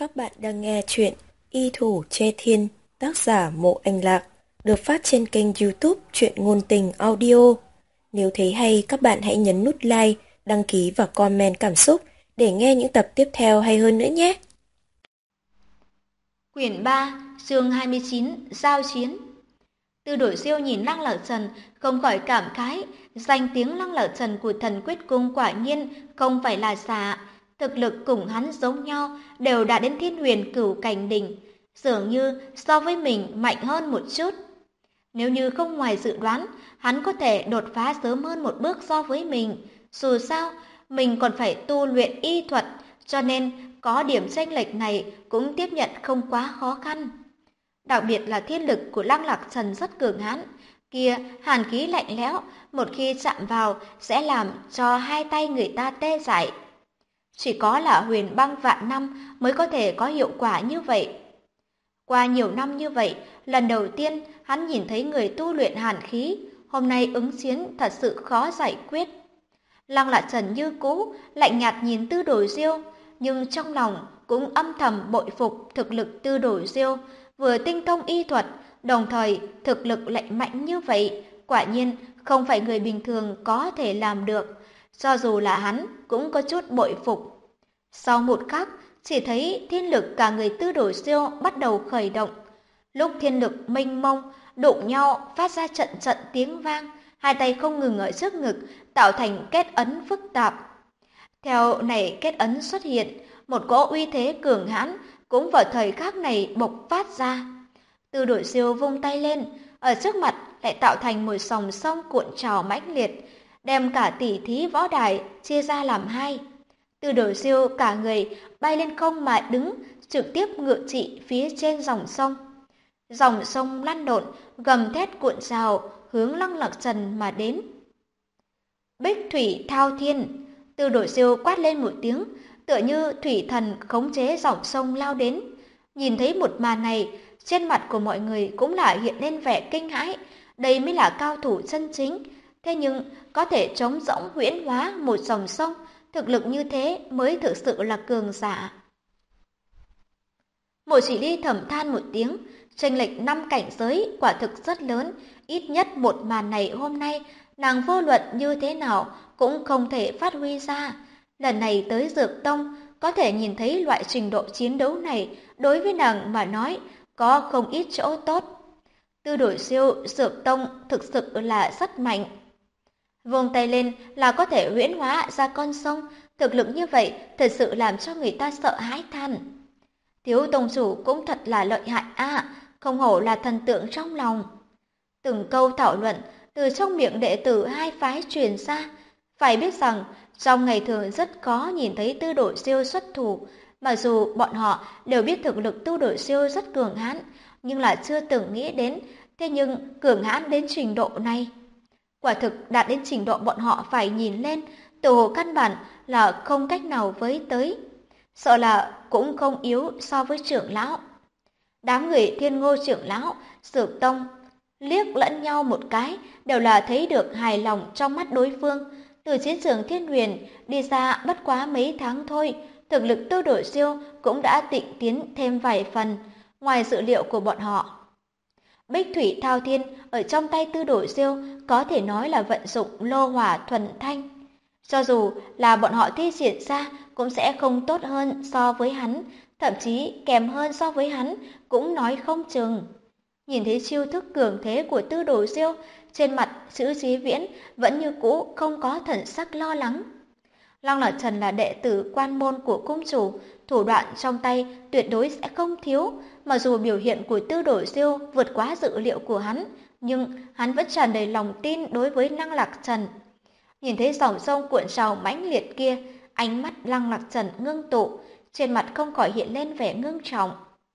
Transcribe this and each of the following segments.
Các bạn đang nghe chuyện Y Thủ Che Thiên, tác giả Mộ Anh Lạc, được phát trên kênh YouTube Truyện Ngôn Tình Audio. Nếu thấy hay, các bạn hãy nhấn nút like, đăng ký và comment cảm xúc để nghe những tập tiếp theo hay hơn nữa nhé. Quyển 3, chương 29, Giao chiến. Tư Đổi Diêu nhìn Lăng Lạc Trần, không khỏi cảm khái, danh tiếng Lăng Lạc Trần của Thần Quyết Cung quả nhiên không phải là giả, thực lực cùng hắn giống nhau, đều đã đến Thiên Huyền Cửu Cảnh đỉnh, dường như so với mình mạnh hơn một chút. Nếu như không ngoài dự đoán, hắn có thể đột phá sớm hơn một bước so với mình, dù sao mình còn phải tu luyện y thuật, cho nên có điểm chênh lệch này cũng tiếp nhận không quá khó khăn. Đặc biệt là thiên lực của Lăng Lạc Trần rất cường hãn, kia hàn khí lạnh lẽo, một khi chạm vào sẽ làm cho hai tay người ta tê dại. Chỉ có là huyền băng vạn năm mới có thể có hiệu quả như vậy. Qua nhiều năm như vậy, lần đầu tiên hắn nhìn thấy người tu luyện hàn khí, hôm nay ứng chiến thật sự khó giải quyết. Lăng Lạc Trần như cũ, lạnh nhạt nhìn Tư Đồ Diêu, nhưng trong lòng cũng âm thầm bội phục thực lực Tư Đồ Diêu, vừa tinh thông y thuật, đồng thời thực lực lại mạnh như vậy, quả nhiên không phải người bình thường có thể làm được, cho dù là hắn cũng có chút bội phục. Sau một khắc, chỉ thấy thiên lực cả người Tư Đồ Diêu bắt đầu khởi động. Lúc thiên lực mênh mông đụng nhau phát ra trận trận tiếng vang, hai tay không ngừng ở trước ngực tạo thành kết ấn phức tạp. Theo này kết ấn xuất hiện, một cỗ uy thế cường hãn cũng vào thời khắc này bộc phát ra. Tư Đổi Diêu vung tay lên, ở trước mặt lại tạo thành một dòng sông cuộn trào mãnh liệt, đem cả tỷ thí võ đài chia ra làm hai. Tư Đổi Diêu cả người bay lên không mà đứng, trực tiếp ngự trị phía trên dòng sông. Dòng sông lăn lộn, gầm thét cuộn trào, hướng Lăng Lạc Trần mà đến. Bích thủy thao thiên, Tư Đổi Diêu quát lên một tiếng, tựa như thủy thần khống chế dòng sông lao đến. Nhìn thấy một màn này, trên mặt của mọi người cũng là hiện lên vẻ kinh hãi, đây mới là cao thủ chân chính. Thế nhưng có thể trống rỗng huyễn hóa một dòng sông, thực lực như thế mới thực sự là cường giả. Mộ Chỉ Ly thầm than một tiếng, chênh lệch 5 cảnh giới quả thực rất lớn, ít nhất một màn này hôm nay nàng vô luận như thế nào cũng không thể phát huy ra. Lần này tới Dược Tông, có thể nhìn thấy loại trình độ chiến đấu này đối với nàng mà nói có không ít chỗ tốt. Tư Đổi Diêu Dược Tông thực sự là rất mạnh. Vung tay lên là có thể huyễn hóa ra con sông, thực lực như vậy thật sự làm cho người ta sợ hãi than. Thiếu tông chủ cũng thật là lợi hại không hổ là thần tượng trong lòng. Từng câu thảo luận từ trong miệng đệ tử hai phái truyền ra. Phải biết rằng trong ngày thường rất khó nhìn thấy Tư Đổi Diêu xuất thủ, mặc dù bọn họ đều biết thực lực Tư Đổi Diêu rất cường hãn, nhưng là chưa từng nghĩ đến, thế nhưng cường hãn đến trình độ này. Quả thực đạt đến trình độ bọn họ phải nhìn lên, tự hồ căn bản là không cách nào với tới. Sợ là cũng không yếu so với trưởng lão. Đám người Thiên Ngô trưởng lão, Dược Tông liếc lẫn nhau một cái, đều là thấy được hài lòng trong mắt đối phương. Từ chiến trường Thiên Huyền đi ra bất quá mấy tháng thôi, thực lực Tư Đổi Diêu cũng đã tịnh tiến thêm vài phần, ngoài dự liệu của bọn họ. Bích thủy thao thiên ở trong tay Tư Đổi Diêu có thể nói là vận dụng lô hỏa thuần thanh. Cho dù là bọn họ thi triển ra cũng sẽ không tốt hơn so với hắn, thậm chí kém hơn so với hắn cũng nói không chừng. Nhìn thấy chiêu thức cường thế của Tư Đồ Diêu, trên mặt Chữ Chí Viễn vẫn như cũ không có thần sắc lo lắng. Lăng Lạc Trần là đệ tử quan môn của cung chủ, thủ đoạn trong tay tuyệt đối sẽ không thiếu. Mặc dù biểu hiện của Tư Đồ Diêu vượt quá dự liệu của hắn, nhưng hắn vẫn tràn đầy lòng tin đối với Lăng Lạc Trần. Nhìn thấy dòng sông cuộn trào mãnh liệt kia, ánh mắt Lăng Lạc Trần ngưng tụ, trên mặt không khỏi hiện lên vẻ ngưng trọng.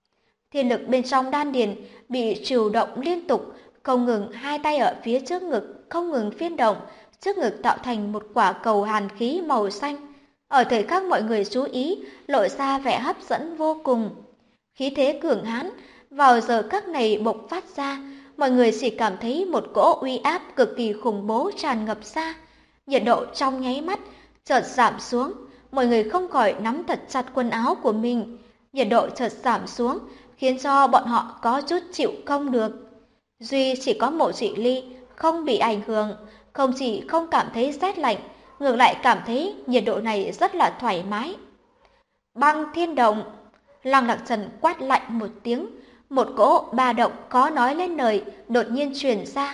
Thiên lực bên trong đan điền bị trừu động liên tục, không ngừng hai tay ở phía trước ngực không ngừng phiên động, trước ngực tạo thành một quả cầu hàn khí màu xanh. Ở thời khắc mọi người chú ý, lộ ra vẻ hấp dẫn vô cùng. Khí thế cường hãn vào giờ khắc này bộc phát ra, mọi người chỉ cảm thấy một cỗ uy áp cực kỳ khủng bố tràn ngập ra. Nhiệt độ trong nháy mắt chợt giảm xuống, mọi người không khỏi nắm thật chặt quần áo của mình. nhiệt độ chợt giảm xuống, khiến cho bọn họ có chút chịu không được. Duy chỉ có Mộ Chỉ Ly không bị ảnh hưởng, không chỉ không cảm thấy rét lạnh, ngược lại cảm thấy nhiệt độ này rất là thoải mái. Băng thiên động, Lăng Lạc Trần quát lạnh một tiếng, một cỗ ba động khó nói lên lời đột nhiên truyền ra.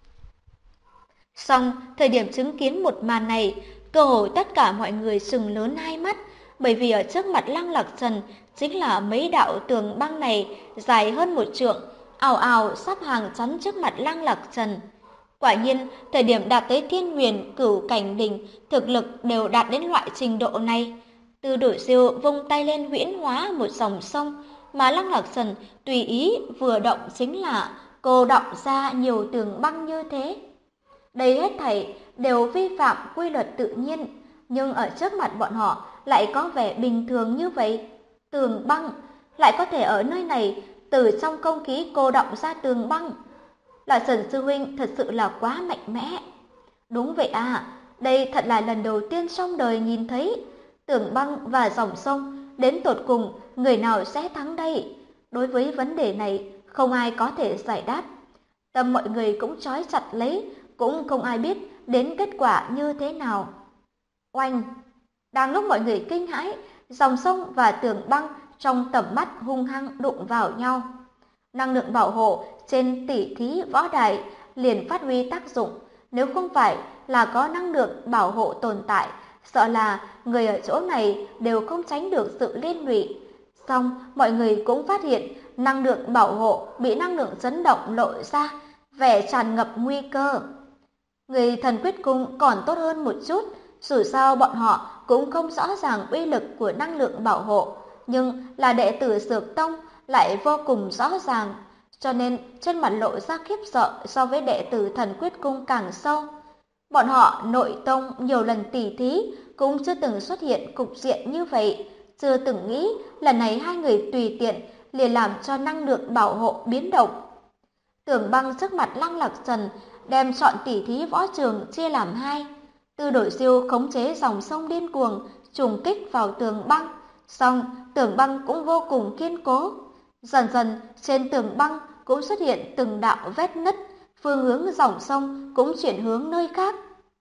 Song thời điểm chứng kiến một màn này, cơ hồ tất cả mọi người sừng lớn hai mắt, bởi vì ở trước mặt Lăng Lạc Trần chính là mấy đạo tường băng này dài hơn 1 trượng, ào ào sắp hàng chắn trước mặt Lăng Lạc Trần. Quả nhiên, thời điểm đạt tới Thiên Huyền Cửu Cảnh Đỉnh, thực lực đều đạt đến loại trình độ này. Từ Đổi Siêu vung tay lên huyễn hóa một dòng sông, mà Lăng Lạc Trần tùy ý vừa động chính là cô động ra nhiều tường băng như thế. Đây hết thảy đều vi phạm quy luật tự nhiên, nhưng ở trước mặt bọn họ lại có vẻ bình thường như vậy. Tường băng lại có thể ở nơi này từ trong không khí cô động ra tường băng. Lạc Trần sư huynh thật sự là quá mạnh mẽ. Đúng vậy à, đây thật là lần đầu tiên trong đời nhìn thấy tường băng và dòng sông, đến tột cùng người nào sẽ thắng đây? Đối với vấn đề này không ai có thể giải đáp. Tâm mọi người cũng trói chặt lấy, cũng không ai biết đến kết quả như thế nào. Oanh! Đang lúc mọi người kinh hãi, dòng sông và tường băng trong tầm mắt hung hăng đụng vào nhau. Năng lượng bảo hộ trên tỷ thí võ đài liền phát huy tác dụng. Nếu không phải là có năng lượng bảo hộ tồn tại, sợ là người ở chỗ này đều không tránh được sự liên lụy. Xong, mọi người cũng phát hiện năng lượng bảo hộ bị năng lượng chấn động lộ ra, vẻ tràn ngập nguy cơ. Người Thần Quyết Cung còn tốt hơn một chút, dù sao bọn họ cũng không rõ ràng uy lực của năng lượng bảo hộ, nhưng là đệ tử Dược Tông lại vô cùng rõ ràng, cho nên trên mặt lộ ra khiếp sợ so với đệ tử Thần Quyết Cung càng sâu. Bọn họ nội tông nhiều lần tỉ thí cũng chưa từng xuất hiện cục diện như vậy, chưa từng nghĩ lần này hai người tùy tiện liền làm cho năng lượng bảo hộ biến động. Tường băng trước mặt Lăng Lạc Trần đem chọn tỉ thí võ trường chia làm hai. Từ Đổi Siêu khống chế dòng sông điên cuồng trùng kích vào tường băng, song tường băng cũng vô cùng kiên cố. Dần dần trên tường băng cũng xuất hiện từng đạo vết nứt, phương hướng dòng sông cũng chuyển hướng nơi khác.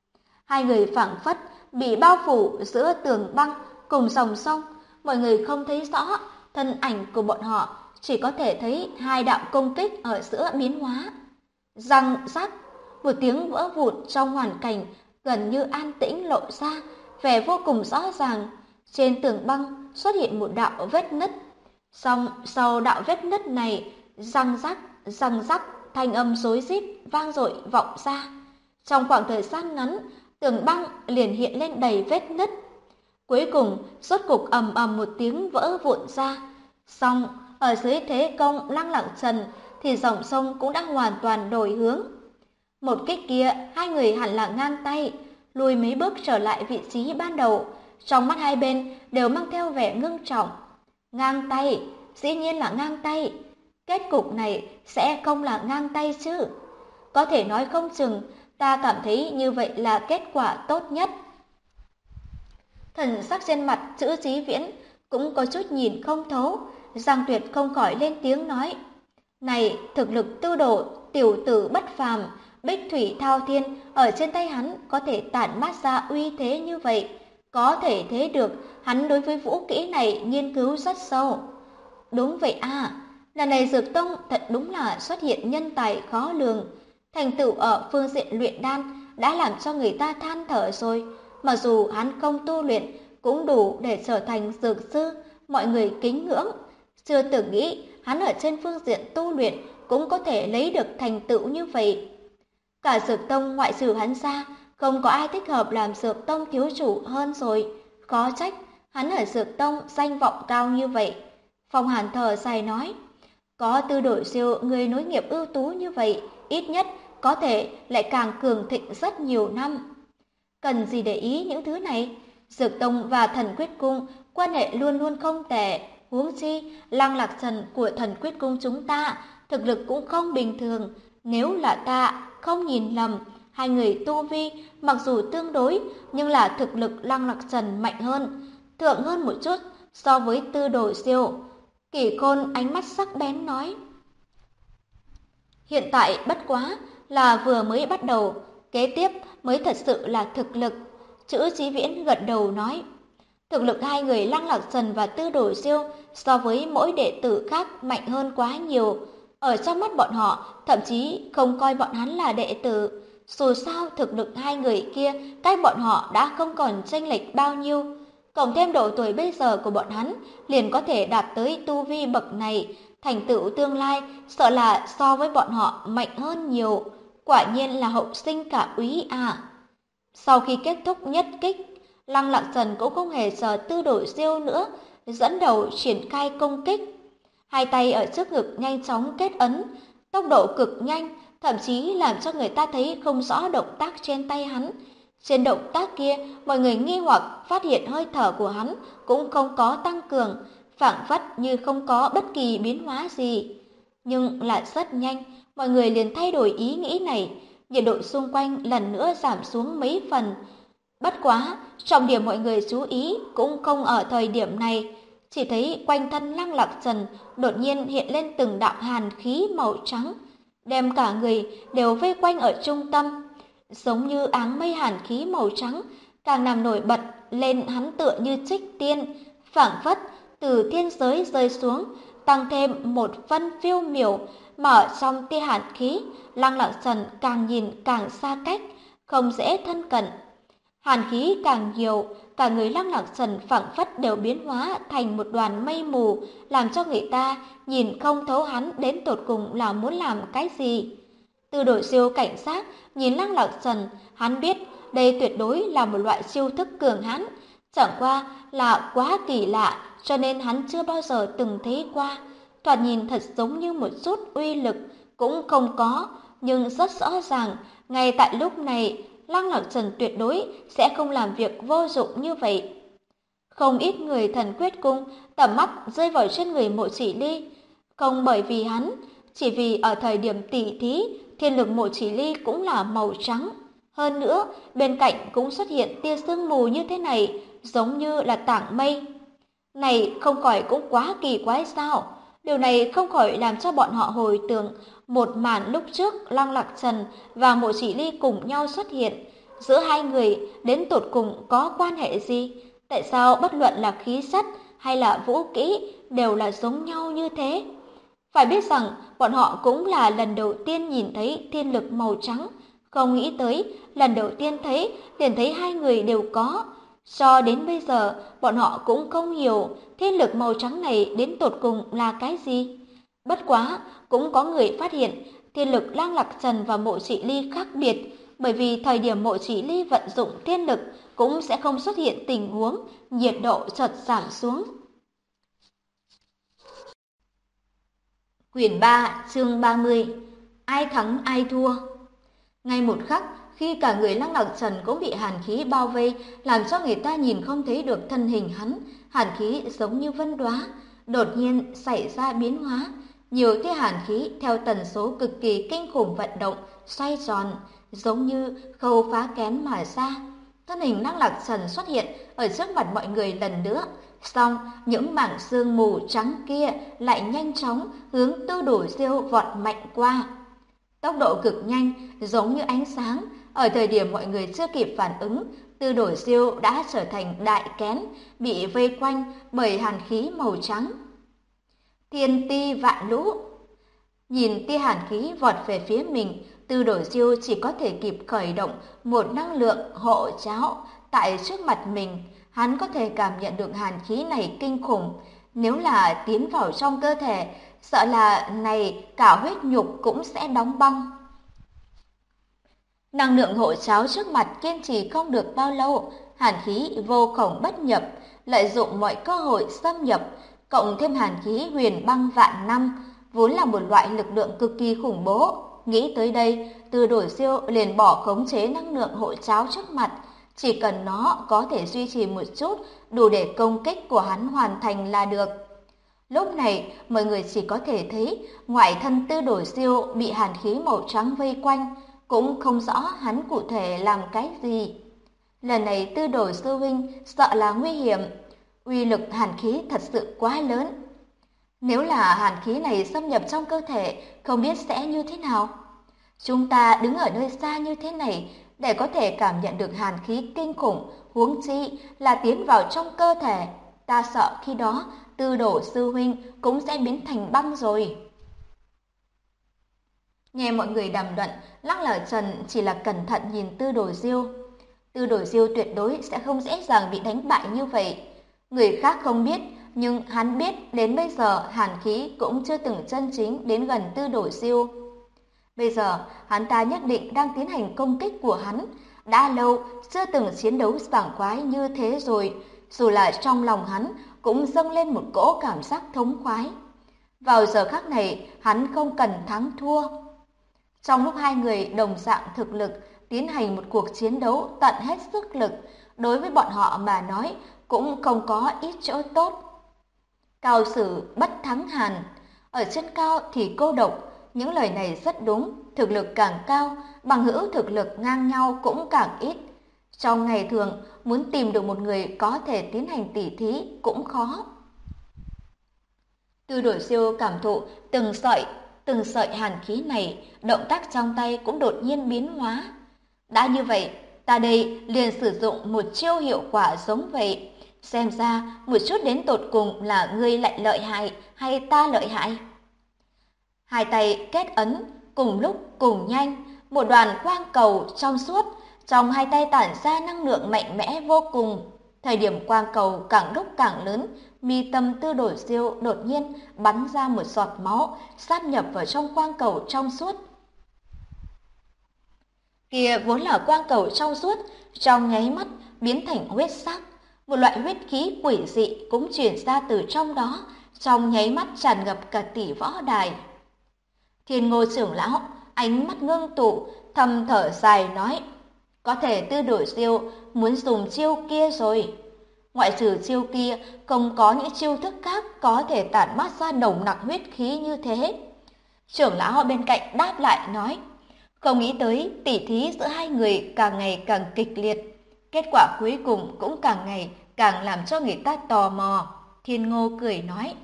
Hai người phảng phất bị bao phủ giữa tường băng cùng dòng sông, mọi người không thấy rõ thân ảnh của bọn họ, chỉ có thể thấy hai đạo công kích ở giữa biến hóa. Răng rắc, một tiếng vỡ vụn trong hoàn cảnh gần như an tĩnh lộ ra, vẻ vô cùng rõ ràng. Trên tường băng xuất hiện một đạo vết nứt. Song sau đạo vết nứt này, răng rắc, thanh âm rối rít vang dội vọng ra. Trong khoảng thời gian ngắn, tường băng liền hiện lên đầy vết nứt. Cuối cùng, rốt cục ầm ầm một tiếng vỡ vụn ra. Song ở dưới thế công Lăng Lạc Trần thì dòng sông cũng đã hoàn toàn đổi hướng. Một kích kia, hai người hẳn là ngang tay, lùi mấy bước trở lại vị trí ban đầu. Trong mắt hai bên đều mang theo vẻ ngưng trọng. Ngang tay, dĩ nhiên là ngang tay. Kết cục này sẽ không là ngang tay chứ. Có thể nói không chừng, ta cảm thấy như vậy là kết quả tốt nhất. Thần sắc trên mặt Chữ Chí Viễn cũng có chút nhìn không thấu. Giang Tuyệt không khỏi lên tiếng nói: này, thực lực Tư Đồ tiểu tử bất phàm, Bích Thủy Thao Thiên ở trên tay hắn có thể tản mát ra uy thế như vậy, có thể thấy được hắn đối với vũ kỹ này nghiên cứu rất sâu. Đúng vậy à, lần này Dược Tông thật đúng là xuất hiện nhân tài khó lường, thành tựu ở phương diện luyện đan đã làm cho người ta than thở rồi. Mặc dù hắn không tu luyện cũng đủ để trở thành dược sư, mọi người kính ngưỡng. Chưa từng nghĩ hắn ở trên phương diện tu luyện cũng có thể lấy được thành tựu như vậy. Cả Dược Tông ngoại trừ hắn ra, không có ai thích hợp làm Dược Tông thiếu chủ hơn rồi. Khó trách hắn ở Dược Tông danh vọng cao như vậy. Phong Hàn thở dài nói: có Tư Đổi Siêu người nối nghiệp ưu tú như vậy, ít nhất có thể lại càng cường thịnh rất nhiều năm. Cần gì để ý những thứ này? Dược Tông và Thần Quyết Cung quan hệ luôn luôn không tệ. Huống chi Lăng Lạc Trần của Thần Quyết Cung chúng ta thực lực cũng không bình thường. Nếu là ta không nhìn lầm, hai người tu vi mặc dù tương đối, nhưng là thực lực Lăng Lạc Trần mạnh hơn, thượng hơn một chút, so với Tư Đồ Siêu. Kỷ Khôn ánh mắt sắc bén nói. Hiện tại bất quá là vừa mới bắt đầu, kế tiếp mới thật sự là thực lực. Chữ Chí Viễn gật đầu nói. Thực lực hai người Lăng Lạc Thần và Tư Đồ Siêu so với mỗi đệ tử khác mạnh hơn quá nhiều. Ở trong mắt bọn họ, thậm chí không coi bọn hắn là đệ tử. Dù sao thực lực hai người kia cách bọn họ đã không còn chênh lệch bao nhiêu. Cộng thêm độ tuổi bây giờ của bọn hắn liền có thể đạt tới tu vi bậc này, thành tựu tương lai sợ là so với bọn họ mạnh hơn nhiều. Quả nhiên là hậu sinh cả úy à. Sau khi kết thúc nhất kích, Lăng Lạc Thần cũng không hề chờ Tư Đồ Siêu nữa, dẫn đầu triển khai công kích. Hai tay ở trước ngực nhanh chóng kết ấn, tốc độ cực nhanh, thậm chí làm cho người ta thấy không rõ động tác trên tay hắn. Trên động tác kia, mọi người nghi hoặc phát hiện hơi thở của hắn cũng không có tăng cường, phảng phất như không có bất kỳ biến hóa gì. Nhưng lại rất nhanh, mọi người liền thay đổi ý nghĩ này, nhiệt độ xung quanh lần nữa giảm xuống mấy phần. Bất quá, trọng điểm mọi người chú ý cũng không ở thời điểm này, chỉ thấy quanh thân Lăng Lạc Thần đột nhiên hiện lên từng đạo hàn khí màu trắng, đem cả người đều vây quanh ở trung tâm, giống như áng mây hàn khí màu trắng, càng làm nổi bật lên hắn tựa như trích tiên, phảng phất từ thiên giới rơi xuống, tăng thêm một phân phiêu miểu, mà ở trong tia hàn khí, Lăng Lạc Thần càng nhìn càng xa cách, không dễ thân cận. Hàn khí càng nhiều, cả người Lăng Lạc Thần phảng phất đều biến hóa thành một đoàn mây mù, làm cho người ta nhìn không thấu hắn đến tột cùng là muốn làm cái gì. Tư Đồ Siêu cảnh giác nhìn Lăng Lạc Thần, hắn biết đây tuyệt đối là một loại chiêu thức cường hãn, chẳng qua là quá kỳ lạ cho nên hắn chưa bao giờ từng thấy qua. Thoạt nhìn thật giống như một chút uy lực cũng không có, nhưng rất rõ ràng, ngay tại lúc này, Lăng Lạc Thần tuyệt đối sẽ không làm việc vô dụng như vậy. Không ít người Thần Quyết Cung tầm mắt rơi vào trên người Mộ Chỉ Ly, không bởi vì hắn, chỉ vì ở thời điểm tỉ thí, thiên lực Mộ Chỉ Ly cũng là màu trắng. Hơn nữa, bên cạnh cũng xuất hiện tia sương mù như thế này, giống như là tảng mây. Này không khỏi cũng quá kỳ quái sao? Điều này không khỏi làm cho bọn họ hồi tưởng một màn lúc trước Lăng Lạc Thần và Mộ Chỉ Ly cùng nhau xuất hiện. Giữa hai người đến tột cùng có quan hệ gì? Tại sao bất luận là khí chất hay là vũ kỹ đều là giống nhau như thế? Phải biết rằng bọn họ cũng là lần đầu tiên nhìn thấy thiên lực màu trắng. Không nghĩ tới, lần đầu tiên thấy, liền thấy hai người đều có. Cho đến bây giờ, bọn họ cũng không hiểu thiên lực màu trắng này đến tột cùng là cái gì. Bất quá, cũng có người phát hiện thiên lực Lăng Lạc Thần và Mộ Chỉ Ly khác biệt, bởi vì thời điểm Mộ Chỉ Ly vận dụng thiên lực cũng sẽ không xuất hiện tình huống nhiệt độ chợt giảm xuống. Quyển 3, chương 30. Ai thắng ai thua? Ngay một khắc, khi cả người Lăng Lạc Thần cũng bị hàn khí bao vây, làm cho người ta nhìn không thấy được thân hình hắn, hàn khí giống như vân đóa, đột nhiên xảy ra biến hóa. Nhiều tia hàn khí theo tần số cực kỳ kinh khủng vận động, xoay tròn, giống như khâu phá kén mà ra. Thân hình Lăng Lạc Thần xuất hiện ở trước mặt mọi người lần nữa, song những mảng sương mù trắng kia lại nhanh chóng hướng Tư Đồ Siêu vọt mạnh qua. Tốc độ cực nhanh, giống như ánh sáng, ở thời điểm mọi người chưa kịp phản ứng, Tư Đồ Siêu đã trở thành đại kén, bị vây quanh bởi hàn khí màu trắng. Thiên ti vạn lũ. Nhìn tia hàn khí vọt về phía mình, Tư Đồ Siêu chỉ có thể kịp khởi động một năng lượng hộ cháo tại trước mặt mình. Hắn có thể cảm nhận được hàn khí này kinh khủng. Nếu là tiến vào trong cơ thể, sợ là này cả huyết nhục cũng sẽ đóng băng. Năng lượng hộ cháo trước mặt kiên trì không được bao lâu, hàn khí vô khổng bất nhập, lợi dụng mọi cơ hội xâm nhập, cộng thêm hàn khí huyền băng vạn năm, vốn là một loại lực lượng cực kỳ khủng bố. Nghĩ tới đây, Tư Đồ Siêu liền bỏ khống chế năng lượng hộ cháo trước mặt, chỉ cần nó có thể duy trì một chút, đủ để công kích của hắn hoàn thành là được. Lúc này, mọi người chỉ có thể thấy ngoại thân Tư Đồ Siêu bị hàn khí màu trắng vây quanh, cũng không rõ hắn cụ thể làm cái gì. Lần này Tư Đồ sư huynh sợ là nguy hiểm. Uy lực hàn khí thật sự quá lớn. Nếu là hàn khí này xâm nhập trong cơ thể, không biết sẽ như thế nào. Chúng ta đứng ở nơi xa như thế này để có thể cảm nhận được hàn khí kinh khủng, huống chi là tiến vào trong cơ thể. Ta sợ khi đó Tư Đồ sư huynh cũng sẽ biến thành băng rồi. Nghe mọi người đàm luận, Lăng Lạc Trần chỉ là cẩn thận nhìn Tư Đồ Diêu. Tư Đồ Diêu tuyệt đối sẽ không dễ dàng bị đánh bại như vậy. Người khác không biết, nhưng hắn biết đến bây giờ hàn khí cũng chưa từng chân chính đến gần Tư Đồ Diêu. Bây giờ, hắn ta nhất định đang tiến hành công kích của hắn. Đã lâu chưa từng chiến đấu sảng khoái như thế rồi, dù là trong lòng hắn cũng dâng lên một cỗ cảm giác thống khoái. Vào giờ khắc này, hắn không cần thắng thua. Trong lúc hai người đồng dạng thực lực tiến hành một cuộc chiến đấu tận hết sức lực, đối với bọn họ mà nói cũng không có ít chỗ tốt. Cao sử bất thắng hàn, ở trên cao thì cô độc, những lời này rất đúng, thực lực càng cao, bằng hữu thực lực ngang nhau cũng càng ít. Trong ngày thường, muốn tìm được một người có thể tiến hành tỉ thí cũng khó. Tư Đồ Siêu cảm thụ từng sợi hàn khí này, động tác trong tay cũng đột nhiên biến hóa. Đã như vậy, ta đây liền sử dụng một chiêu hiệu quả giống vậy. Xem ra một chút đến tột cùng là ngươi lại lợi hại hay ta lợi hại. Hai tay kết ấn, cùng lúc cùng nhanh, một đoàn quang cầu trong suốt, trong hai tay tản ra năng lượng mạnh mẽ vô cùng. Thời điểm quang cầu càng lúc càng lớn, mi tâm Tư Đồ Siêu đột nhiên bắn ra một giọt máu, sáp nhập vào trong quang cầu trong suốt. Kia vốn là quang cầu trong suốt, trong nháy mắt biến thành huyết sắc. Một loại huyết khí quỷ dị cũng truyền ra từ trong đó, trong nháy mắt tràn ngập cả tỷ võ đài. Thiên Ngô trưởng lão ánh mắt ngưng tụ, thầm thở dài nói: có thể Tư Đồ Siêu muốn dùng chiêu kia rồi. Ngoại trừ chiêu kia, không có những chiêu thức khác có thể tản mát ra nồng nặc huyết khí như thế. Trưởng lão bên cạnh đáp lại nói: không nghĩ tới tỉ thí giữa hai người càng ngày càng kịch liệt, kết quả cuối cùng cũng càng ngày càng làm cho người ta tò mò. Thiên Ngô cười nói: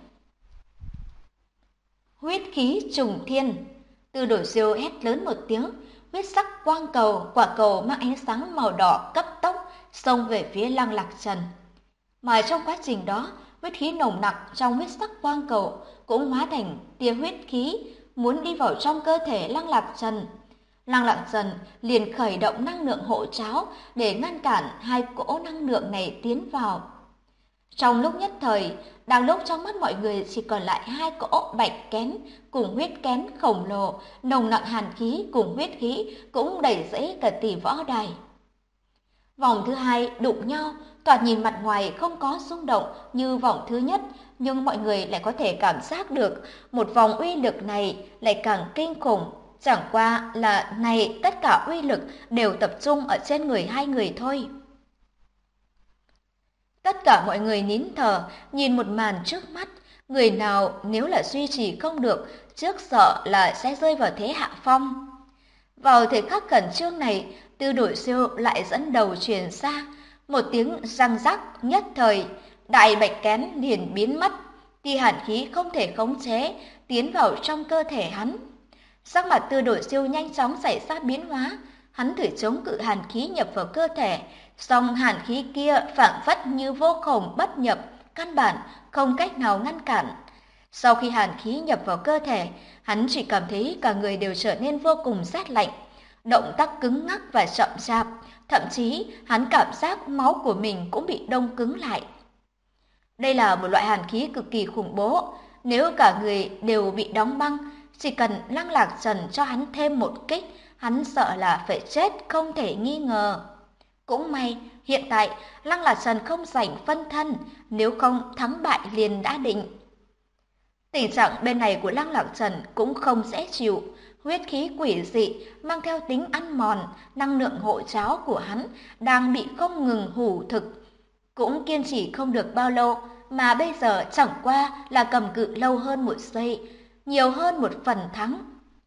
huyết khí trùng thiên. Tư Đồ Siêu hét lớn một tiếng, huyết sắc quang cầu, quả cầu mang ánh sáng màu đỏ cấp tốc xông về phía Lăng Lạc Trần. Mà trong quá trình đó, huyết khí nồng nặc trong huyết sắc quang cầu cũng hóa thành tia huyết khí muốn đi vào trong cơ thể Lăng Lạc Trần. Lăng Lạc Trần liền khởi động năng lượng hộ tráo để ngăn cản hai cỗ năng lượng này tiến vào. Trong lúc nhất thời, đang lúc trong mắt mọi người chỉ còn lại hai cỗ bạch kén cùng huyết kén khổng lồ, nồng nặc hàn khí cùng huyết khí cũng đầy rẫy cả tỷ võ đài. Vòng thứ hai đụng nhau, thoạt nhìn mặt ngoài không có xung động như vòng thứ nhất, nhưng mọi người lại có thể cảm giác được một vòng uy lực này lại càng kinh khủng. Chẳng qua là này tất cả uy lực đều tập trung ở trên người hai người thôi. Tất cả mọi người nín thở, nhìn một màn trước mắt. Người nào nếu là duy trì không được, trước sợ là sẽ rơi vào thế hạ phong. Vào thời khắc khẩn trương này, Tư Đồ Siêu lại dẫn đầu truyền ra một tiếng răng rắc nhất thời, đại bạch kén liền biến mất, tia hàn khí không thể khống chế tiến vào trong cơ thể hắn. Sắc mặt Tư Đồ Siêu nhanh chóng xảy ra biến hóa, hắn thử chống cự hàn khí nhập vào cơ thể, song hàn khí kia phảng phất như vô cùng bất nhập, căn bản không cách nào ngăn cản. Sau khi hàn khí nhập vào cơ thể, hắn chỉ cảm thấy cả người đều trở nên vô cùng rét lạnh, động tác cứng ngắc và chậm chạp, thậm chí hắn cảm giác máu của mình cũng bị đông cứng lại. Đây là một loại hàn khí cực kỳ khủng bố, nếu cả người đều bị đóng băng, chỉ cần Lăng Lạc Trần cho hắn thêm một kích, hắn sợ là phải chết không thể nghi ngờ. Cũng may, hiện tại Lăng Lạc Trần không rảnh phân thân, nếu không thắng bại liền đã định. Tình trạng bên này của Lăng Lạc Trần cũng không dễ chịu, huyết khí quỷ dị mang theo tính ăn mòn, năng lượng hộ tráo của hắn đang bị không ngừng hủ thực. Cũng kiên trì không được bao lâu, mà bây giờ chẳng qua là cầm cự lâu hơn một giây, nhiều hơn một phần thắng.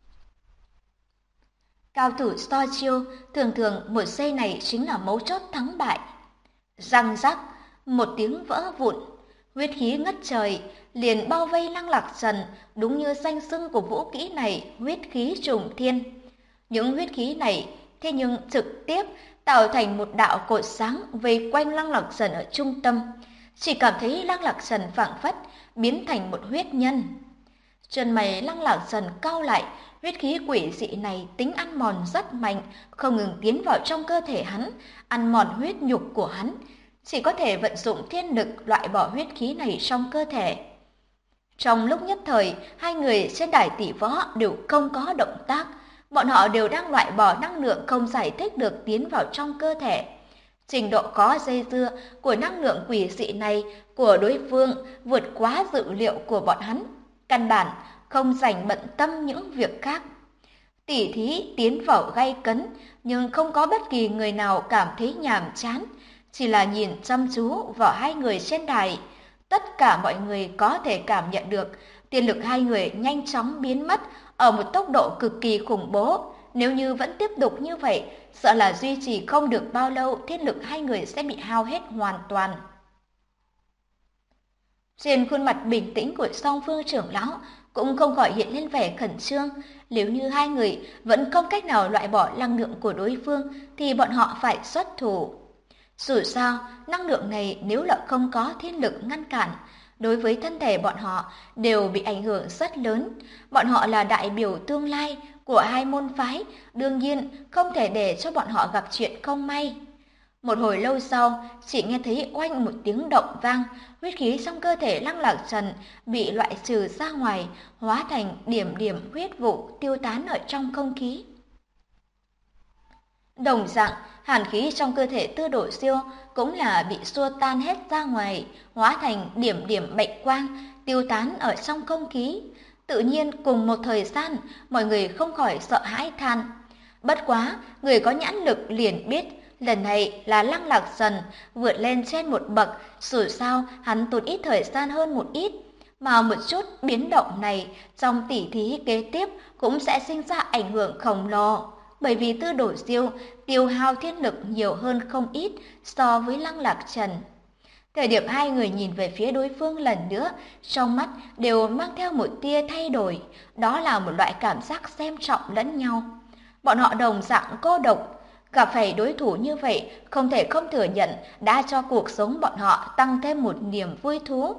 Cao thủ so chiêu, thường thường một giây này chính là mấu chốt thắng bại. Răng rắc, một tiếng vỡ vụn, huyết khí ngất trời liền bao vây Lăng Lạc Trần, đúng như danh xưng của vũ kỹ này, huyết khí trùng thiên. Những huyết khí này thế nhưng trực tiếp tạo thành một đạo cột sáng vây quanh Lăng Lạc Trần ở trung tâm, chỉ cảm thấy Lăng Lạc Trần phảng phất biến thành một huyết nhân. Chân mày Lăng Lạc Trần cau lại, huyết khí quỷ dị này tính ăn mòn rất mạnh, không ngừng tiến vào trong cơ thể hắn, ăn mòn huyết nhục của hắn, chỉ có thể vận dụng thiên lực loại bỏ huyết khí này trong cơ thể. Trong lúc nhất thời, hai người trên đài tỷ võ đều không có động tác, bọn họ đều đang loại bỏ năng lượng không giải thích được tiến vào trong cơ thể. Trình độ có dây dưa của năng lượng quỷ dị này của đối phương vượt quá dự liệu của bọn hắn, căn bản không dành bận tâm những việc khác. Tỉ thí tiến vào gay cấn, nhưng không có bất kỳ người nào cảm thấy nhàm chán, chỉ là nhìn chăm chú vào hai người trên đài. Tất cả mọi người có thể cảm nhận được tiên lực hai người nhanh chóng biến mất ở một tốc độ cực kỳ khủng bố. Nếu như vẫn tiếp tục như vậy, sợ là duy trì không được bao lâu, thiên lực hai người sẽ bị hao hết hoàn toàn. Trên khuôn mặt bình tĩnh của song phương trưởng lão cũng không khỏi hiện lên vẻ khẩn trương. Nếu như hai người vẫn không cách nào loại bỏ năng lượng của đối phương thì bọn họ phải xuất thủ. Dù sao, năng lượng này nếu là không có thiên lực ngăn cản, đối với thân thể bọn họ đều bị ảnh hưởng rất lớn. Bọn họ là đại biểu tương lai của hai môn phái, đương nhiên không thể để cho bọn họ gặp chuyện không may. Một hồi lâu sau, chỉ nghe thấy oanh một tiếng động vang, huyết khí trong cơ thể Lăng Lạc Trần bị loại trừ ra ngoài, hóa thành điểm điểm huyết vụ tiêu tán ở trong không khí. Đồng dạng, hàn khí trong cơ thể Tư Đồ Siêu cũng là bị xua tan hết ra ngoài, hóa thành điểm điểm bạch quang tiêu tán ở trong không khí. Tự nhiên cùng một thời gian, mọi người không khỏi sợ hãi than. Bất quá, người có nhãn lực liền biết, lần này là Lăng Lạc Trần vượt lên trên một bậc, dù sao hắn tốn ít thời gian hơn một ít. Mà một chút biến động này trong tỉ thí kế tiếp cũng sẽ sinh ra ảnh hưởng khổng lồ. Bởi vì Tư Đồ Siêu tiêu hao thiên lực nhiều hơn không ít so với Lăng Lạc Trần. Thời điểm hai người nhìn về phía đối phương lần nữa, trong mắt đều mang theo một tia thay đổi, đó là một loại cảm giác xem trọng lẫn nhau. Bọn họ đồng dạng cô độc, gặp phải đối thủ như vậy không thể không thừa nhận đã cho cuộc sống bọn họ tăng thêm một niềm vui thú.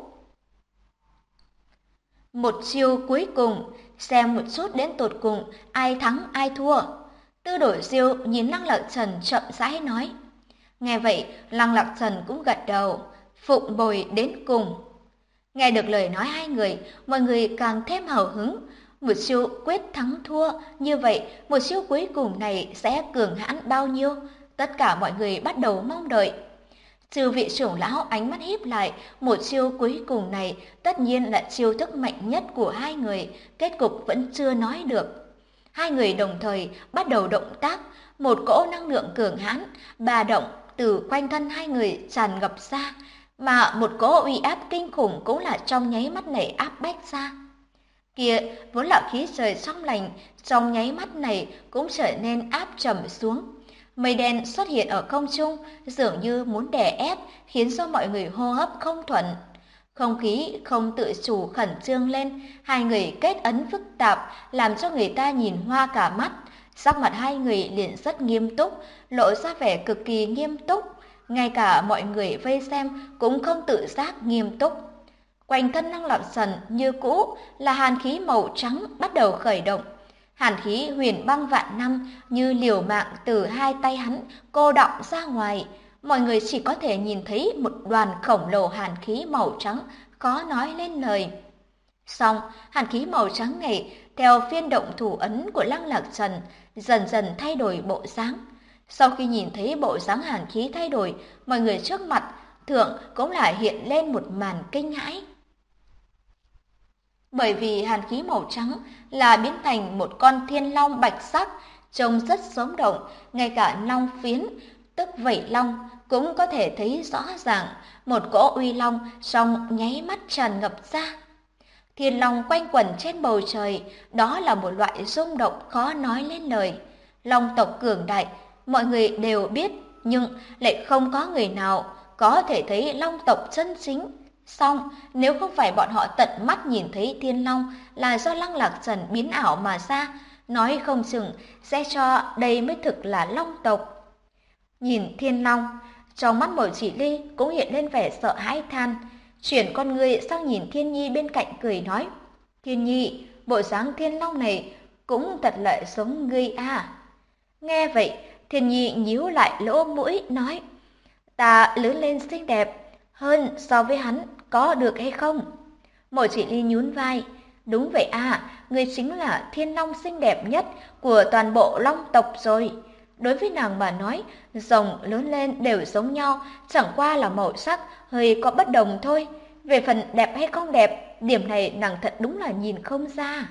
Một chiêu cuối cùng, xem một chút đến tột cùng ai thắng ai thua. Tư Đồ Siêu nhìn Lăng Lạc Trần chậm rãi nói. Nghe vậy, Lăng Lạc Trần cũng gật đầu, phụng bồi đến cùng. Nghe được lời nói hai người, mọi người càng thêm hào hứng. Một chiêu quyết thắng thua, như vậy một chiêu cuối cùng này sẽ cường hãn bao nhiêu? Tất cả mọi người bắt đầu mong đợi. Trừ vị trưởng lão ánh mắt híp lại, một chiêu cuối cùng này tất nhiên là chiêu thức mạnh nhất của hai người, kết cục vẫn chưa nói được. Hai người đồng thời bắt đầu động tác, một cỗ năng lượng cường hãn, ba động từ quanh thân hai người tràn ngập ra, mà một cỗ uy áp kinh khủng cũng là trong nháy mắt này áp bách ra. Kia vốn là khí trời trong lành, trong nháy mắt này cũng trở nên áp trầm xuống. Mây đen xuất hiện ở không trung, dường như muốn đè ép, khiến cho mọi người hô hấp không thuận. Không khí không tự chủ khẩn trương lên, hai người kết ấn phức tạp, làm cho người ta nhìn hoa cả mắt. Sắc mặt hai người liền rất nghiêm túc, lộ ra vẻ cực kỳ nghiêm túc. Ngay cả mọi người vây xem cũng không tự giác nghiêm túc. Quanh thân Lăng Lạc Trần như cũ là hàn khí màu trắng bắt đầu khởi động. Hàn khí huyền băng vạn năm như liều mạng từ hai tay hắn cô đọng ra ngoài. Mọi người chỉ có thể nhìn thấy một đoàn khổng lồ hàn khí màu trắng, khó nói lên lời. Xong, hàn khí màu trắng này theo phiên động thủ ấn của Lăng Lạc Trần dần dần thay đổi bộ dáng. Sau khi nhìn thấy bộ dáng hàn khí thay đổi, mọi người trước mặt thượng cũng lại hiện lên một màn kinh hãi. Bởi vì hàn khí màu trắng là biến thành một con thiên long bạch sắc, trông rất sống động, ngay cả long phiến, tức vảy long cũng có thể thấy rõ ràng, một cỗ uy long trong nháy mắt tràn ngập ra. Thiên long quanh quẩn trên bầu trời, đó là một loại rung động khó nói lên lời. Long tộc cường đại, mọi người đều biết, nhưng lại không có người nào có thể thấy long tộc chân chính. Song, nếu không phải bọn họ tận mắt nhìn thấy thiên long là do Lăng Lạc Trần biến ảo mà ra, nói không chừng sẽ cho đây mới thực là long tộc. Nhìn thiên long, trong mắt Mộ Chỉ Ly cũng hiện lên vẻ sợ hãi than, chuyển con người sang nhìn Thiên Nhi bên cạnh cười nói: Thiên Nhi, bộ dáng thiên long này cũng thật là giống ngươi à. Nghe vậy, Thiên Nhi nhíu lại lỗ mũi nói: Ta lớn lên xinh đẹp hơn so với hắn, có được hay không? Mộ Chỉ Ly nhún vai: Đúng vậy à, ngươi chính là thiên long xinh đẹp nhất của toàn bộ long tộc rồi. Đối với nàng mà nói, rồng lớn lên đều giống nhau, chẳng qua là màu sắc hơi có bất đồng thôi. Về phần đẹp hay không đẹp, điểm này nàng thật đúng là nhìn không ra.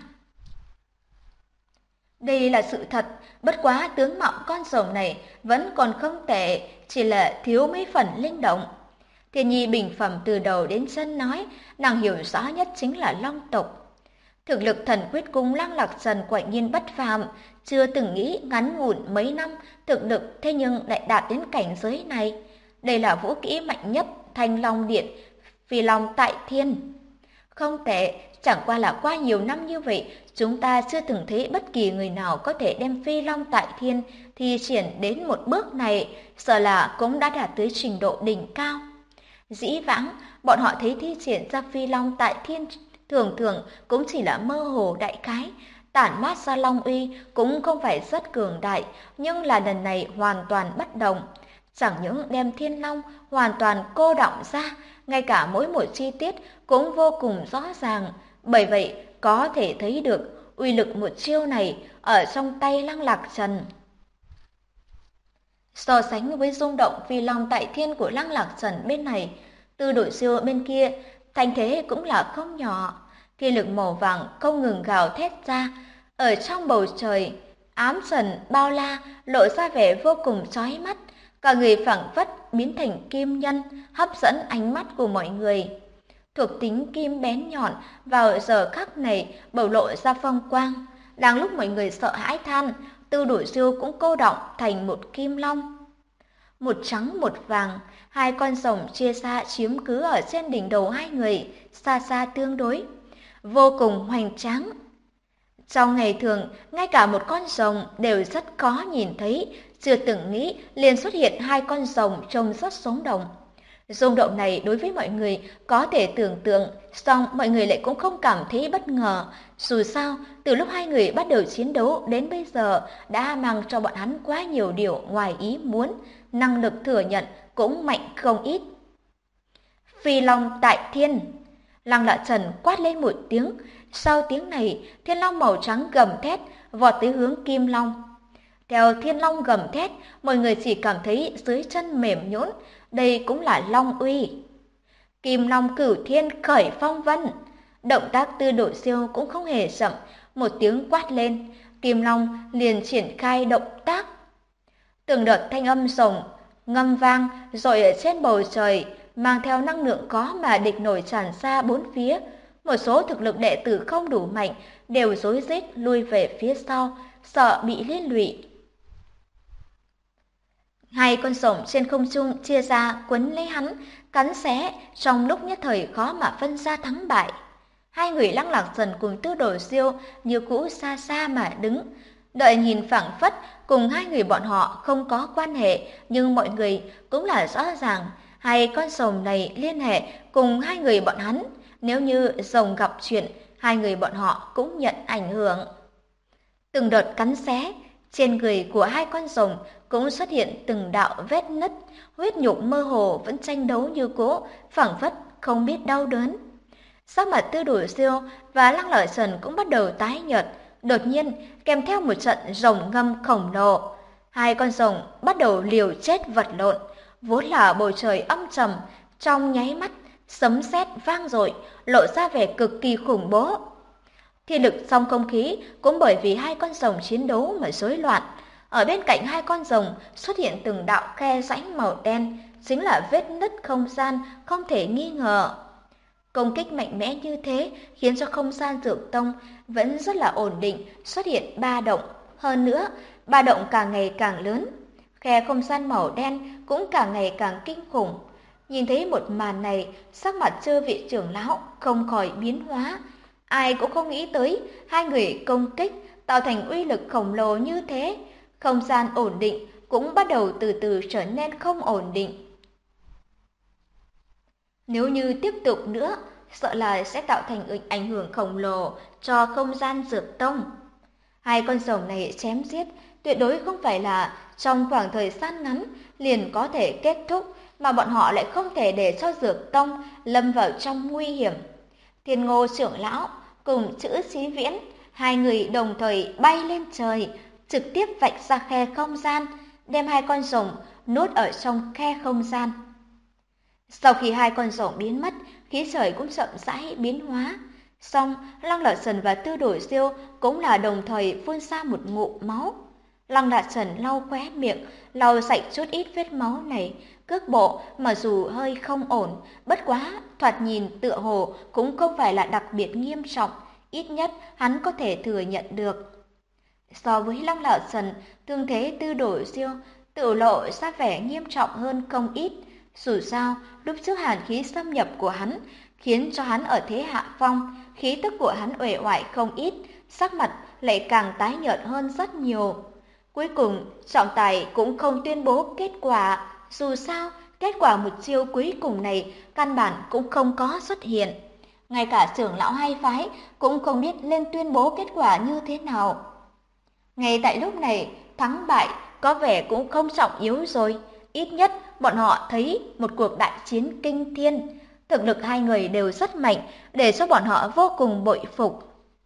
Đây là sự thật, bất quá tướng mạo con rồng này vẫn còn không tệ, chỉ là thiếu mấy phần linh động. Thiên Nhi bình phẩm từ đầu đến chân nói, nàng hiểu rõ nhất chính là long tộc. Thực lực thần quyết cung Lăng Lạc Trần quả nhiên bất phàm, chưa từng nghĩ ngắn ngủn mấy năm, thực lực thế nhưng lại đạt đến cảnh giới này. Đây là vũ kỹ mạnh nhất, Thanh Long Điện, Phi Long Tại Thiên. Không tệ, chẳng qua là qua nhiều năm như vậy, chúng ta chưa từng thấy bất kỳ người nào có thể đem Phi Long Tại Thiên thi triển đến một bước này, sợ là cũng đã đạt tới trình độ đỉnh cao. Dĩ vãng, bọn họ thấy thi triển ra Phi Long Tại Thiên thường thường cũng chỉ là mơ hồ đại khái, tản mát ra long uy cũng không phải rất cường đại, nhưng là lần này hoàn toàn bất đồng. Chẳng những đem thiên long hoàn toàn cô đọng ra, ngay cả mỗi một chi tiết cũng vô cùng rõ ràng, bởi vậy có thể thấy được uy lực một chiêu này ở trong tay Lăng Lạc Trần. So sánh với rung động Phi Long Tại Thiên của Lăng Lạc Trần bên này, Tư Đổi Siêu bên kia, thành thế cũng là không nhỏ. Thiên lực màu vàng không ngừng gào thét ra, ở trong bầu trời, ám trần bao la lộ ra vẻ vô cùng chói mắt, cả người phảng phất biến thành kim nhân, hấp dẫn ánh mắt của mọi người. Thuộc tính kim bén nhọn vào giờ khắc này bộc lộ ra phong quang, đang lúc mọi người sợ hãi than, Tư Đổi Siêu cũng cô đọng thành một kim long. Một trắng một vàng, hai con rồng chia ra chiếm cứ ở trên đỉnh đầu hai người, xa xa tương đối, vô cùng hoành tráng. Trong ngày thường, ngay cả một con rồng đều rất khó nhìn thấy, chưa từng nghĩ liền xuất hiện hai con rồng trông rất sống động. Rung động này đối với mọi người có thể tưởng tượng, song mọi người lại cũng không cảm thấy bất ngờ. Dù sao, từ lúc hai người bắt đầu chiến đấu đến bây giờ đã mang cho bọn hắn quá nhiều điều ngoài ý muốn, năng lực thừa nhận cũng mạnh không ít. Phi Long Tại Thiên. Lăng Lạc Trần quát lên một tiếng, sau tiếng này, Thiên Long màu trắng gầm thét, vọt tới hướng Kim Long. Theo Thiên Long gầm thét, mọi người chỉ cảm thấy dưới chân mềm nhũn, đây cũng là Long uy. Kim Long Cửu Thiên khởi phong vân. Động tác Tư Đổi Siêu cũng không hề chậm, một tiếng quát lên, Kim Long liền triển khai động tác. Từng đợt thanh âm rồng ngâm vang rọi ở trên bầu trời, mang theo năng lượng khó mà địch nổi tràn ra bốn phía. Một số thực lực đệ tử không đủ mạnh đều rối rít lui về phía sau, sợ bị liên lụy. Hai con rồng trên không trung chia ra quấn lấy hắn, cắn xé, trong lúc nhất thời khó mà phân ra thắng bại. Hai người Lăng Lạc Trần cùng Tư Đồ Siêu như cũ xa xa mà đứng, đợi nhìn phảng phất cùng hai người bọn họ không có quan hệ, nhưng mọi người cũng là rõ ràng hai con rồng này liên hệ cùng hai người bọn hắn. Nếu như rồng gặp chuyện, hai người bọn họ cũng nhận ảnh hưởng. Từng đợt cắn xé, trên người của hai con rồng cũng xuất hiện từng đạo vết nứt, huyết nhục mơ hồ vẫn tranh đấu như cũ, phảng phất không biết đau đớn. Sắc mặt Tư Đồ Siêu và Lăng Lợi Trần cũng bắt đầu tái nhợt, đột nhiên kèm theo một trận rồng ngâm khổng lồ. Hai con rồng bắt đầu liều chết vật lộn, vốn là bầu trời âm trầm, trong nháy mắt sấm sét vang dội, lộ ra vẻ cực kỳ khủng bố. Thiên lực trong không khí cũng bởi vì hai con rồng chiến đấu mà rối loạn. Ở bên cạnh hai con rồng xuất hiện từng đạo khe rãnh màu đen, chính là vết nứt không gian không thể nghi ngờ. Công kích mạnh mẽ như thế khiến cho không gian Dược Tông vẫn rất là ổn định, xuất hiện ba động. Hơn nữa, ba động càng ngày càng lớn. Khe không gian màu đen cũng càng ngày càng kinh khủng. Nhìn thấy một màn này, sắc mặt chư vị trưởng lão không khỏi biến hóa. Ai cũng không nghĩ tới hai người công kích tạo thành uy lực khổng lồ như thế. Không gian ổn định cũng bắt đầu từ từ trở nên không ổn định. Nếu như tiếp tục nữa, sợ là sẽ tạo thành ảnh hưởng khổng lồ cho không gian Dược Tông. Hai con rồng này chém giết tuyệt đối không phải là trong khoảng thời gian ngắn liền có thể kết thúc, mà bọn họ lại không thể để cho Dược Tông lâm vào trong nguy hiểm. Thiên Ngô trưởng lão cùng Chữ Chí Viễn, hai người đồng thời bay lên trời, trực tiếp vạch ra khe không gian, đem hai con rồng nuốt ở trong khe không gian. Sau khi hai con rồng biến mất, khí trời cũng chậm rãi biến hóa. Xong, Lăng Lạc Trần và Tư Đồ Diêu cũng là đồng thời phun ra một ngụm máu. Lăng Lạc Trần lau khóe miệng, lau sạch chút ít vết máu này, cước bộ mặc dù hơi không ổn, bất quá thoạt nhìn tựa hồ cũng không phải là đặc biệt nghiêm trọng, ít nhất hắn có thể thừa nhận được. So với Lăng Lạc Trần, thương thế Tư Đồ Diêu tự lộ ra vẻ nghiêm trọng hơn không ít. Dù sao, lúc trước hàn khí xâm nhập của hắn khiến cho hắn ở thế hạ phong, khí tức của hắn uể oải không ít, sắc mặt lại càng tái nhợt hơn rất nhiều. Cuối cùng, trọng tài cũng không tuyên bố kết quả, dù sao, kết quả một chiêu cuối cùng này căn bản cũng không có xuất hiện. Ngay cả trưởng lão hai phái cũng không biết nên tuyên bố kết quả như thế nào. Ngay tại lúc này, thắng bại có vẻ cũng không trọng yếu rồi. Ít nhất bọn họ thấy một cuộc đại chiến kinh thiên. Thực lực hai người đều rất mạnh, để cho bọn họ vô cùng bội phục.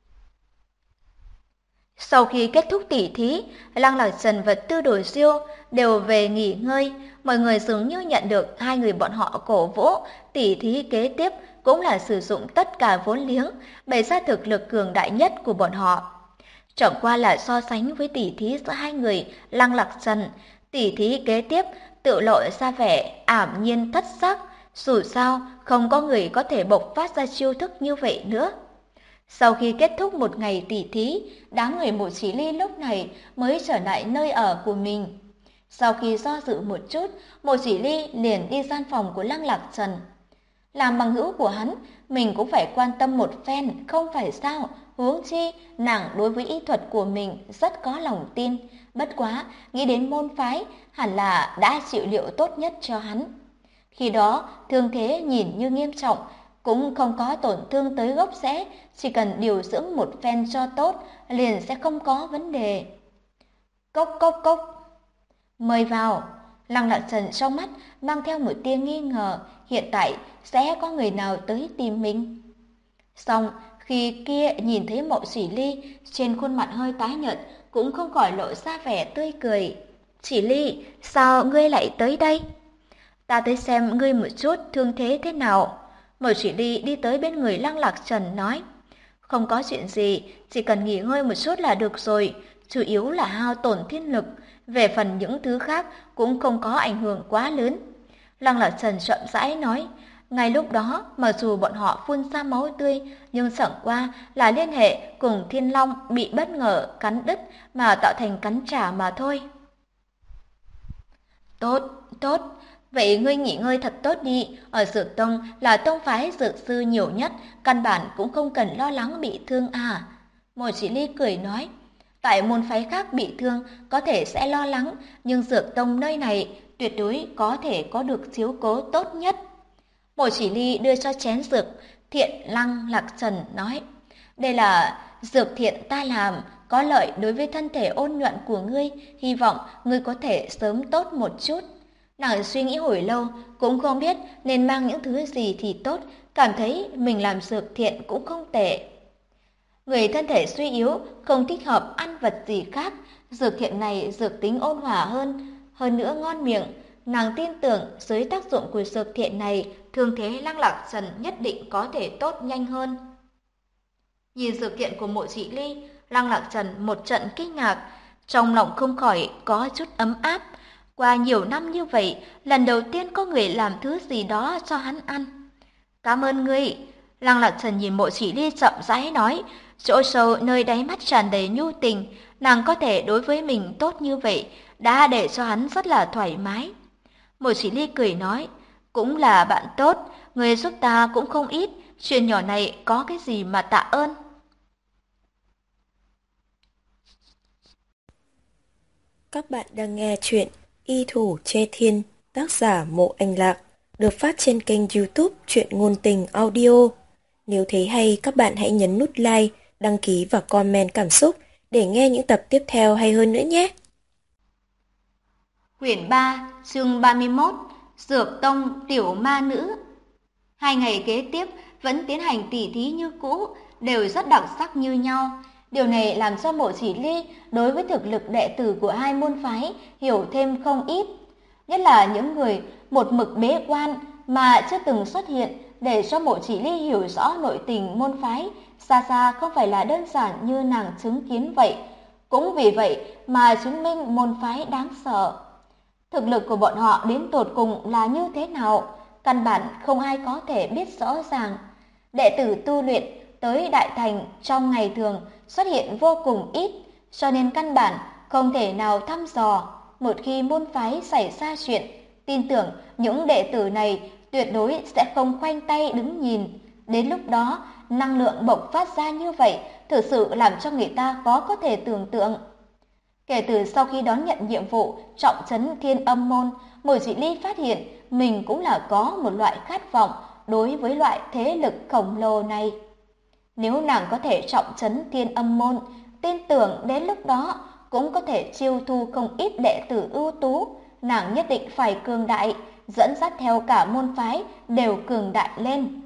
Sau khi kết thúc tỉ thí, Lăng Lạc Trần và Tư Đồ Diêu đều về nghỉ ngơi. Mọi người dường như nhận được hai người bọn họ cổ vũ, tỉ thí kế tiếp cũng là sử dụng tất cả vốn liếng, bày ra thực lực cường đại nhất của bọn họ. Chẳng qua là so sánh với tỉ thí giữa hai người Lăng Lạc Trần, tỉ thí kế tiếp tự lộ ra vẻ ảm nhiên thất sắc, dù sao không có người có thể bộc phát ra chiêu thức như vậy nữa. Sau khi kết thúc một ngày tỉ thí, đám người Mộ Chỉ Ly lúc này mới trở lại nơi ở của mình. Sau khi do dự một chút, Mộ Chỉ Ly liền đi gian phòng của Lăng Lạc Trần. Làm bằng hữu của hắn, mình cũng phải quan tâm một phen, không phải sao? Huống chi, nàng đối với y thuật của mình rất có lòng tin. Bất quá, nghĩ đến môn phái, hẳn là đã chịu liệu tốt nhất cho hắn. Khi đó, thương thế nhìn như nghiêm trọng, cũng không có tổn thương tới gốc rễ, chỉ cần điều dưỡng một phen cho tốt, liền sẽ không có vấn đề. Cốc cốc cốc. Mời vào. Lăng Lạc Trần trong mắt mang theo một tia nghi ngờ, hiện tại sẽ có người nào tới tìm mình. Xong, khi kia nhìn thấy Mộ Chỉ Ly, trên khuôn mặt hơi tái nhợt, cũng không khỏi lộ ra vẻ tươi cười. Chỉ Ly, sao ngươi lại tới đây? Ta tới xem ngươi một chút thương thế thế nào. Mộ Chỉ Ly đi tới bên người Lăng Lạc Trần nói. Không có chuyện gì, chỉ cần nghỉ ngơi một chút là được rồi, chủ yếu là hao tổn thiên lực. Về phần những thứ khác cũng không có ảnh hưởng quá lớn. Lăng Lạc Trần chậm rãi nói, ngay lúc đó mặc dù bọn họ phun ra máu tươi, nhưng chẳng qua là liên hệ cùng Thiên Long bị bất ngờ cắn đứt mà tạo thành cắn trả mà thôi. Tốt, tốt, vậy ngươi nghỉ ngơi thật tốt đi, ở Dược Tông là tông phái dược sư nhiều nhất, căn bản cũng không cần lo lắng bị thương à. Mộ Chỉ Ly cười nói, tại môn phái khác bị thương có thể sẽ lo lắng, nhưng Dược Tông nơi này tuyệt đối có thể có được chiếu cố tốt nhất. Mộ Chỉ Ly đưa cho chén dược thiện Lăng Lạc Trần nói, đây là dược thiện ta làm, có lợi đối với thân thể ôn nhuận của ngươi, hy vọng ngươi có thể sớm tốt một chút. Nàng suy nghĩ hồi lâu, cũng không biết nên mang những thứ gì thì tốt, cảm thấy mình làm dược thiện cũng không tệ. Người thân thể suy yếu, không thích hợp ăn vật gì khác, dược thiện này dược tính ôn hòa hơn nữa ngon miệng. Nàng tin tưởng dưới tác dụng của dược thiện này, thương thế Lăng Lạc Trần nhất định có thể tốt nhanh hơn. Nhìn dược thiện của Mộ Chỉ Ly, Lăng Lạc Trần một trận kinh ngạc, trong lòng không khỏi có chút ấm áp. Qua nhiều năm như vậy, lần đầu tiên có người làm thứ gì đó cho hắn ăn. Cảm ơn ngươi. Lăng Lạc Trần nhìn Mộ Chỉ Ly chậm rãi nói, chỗ sâu nơi đáy mắt tràn đầy nhu tình, nàng có thể đối với mình tốt như vậy, đã để cho hắn rất là thoải mái. Mộ Chỉ Ly cười nói, cũng là bạn tốt, người giúp ta cũng không ít, chuyện nhỏ này có cái gì mà tạ ơn. Các bạn đang nghe chuyện Y Thủ Chê Thiên, tác giả Mộ Anh Lạc, được phát trên kênh YouTube Truyện Ngôn Tình Audio. Nếu thấy hay, các bạn hãy nhấn nút like, đăng ký và comment cảm xúc để nghe những tập tiếp theo hay hơn nữa nhé. Quyển 3, chương 31, Dược Tông Tiểu Ma Nữ. 2 ngày kế tiếp vẫn tiến hành tỉ thí như cũ, đều rất đặc sắc như nhau. Điều này làm cho Mộ Chỉ Ly đối với thực lực đệ tử của hai môn phái hiểu thêm không ít. Nhất là những người một mực bế quan mà chưa từng xuất hiện, để cho Mộ Chỉ Ly hiểu rõ nội tình môn phái, xa xa không phải là đơn giản như nàng chứng kiến vậy. Cũng vì vậy mà chứng minh môn phái đáng sợ. Thực lực của bọn họ đến tột cùng là như thế nào, căn bản không ai có thể biết rõ ràng. Đệ tử tu luyện tới Đại Thành trong ngày thường xuất hiện vô cùng ít, cho nên căn bản không thể nào thăm dò. Một khi môn phái xảy ra chuyện, tin tưởng những đệ tử này tuyệt đối sẽ không khoanh tay đứng nhìn. Đến lúc đó, năng lượng bộc phát ra như vậy thực sự làm cho người ta khó có thể tưởng tượng. Kể từ sau khi đón nhận nhiệm vụ trọng trấn Thiên Âm Môn, Mộ Chỉ Ly phát hiện mình cũng là có một loại khát vọng đối với loại thế lực khổng lồ này. Nếu nàng có thể trọng trấn Thiên Âm Môn, tin tưởng đến lúc đó cũng có thể chiêu thu không ít đệ tử ưu tú, nàng nhất định phải cường đại, dẫn dắt theo cả môn phái đều cường đại lên.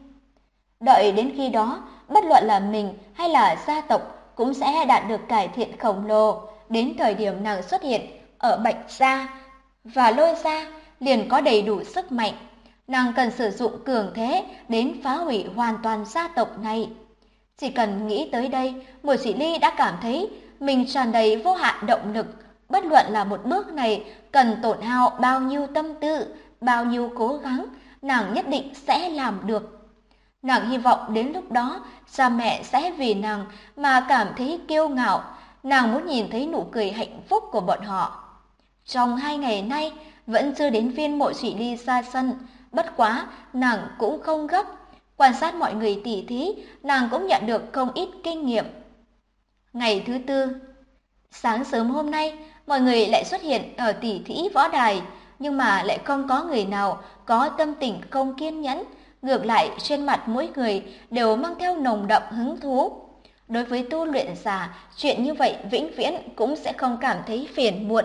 Đợi đến khi đó, bất luận là mình hay là gia tộc cũng sẽ đạt được cải thiện khổng lồ. Đến thời điểm nàng xuất hiện ở Bạch Gia và Lôi Gia liền có đầy đủ sức mạnh. Nàng cần sử dụng cường thế đến phá hủy hoàn toàn gia tộc này. Chỉ cần nghĩ tới đây, Mộ Chỉ Ly đã cảm thấy mình tràn đầy vô hạn động lực. Bất luận là một bước này cần tổn hao bao nhiêu tâm tư, bao nhiêu cố gắng, nàng nhất định sẽ làm được. Nàng hy vọng đến lúc đó cha mẹ sẽ vì nàng mà cảm thấy kiêu ngạo. Nàng muốn nhìn thấy nụ cười hạnh phúc của bọn họ. Trong 2 ngày nay vẫn chưa đến phiên Mộ Chỉ Ly ra sân, bất quá nàng cũng không gấp. Quan sát mọi người tỉ thí, nàng cũng nhận được không ít kinh nghiệm. Ngày thứ tư, sáng sớm hôm nay, mọi người lại xuất hiện ở tỉ thí võ đài, nhưng mà lại không có người nào có tâm tình không kiên nhẫn. Ngược lại, trên mặt mỗi người đều mang theo nồng đậm hứng thú. Đối với tu luyện giả, chuyện như vậy vĩnh viễn cũng sẽ không cảm thấy phiền muộn.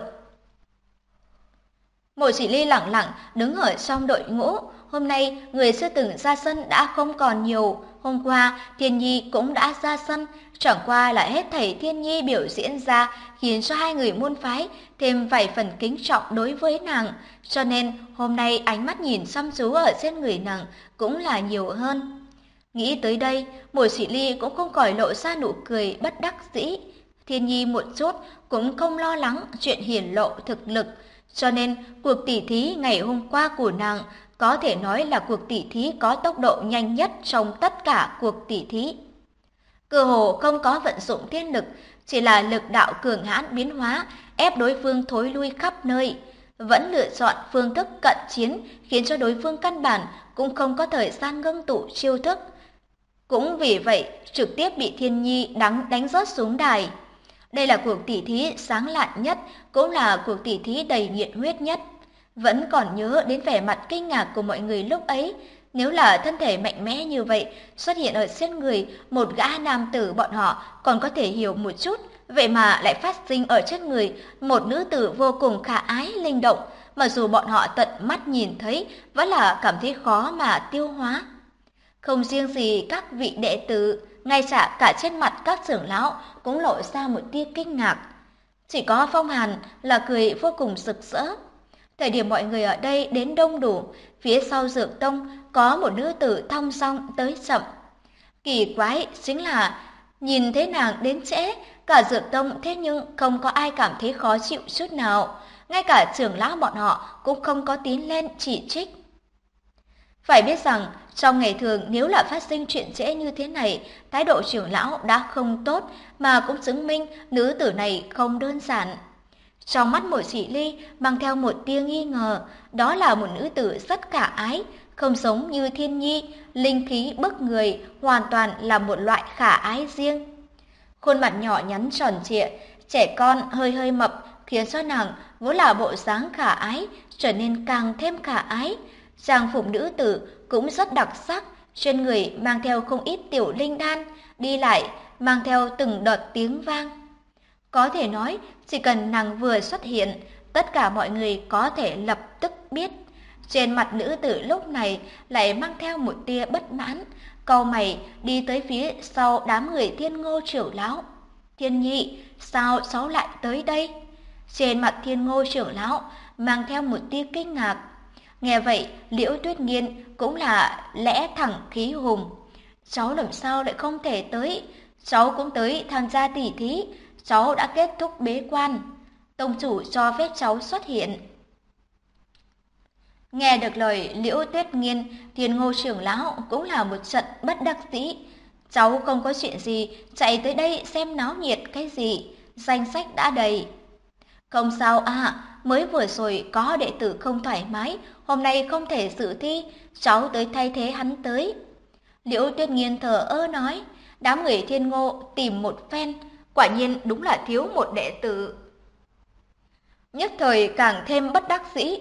Mộ Chỉ Ly lẳng lặng đứng ở trong đội ngũ. Hôm nay người chưa từng ra sân đã không còn nhiều. Hôm qua Thiên Nhi cũng đã ra sân, chẳng qua là hết thảy Thiên Nhi biểu diễn ra khiến cho hai người môn phái thêm vài phần kính trọng đối với nàng, cho nên hôm nay ánh mắt nhìn chăm chú ở trên người nàng cũng là nhiều hơn. Nghĩ tới đây, Mộ Chỉ Ly cũng không khỏi lộ ra nụ cười bất đắc dĩ. Thiên Nhi một chút cũng không lo lắng chuyện hiển lộ thực lực, cho nên cuộc tỉ thí ngày hôm qua của nàng có thể nói là cuộc tỉ thí có tốc độ nhanh nhất trong tất cả cuộc tỉ thí. Cơ hồ không có vận dụng thiên lực, chỉ là lực đạo cường hãn biến hóa, ép đối phương thối lui khắp nơi. Vẫn lựa chọn phương thức cận chiến, khiến cho đối phương căn bản cũng không có thời gian ngưng tụ chiêu thức. Cũng vì vậy, trực tiếp bị Thiên Nhi đánh rớt xuống đài. Đây là cuộc tỉ thí sáng lạn nhất, cũng là cuộc tỉ thí đầy nhiệt huyết nhất. Vẫn còn nhớ đến vẻ mặt kinh ngạc của mọi người lúc ấy. Nếu là thân thể mạnh mẽ như vậy xuất hiện ở trên người một gã nam tử, bọn họ còn có thể hiểu một chút, vậy mà lại phát sinh ở trên người một nữ tử vô cùng khả ái linh động, mà dù bọn họ tận mắt nhìn thấy vẫn là cảm thấy khó mà tiêu hóa. Không riêng gì các vị đệ tử, ngay cả trên mặt các trưởng lão cũng lộ ra một tia kinh ngạc. Chỉ có Phong Hàn là cười vô cùng rực rỡ. Thời điểm mọi người ở đây đến đông đủ, phía sau Dược Tông có một nữ tử thong dong tới chậm. Kỳ quái chính là nhìn thấy nàng đến trễ, cả Dược Tông thế nhưng không có ai cảm thấy khó chịu chút nào, ngay cả trưởng lão bọn họ cũng không có tiến lên chỉ trích. Phải biết rằng, trong ngày thường nếu là phát sinh chuyện trễ như thế này, thái độ trưởng lão đã không tốt, mà cũng chứng minh nữ tử này không đơn giản. Trong mắt Mộ Chỉ Ly mang theo một tia nghi ngờ, đó là một nữ tử rất khả ái, không giống như Thiên Nhi, linh khí bức người, hoàn toàn là một loại khả ái riêng. Khuôn mặt nhỏ nhắn tròn trịa, trẻ con hơi hơi mập khiến cho nàng vốn là bộ dáng khả ái trở nên càng thêm khả ái. Trang phục nữ tử cũng rất đặc sắc, trên người mang theo không ít tiểu linh đan, đi lại mang theo từng đợt tiếng vang. Có thể nói, chỉ cần nàng vừa xuất hiện, tất cả mọi người có thể lập tức biết. Trên mặt nữ tử lúc này lại mang theo một tia bất mãn, cau mày đi tới phía sau đám người Thiên Ngô trưởng lão. Thiên Nhị, sao cháu lại tới đây? Trên mặt Thiên Ngô trưởng lão mang theo một tia kinh ngạc. Nghe vậy, Liễu Tuyết Nghiên cũng là lẽ thẳng khí hùng. Cháu làm sao lại không thể tới? Cháu cũng tới tham gia tỉ thí, cháu đã kết thúc bế quan. Tông chủ cho phép cháu xuất hiện. Nghe được lời Liễu Tuyết Nghiên, Thiên Ngô trưởng lão cũng là một trận bất đắc dĩ. Cháu không có chuyện gì, chạy tới đây xem náo nhiệt cái gì, danh sách đã đầy. Không sao mới vừa rồi có đệ tử không thoải mái, hôm nay không thể dự thi, cháu tới thay thế hắn tới. Liễu Tuyết Nghiên thờ ơ nói, đám người Thiên Ngô tìm một phen, quả nhiên đúng là thiếu một đệ tử. Nhất thời càng thêm bất đắc dĩ.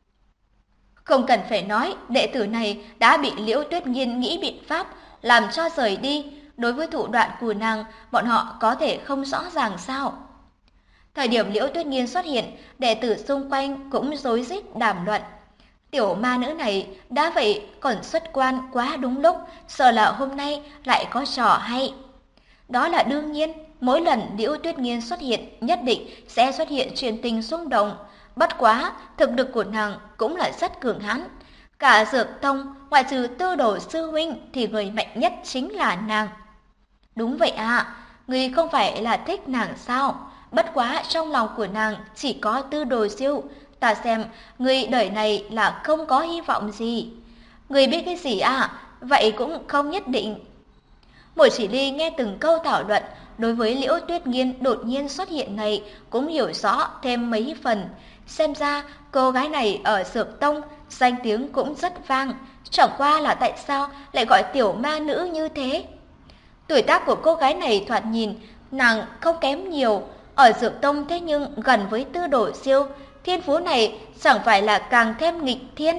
Không cần phải nói, đệ tử này đã bị Liễu Tuyết Nghiên nghĩ biện pháp làm cho rời đi. Đối với thủ đoạn của nàng, bọn họ có thể không rõ ràng sao? Thời điểm Liễu Tuyết Nghiên xuất hiện, đệ tử xung quanh cũng rối rít đàm luận. Tiểu ma nữ này đã vậy còn xuất quan quá đúng lúc, sợ là hôm nay lại có trò hay. Đó là đương nhiên, mỗi lần Liễu Tuyết Nghiên xuất hiện nhất định sẽ xuất hiện chuyện tình xung động. Bất quá, thực lực của nàng cũng là rất cường hãn. Cả Dược Tông, ngoại trừ Tư Đồ sư huynh thì người mạnh nhất chính là nàng. Đúng vậy người không phải là thích nàng sao? Bất quá trong lòng của nàng chỉ có Tư Đồ siêu. Ta xem, người đời này là không có hy vọng gì. Người biết cái gì vậy cũng không nhất định. Mộ Chỉ Ly nghe từng câu thảo luận, đối với Liễu Tuyết Nghiên đột nhiên xuất hiện này cũng hiểu rõ thêm mấy phần. Xem ra cô gái này ở Dược Tông danh tiếng cũng rất vang, chẳng qua là tại sao lại gọi tiểu ma nữ như thế. Tuổi tác của cô gái này thoạt nhìn nàng không kém nhiều, ở Dược Tông thế nhưng gần với Tư Đồ siêu, thiên phú này chẳng phải là càng thêm nghịch thiên.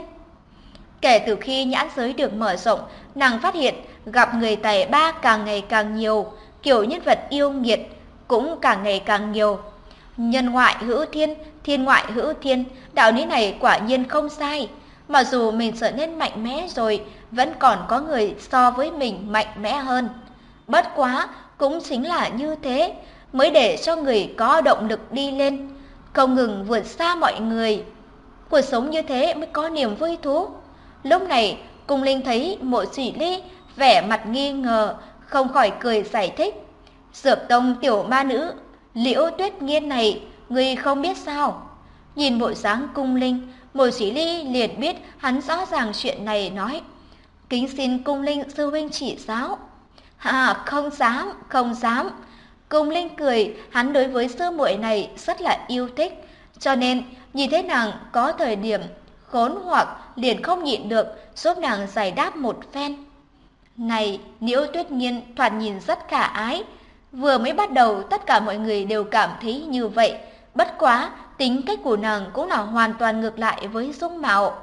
Kể từ khi nhãn giới được mở rộng, nàng phát hiện gặp người tài ba càng ngày càng nhiều, kiểu nhân vật yêu nghiệt cũng càng ngày càng nhiều. Nhân ngoại hữu thiên, thiên ngoại hữu thiên, đạo lý này quả nhiên không sai. Mặc dù mình trở nên mạnh mẽ rồi, vẫn còn có người so với mình mạnh mẽ hơn. Bất quá, cũng chính là như thế, mới để cho người có động lực đi lên, không ngừng vượt xa mọi người. Cuộc sống như thế mới có niềm vui thú. Lúc này, Cung Linh thấy Mộ Chỉ Ly vẻ mặt nghi ngờ, không khỏi cười giải thích. Dược Tông tiểu ma nữ Liễu Tuyết Nghiên này, ngươi không biết sao? Nhìn bộ dáng Cung Linh, Mộ Chỉ Ly liền biết hắn rõ ràng chuyện này, nói: kính xin Cung Linh sư huynh chỉ giáo. Không dám, không dám. Cung Linh cười, hắn đối với sư muội này rất là yêu thích, cho nên nhìn thấy nàng có thời điểm khốn hoặc liền không nhịn được giúp nàng giải đáp một phen. Này, Liễu Tuyết Nghiên thoạt nhìn rất khả ái. Vừa mới bắt đầu tất cả mọi người đều cảm thấy như vậy, bất quá tính cách của nàng cũng là hoàn toàn ngược lại với dung mạo.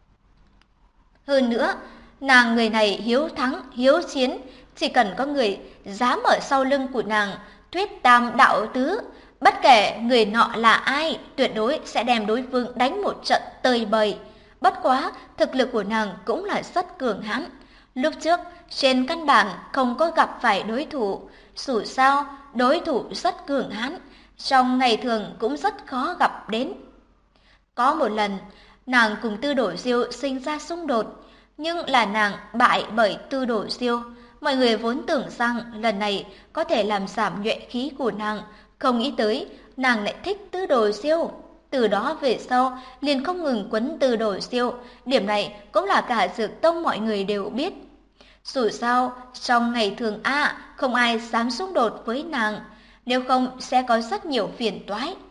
Hơn nữa, nàng người này hiếu thắng, hiếu chiến, chỉ cần có người dám ở sau lưng của nàng thuyết tam đạo tứ, bất kể người nọ là ai, tuyệt đối sẽ đem đối phương đánh một trận tơi bời. Bất quá, thực lực của nàng cũng là rất cường hãn. Lúc trước, trên căn bản không có gặp phải đối thủ, dù sao đối thủ rất cường hãn, trong ngày thường cũng rất khó gặp đến. Có một lần, nàng cùng Tư Đồ Diêu sinh ra xung đột, nhưng là nàng bại bởi Tư Đồ Diêu. Mọi người vốn tưởng rằng lần này có thể làm giảm nhuệ khí của nàng, không nghĩ tới nàng lại thích Tư Đồ Diêu. Từ đó về sau liền không ngừng quấn Tư Đồ Diêu, điểm này cũng là cả Dược Tông mọi người đều biết. Dù sao, trong ngày thường không ai dám xung đột với nàng, nếu không sẽ có rất nhiều phiền toái.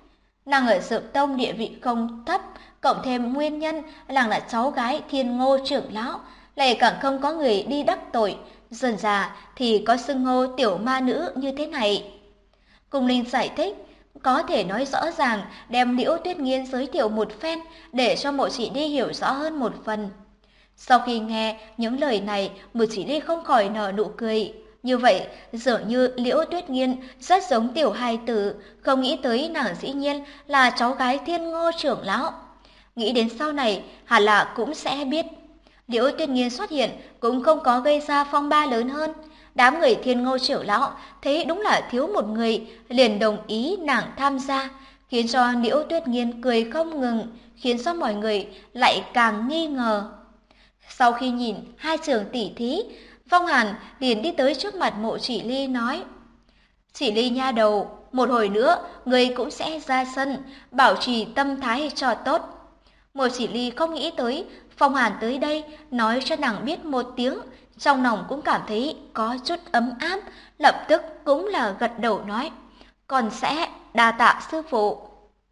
Nàng ở Dược Tông địa vị không thấp, cộng thêm nguyên nhân nàng là cháu gái Thiên Ngô trưởng lão, lại càng không có người đi đắc tội, dần dà thì có xưng hô tiểu ma nữ như thế này. Cung Linh giải thích, có thể nói rõ ràng đem Liễu Tuyết Nghiên giới thiệu một phen để cho Mộ Chỉ Ly hiểu rõ hơn một phần. Sau khi nghe những lời này, Mộ Chỉ Ly không khỏi nở nụ cười. Như vậy, dường như Liễu Tuyết Nghiên rất giống tiểu hài tử, không nghĩ tới nàng dĩ nhiên là cháu gái Thiên Ngô trưởng lão. Nghĩ đến sau này, hẳn là cũng sẽ biết. Liễu Tuyết Nghiên xuất hiện cũng không có gây ra phong ba lớn hơn. Đám người Thiên Ngô trưởng lão thấy đúng là thiếu một người, liền đồng ý nàng tham gia, khiến cho Liễu Tuyết Nghiên cười không ngừng, khiến cho mọi người lại càng nghi ngờ. Sau khi nhìn hai trường tỷ thí, Phong Hàn liền đi tới trước mặt Mộ Chỉ Ly nói: "Chỉ Ly nha đầu, một hồi nữa người cũng sẽ ra sân, bảo trì tâm thái cho tốt." Mộ Chỉ Ly không nghĩ tới Phong Hàn tới đây nói cho nàng biết một tiếng, trong lòng cũng cảm thấy có chút ấm áp, lập tức cũng là gật đầu nói: "Còn sẽ đa tạ sư phụ."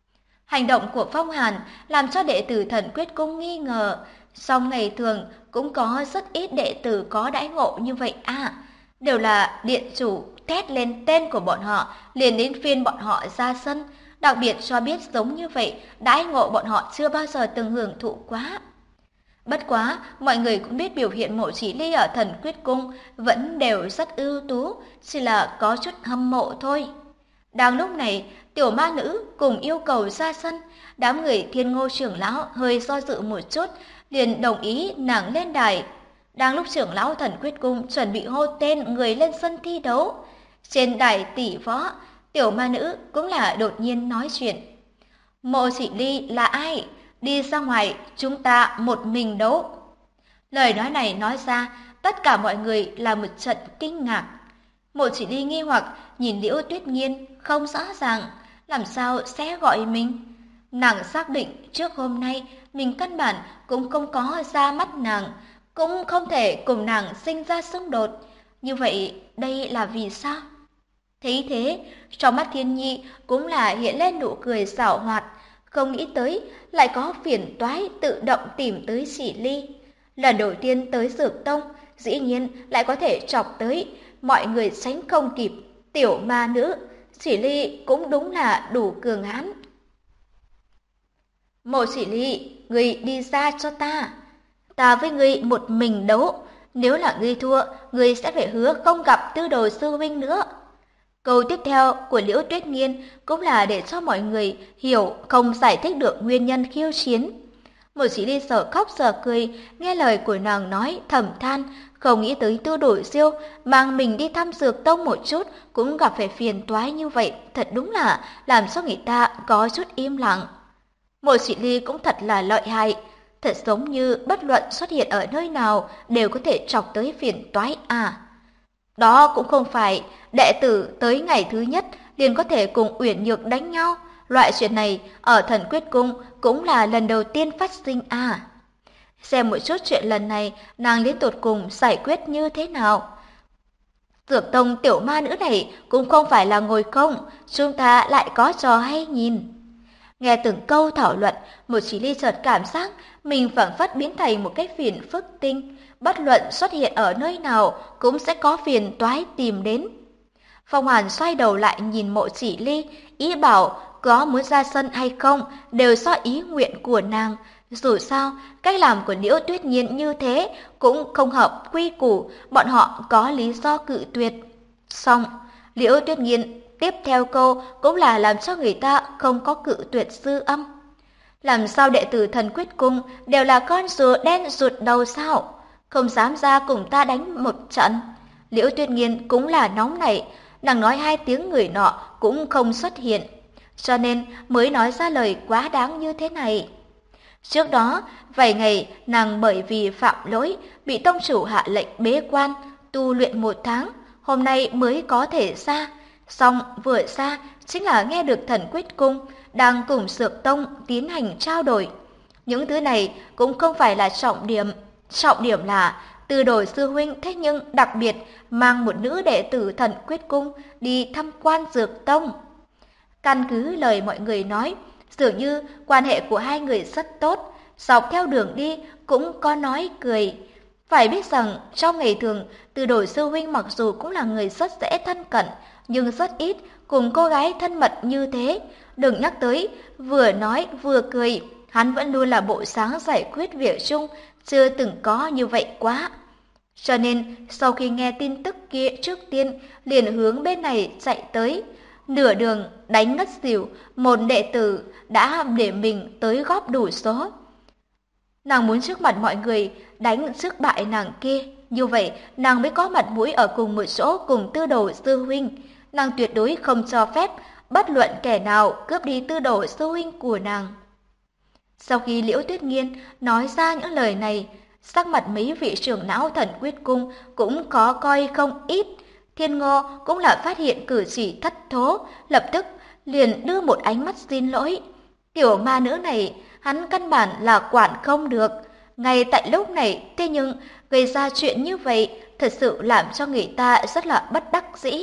Hành động của Phong Hàn làm cho đệ tử Thần Quyết Cung nghi ngờ, song ngày thường cũng có rất ít đệ tử có đãi ngộ như vậy à, đều là điện chủ thét lên tên của bọn họ, liền đến phiên bọn họ ra sân, đặc biệt cho biết giống như vậy, đãi ngộ bọn họ chưa bao giờ từng hưởng thụ quá. Bất quá, mọi người cũng biết biểu hiện Mộ Chỉ Ly ở Thần Quyết Cung vẫn đều rất ưu tú, chỉ là có chút hâm mộ thôi. Đang lúc này, tiểu ma nữ cùng yêu cầu ra sân, đám người Thiên Ngô trưởng lão hơi do dự một chút, liền đồng ý nàng lên đài. Đang lúc trưởng lão Thần Quyết Cung chuẩn bị hô tên người lên sân thi đấu, trên đài tỷ võ, tiểu ma nữ cũng là đột nhiên nói chuyện. "Mộ Chỉ Ly là ai? Đi ra ngoài, chúng ta một mình đấu." Lời nói này nói ra, tất cả mọi người là một trận kinh ngạc. Mộ Chỉ Ly nghi hoặc nhìn Liễu Tuyết Nghiên không rõ ràng, làm sao sẽ gọi mình. Nàng xác định trước hôm nay mình căn bản cũng không có ra mắt nàng, cũng không thể cùng nàng sinh ra xung đột. Như vậy đây là vì sao? Thấy thế, trong mắt Thiên Nhi cũng là hiện lên nụ cười giảo hoạt, không nghĩ tới lại có phiền toái tự động tìm tới Chỉ Ly. Lần đầu tiên tới Dược Tông, dĩ nhiên lại có thể chọc tới, mọi người tránh không kịp, tiểu ma nữ, Chỉ Ly cũng đúng là đủ cường hãn. "Mộ Chỉ Ly, ngươi đi ra cho ta. Ta với ngươi một mình đấu, nếu là ngươi thua, ngươi sẽ phải hứa không gặp Tư Đồ sư huynh nữa." Câu tiếp theo của Liễu Tuyết Nghiên cũng là để cho mọi người hiểu không giải thích được nguyên nhân khiêu chiến. Mộ Chỉ Ly sợ khóc sợ cười, nghe lời của nàng nói thầm than, không nghĩ tới Tư Đồ Diêu mang mình đi thăm Dược Tông một chút cũng gặp phải phiền toái như vậy, thật đúng là làm cho người ta có chút im lặng. Mộ Chỉ Ly cũng thật là lợi hại, thật giống như bất luận xuất hiện ở nơi nào đều có thể chọc tới phiền toái à. Đó cũng không phải đệ tử tới ngày thứ nhất liền có thể cùng Uyển Nhược đánh nhau, loại chuyện này ở Thần Quyết Cung cũng là lần đầu tiên phát sinh à. Xem một chút chuyện lần này nàng liên tục cùng giải quyết như thế nào. Dược Tông tiểu ma nữ này cũng không phải là ngồi không, chúng ta lại có trò hay nhìn. Nghe từng câu thảo luận, Mộ Chỉ Ly chợt cảm giác mình phảng phất biến thành một cái phiền phức tinh, bất luận xuất hiện ở nơi nào cũng sẽ có phiền toái tìm đến. Phong Hàn xoay đầu lại nhìn Mộ Chỉ Ly, ý bảo có muốn ra sân hay không đều do ý nguyện của nàng. Dù sao, cách làm của Liễu Tuyết Nghiên như thế cũng không hợp quy củ, bọn họ có lý do cự tuyệt. Xong, Liễu Tuyết Nghiên tiếp theo câu cũng là làm cho người ta không có cự tuyệt dư âm. Làm sao đệ tử Thần Quyết Cung đều là con rùa đen rụt đầu sao? Không dám ra cùng ta đánh một trận. Liễu Tuyết Nghiên cũng là nóng nảy, nàng nói hai tiếng người nọ cũng không xuất hiện, cho nên mới nói ra lời quá đáng như thế này. Trước đó, vài ngày nàng bởi vì phạm lỗi bị tông chủ hạ lệnh bế quan, tu luyện 1 tháng, hôm nay mới có thể ra. Xong vừa ra chính là nghe được Thần Quyết Cung đang cùng Dược Tông tiến hành trao đổi. Những thứ này cũng không phải là trọng điểm là Từ Đồ sư huynh thế nhưng đặc biệt mang một nữ đệ tử Thần Quyết Cung đi tham quan Dược Tông. Căn cứ lời mọi người nói, dường như quan hệ của hai người rất tốt, dọc theo đường đi cũng có nói cười. Phải biết rằng trong ngày thường, Từ Đồ sư huynh mặc dù cũng là người rất dễ thân cận, nhưng rất ít cùng cô gái thân mật như thế. Đừng nhắc tới vừa nói vừa cười, hắn vẫn luôn là bộ dáng giải quyết việc chung, chưa từng có như vậy quá. Cho nên sau khi nghe tin tức kia trước tiên liền hướng bên này chạy tới. Nửa đường đánh ngất xỉu, một đệ tử đã để mình tới góp đủ số. Nàng muốn trước mặt mọi người đánh trước bại nàng kia, như vậy nàng mới có mặt mũi ở cùng một chỗ cùng Tư Đồ sư huynh. Nàng tuyệt đối không cho phép bất luận kẻ nào cướp đi Tư Đồ sư huynh của nàng. Sau khi Liễu Tuyết Nghiên nói ra những lời này, sắc mặt mấy vị trưởng lão Thần Quyết Cung cũng có coi không ít. Thiên Ngô cũng là phát hiện cử chỉ thất thố, lập tức liền đưa một ánh mắt xin lỗi. Tiểu ma nữ này, hắn căn bản là quản không được. Ngay tại lúc này, thế nhưng gây ra chuyện như vậy, thật sự làm cho người ta rất là bất đắc dĩ.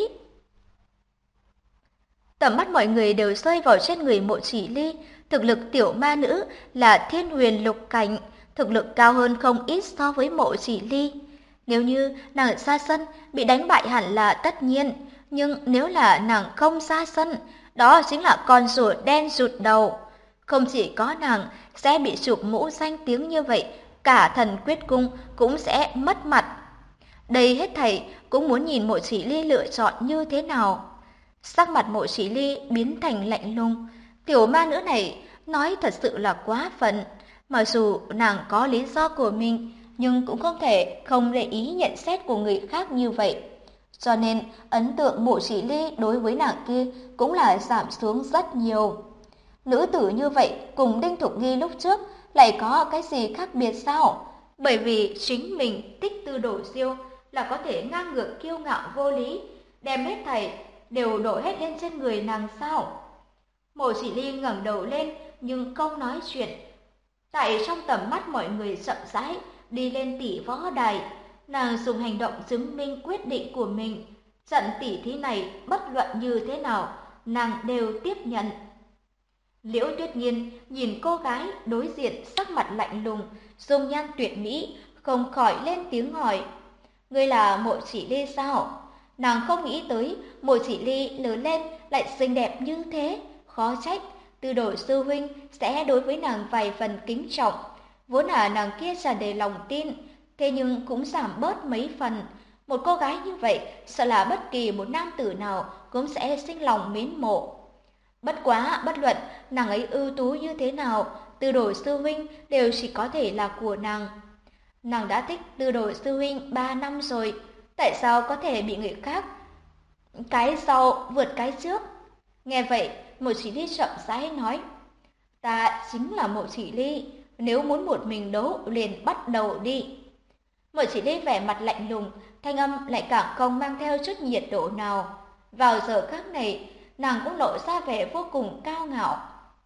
Tầm mắt mọi người đều rơi vào trên người Mộ Chỉ Ly. Thực lực tiểu ma nữ là thiên huyền lục cảnh, thực lực cao hơn không ít so với Mộ Chỉ Ly. Nếu như nàng ra sân bị đánh bại hẳn là tất nhiên, nhưng nếu là nàng không ra sân, đó chính là con rùa đen rụt đầu. Không chỉ có nàng sẽ bị chụp mũ danh tiếng như vậy, cả Thần Quyết Cung cũng sẽ mất mặt. Đây hết thảy cũng muốn nhìn Mộ Chỉ Ly lựa chọn như thế nào. Sắc mặt Mộ Chỉ Ly biến thành lạnh lùng. Tiểu ma nữ này nói thật sự là quá phận. Mặc dù nàng có lý do của mình, nhưng cũng không thể không để ý nhận xét của người khác như vậy. Cho nên ấn tượng Mộ Chỉ Ly đối với nàng kia cũng là giảm xuống rất nhiều. Nữ tử như vậy cùng Đinh Thục Nghi lúc trước lại có cái gì khác biệt sao? Bởi vì chính mình Tích Tư Đồ Diêu là có thể ngang ngược kiêu ngạo vô lý, đem hết thảy đều đổ hết lên trên người nàng sao? Mộ Chỉ Ly ngẩng đầu lên nhưng không nói chuyện. Tại trong tầm mắt mọi người chậm rãi đi lên tỷ võ đài, nàng dùng hành động chứng minh quyết định của mình. Trận tỷ thí này bất luận như thế nào, nàng đều tiếp nhận. Liễu Tuyết Nghiên nhìn cô gái đối diện sắc mặt lạnh lùng, dung nhan tuyệt mỹ, không khỏi lên tiếng hỏi: "Ngươi là Mộ Chỉ Ly sao?" Nàng không nghĩ tới Mộ Chỉ Ly lớn lên lại xinh đẹp như thế, khó trách Tư Đồ sư huynh sẽ đối với nàng vài phần kính trọng. Vốn là nàng kia tràn đầy lòng tin, thế nhưng cũng giảm bớt mấy phần. Một cô gái như vậy, sợ là bất kỳ một nam tử nào cũng sẽ sinh lòng mến mộ. Bất quá, bất luận nàng ấy ưu tú như thế nào, Tư Đồ sư huynh đều chỉ có thể là của nàng. Nàng đã thích Tư Đồ sư huynh 3 năm rồi, tại sao có thể bị người khác cái sau vượt cái trước? Nghe vậy, Mộ Chỉ Ly chậm rãi nói: "Ta chính là Mộ Chỉ Ly, nếu muốn một mình đấu liền bắt đầu đi." Mộ Chỉ Ly vẻ mặt lạnh lùng, thanh âm lại càng không mang theo chút nhiệt độ nào. Vào giờ khắc này, nàng cũng lộ ra vẻ vô cùng cao ngạo.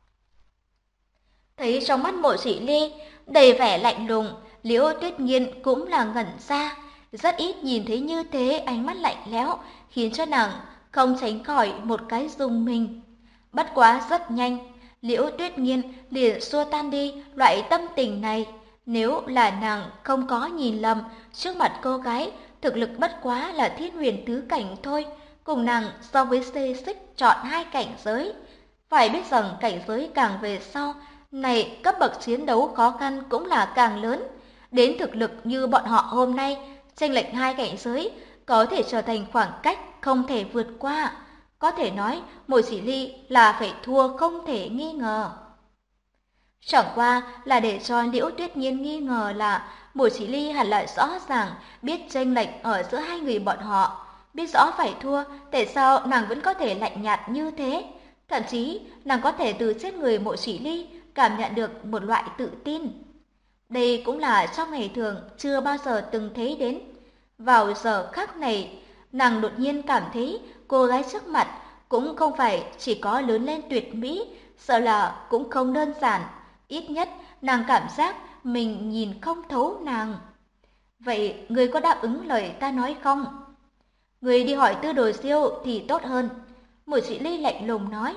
Thấy trong mắt Mộ Chỉ Ly đầy vẻ lạnh lùng, Liễu Tuyết Nghiên cũng là ngẩn ra, rất ít nhìn thấy như thế ánh mắt lạnh lẽo, khiến cho nàng không tránh khỏi một cái rùng mình. Bất quá rất nhanh, Liễu Tuyết Nghiên liền xua tan đi loại tâm tình này. Nếu là nàng không có nhìn lầm, trước mặt cô gái, thực lực bất quá là thiên huyền tứ cảnh thôi, cùng nàng so với xê xích chọn hai cảnh giới. Phải biết rằng cảnh giới càng về sau, này cấp bậc chiến đấu khó khăn cũng là càng lớn. Đến thực lực như bọn họ hôm nay, chênh lệch hai cảnh giới có thể trở thành khoảng cách không thể vượt qua. Có thể nói, Mộ Chỉ Ly là phải thua không thể nghi ngờ. Chẳng qua là để cho Liễu Tuyết Nghiên nghi ngờ là Mộ Chỉ Ly hẳn là rõ ràng biết chênh lệch ở giữa hai người bọn họ, biết rõ phải thua, tại sao nàng vẫn có thể lạnh nhạt như thế? Thậm chí, nàng có thể từ trên người Mộ Chỉ Ly cảm nhận được một loại tự tin. Đây cũng là trong ngày thường chưa bao giờ từng thấy đến. Vào giờ khắc này, nàng đột nhiên cảm thấy cô gái trước mặt cũng không phải chỉ có lớn lên tuyệt mỹ, sợ là cũng không đơn giản. Ít nhất nàng cảm giác mình nhìn không thấu nàng. Vậy người có đáp ứng lời ta nói không? Người đi hỏi Tư Đồ Diêu thì tốt hơn. Mộ Chỉ Ly lạnh lùng nói.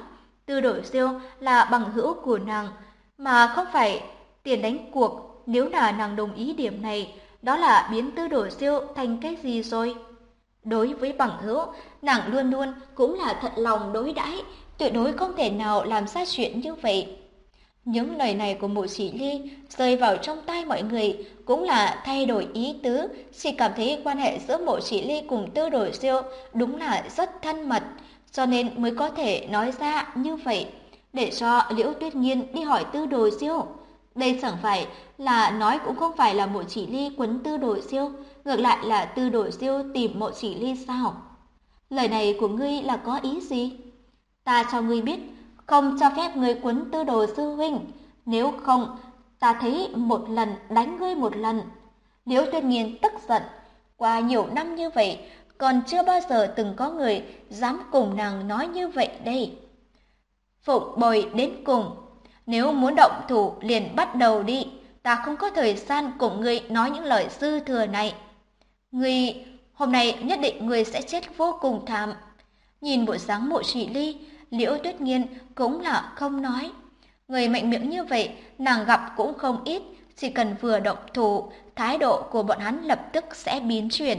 Tư Đồ Siêu là bằng hữu của nàng, mà không phải tiền đánh cuộc. Nếu là nàng đồng ý điểm này, đó là biến Tư Đồ Siêu thành cái gì rồi? Đối với bằng hữu, nàng luôn luôn cũng là thật lòng đối đãi, tuyệt đối không thể nào làm sai chuyện như vậy. Những lời này của Mộ Chỉ Ly rơi vào trong tai mọi người cũng là thay đổi ý tứ, chỉ cảm thấy quan hệ giữa Mộ Chỉ Ly cùng Tư Đồ Siêu đúng là rất thân mật, cho nên mới có thể nói ra như vậy, để cho Liễu Tuyết Nghiên đi hỏi Tư Đồ Siêu. Đây chẳng phải là nói cũng không phải là Mộ Chỉ Ly quấn Tư Đồ Siêu, ngược lại là Tư Đồ Siêu tìm Mộ Chỉ Ly sao? Lời này của ngươi là có ý gì? Ta cho ngươi biết, không cho phép ngươi quấn Tư Đồ sư huynh, nếu không, ta thấy một lần đánh ngươi một lần. Liễu Tuyết Nghiên tức giận, qua nhiều năm như vậy, còn chưa bao giờ từng có người dám cùng nàng nói như vậy đây. Phụng bồi đến cùng, nếu muốn động thủ liền bắt đầu đi, ta không có thời gian cùng ngươi nói những lời dư thừa này. Ngươi, hôm nay nhất định ngươi sẽ chết vô cùng thảm. Nhìn bộ dáng Mộ Chỉ Ly, Liễu Tuyết Nghiên cũng là không nói. Người mạnh miệng như vậy, nàng gặp cũng không ít, chỉ cần vừa động thủ, thái độ của bọn hắn lập tức sẽ biến chuyển.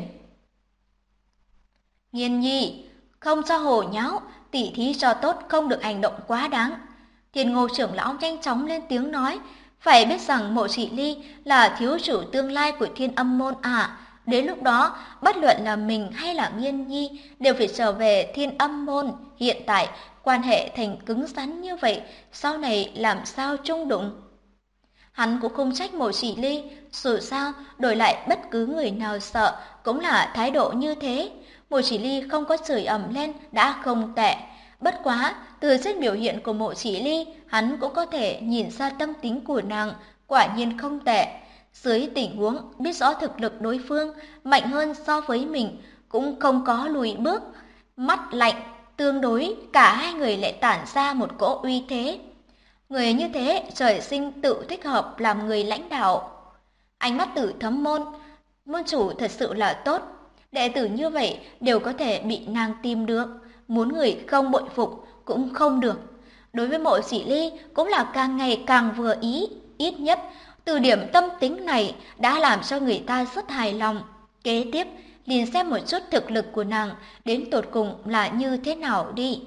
Nghiên nhi, không cho hồ nháo, tỉ thí cho tốt, không được hành động quá đáng. Thiên Ngô trưởng lão nhanh chóng lên tiếng nói, phải biết rằng Mộ Chỉ Ly là thiếu chủ tương lai của Thiên Âm môn à. Đến lúc đó, bất luận là mình hay là Nghiên nhi đều phải trở về Thiên Âm môn. Hiện tại, quan hệ thành cứng rắn như vậy, sau này làm sao chung đụng? Hắn cũng không trách Mộ Chỉ Ly, dù sao đổi lại bất cứ người nào sợ cũng là thái độ như thế. Mộ Chỉ Ly không có chửi ầm lên đã không tệ. Bất quá, từ trên biểu hiện của Mộ Chỉ Ly, hắn cũng có thể nhìn ra tâm tính của nàng, quả nhiên không tệ. Dưới tình huống biết rõ thực lực đối phương mạnh hơn so với mình, cũng không có lùi bước. Mắt lạnh, tương đối, cả hai người lại tản ra một cỗ uy thế. Người như thế trời sinh tự thích hợp làm người lãnh đạo. Ánh mắt Tử Thấm môn, môn chủ thật sự là tốt. Đệ tử như vậy đều có thể bị nàng tìm được, muốn người không bội phục cũng không được. Đối với Mộ Chỉ Ly cũng là càng ngày càng vừa ý, ít nhất từ điểm tâm tính này đã làm cho người ta rất hài lòng. Kế tiếp, liền xem một chút thực lực của nàng đến tột cùng là như thế nào đi.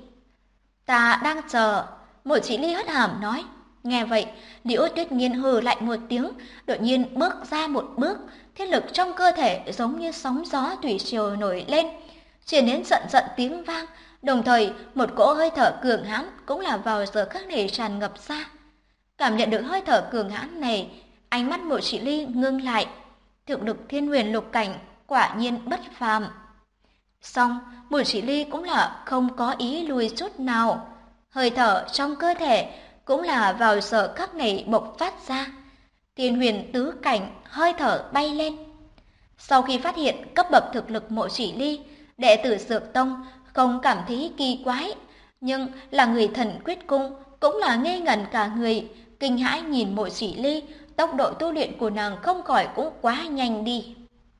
Ta đang chờ. Mộ Chỉ Ly hất hàm nói. Nghe vậy, Liễu Tuyết Nghiên hừ lạnh một tiếng, đột nhiên bước ra một bước, thiết lực trong cơ thể giống như sóng gió thủy triều nổi lên, truyền đến trận trận tiếng vang, đồng thời một cỗ hơi thở cường hãn cũng là vào giờ khắc này tràn ngập ra. Cảm nhận được hơi thở cường hãn này, ánh mắt Mộ Chỉ Ly ngưng lại, thực lực Thiên Huyền lục cảnh quả nhiên bất phàm. Song, Mộ Chỉ Ly cũng là không có ý lùi chút nào. Hơi thở trong cơ thể cũng là vào giờ khắc này bộc phát ra. Thiên Huyền tứ cảnh hơi thở bay lên. Sau khi phát hiện cấp bậc thực lực Mộ Chỉ Ly, đệ tử Dược Tông không cảm thấy kỳ quái, nhưng là người Thần Quyết Cung cũng là ngây ngẩn cả người, kinh hãi nhìn Mộ Chỉ Ly, tốc độ tu luyện của nàng không khỏi cũng quá nhanh đi.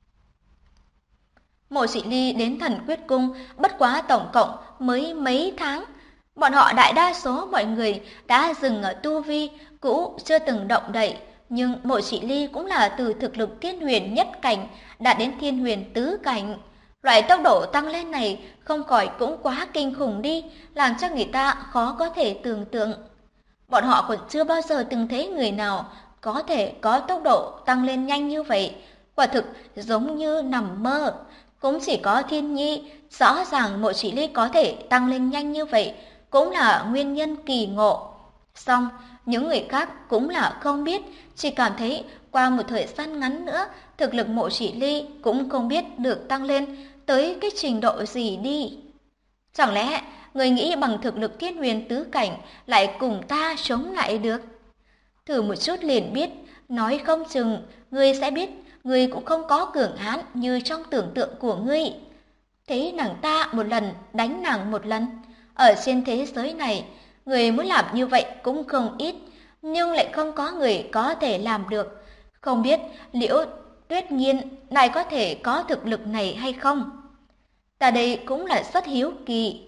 Mộ Chỉ Ly đến Thần Quyết Cung bất quá tổng cộng mới mấy tháng. Bọn họ đại đa số mọi người đã dừng ở tu vi cũ chưa từng động đậy, nhưng Mộ Chỉ Ly cũng là từ thực lực Thiên Huyền nhất cảnh đạt đến Thiên Huyền tứ cảnh. Loại tốc độ tăng lên này không khỏi cũng quá kinh khủng đi, làm cho người ta khó có thể tưởng tượng. Bọn họ còn chưa bao giờ từng thấy người nào có thể có tốc độ tăng lên nhanh như vậy, quả thực giống như nằm mơ. Cũng chỉ có Thiên Nhi rõ ràng Mộ Chỉ Ly có thể tăng lên nhanh như vậy cũng là nguyên nhân kỳ ngộ. Song những người khác cũng là không biết, chỉ cảm thấy qua một thời gian ngắn nữa thực lực Mộ Chỉ Ly cũng không biết được tăng lên tới cái trình độ gì đi. Chẳng lẽ người nghĩ bằng thực lực Thiên Huyền tứ cảnh lại cùng ta chống lại được? Thử một chút liền biết, nói không chừng ngươi sẽ biết ngươi cũng không có cường hãn như trong tưởng tượng của ngươi. Thế nàng ta một lần đánh nàng một lần. Ở trên thế giới này, người muốn làm như vậy cũng không ít, nhưng lại không có người có thể làm được. Không biết Liễu Tuyết Nghiên lại có thể có thực lực này hay không? Ta đây cũng là rất hiếu kỳ.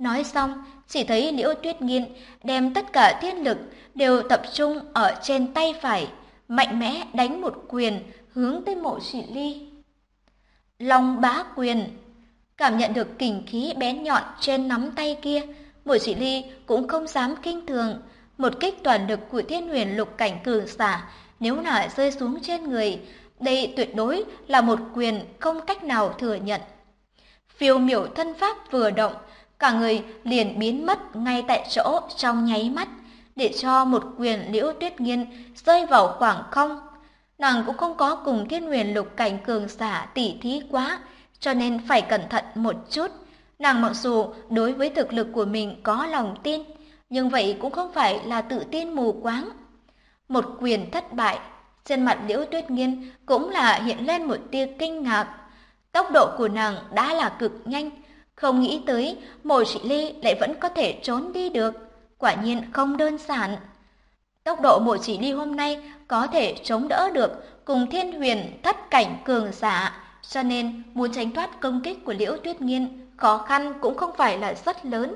Nói xong, chỉ thấy Liễu Tuyết Nghiên đem tất cả thiên lực đều tập trung ở trên tay phải, mạnh mẽ đánh một quyền hướng tới Mộ Chỉ Ly. Long Bá Quyền. Cảm nhận được kình khí bén nhọn trên nắm tay kia, Mộ Chỉ Ly cũng không dám kinh thường. Một kích toàn lực của Thiên Huyền Lục cảnh cường giả, nếu là rơi xuống trên người, đây tuyệt đối là một quyền không cách nào thừa nhận. Phiêu miểu thân pháp vừa động, cả người liền biến mất ngay tại chỗ trong nháy mắt, để cho một quyền Liễu Tuyết Nghiên rơi vào khoảng không. Nàng cũng không có cùng Thiên Huyền Lục cảnh cường giả tỉ thí quá, cho nên phải cẩn thận một chút. Nàng mặc dù đối với thực lực của mình có lòng tin, nhưng vậy cũng không phải là tự tin mù quáng. Một quyền thất bại, trên mặt Liễu Tuyết Nghiên cũng là hiện lên một tia kinh ngạc. Tốc độ của nàng đã là cực nhanh, không nghĩ tới Mộ Chỉ Ly lại vẫn có thể trốn đi được, quả nhiên không đơn giản. Tốc độ Mộ Chỉ Ly hôm nay có thể chống đỡ được cùng Thiên Huyền thất cảnh cường giả, cho nên muốn tránh thoát công kích của Liễu Tuyết Nghiên, khó khăn cũng không phải là rất lớn.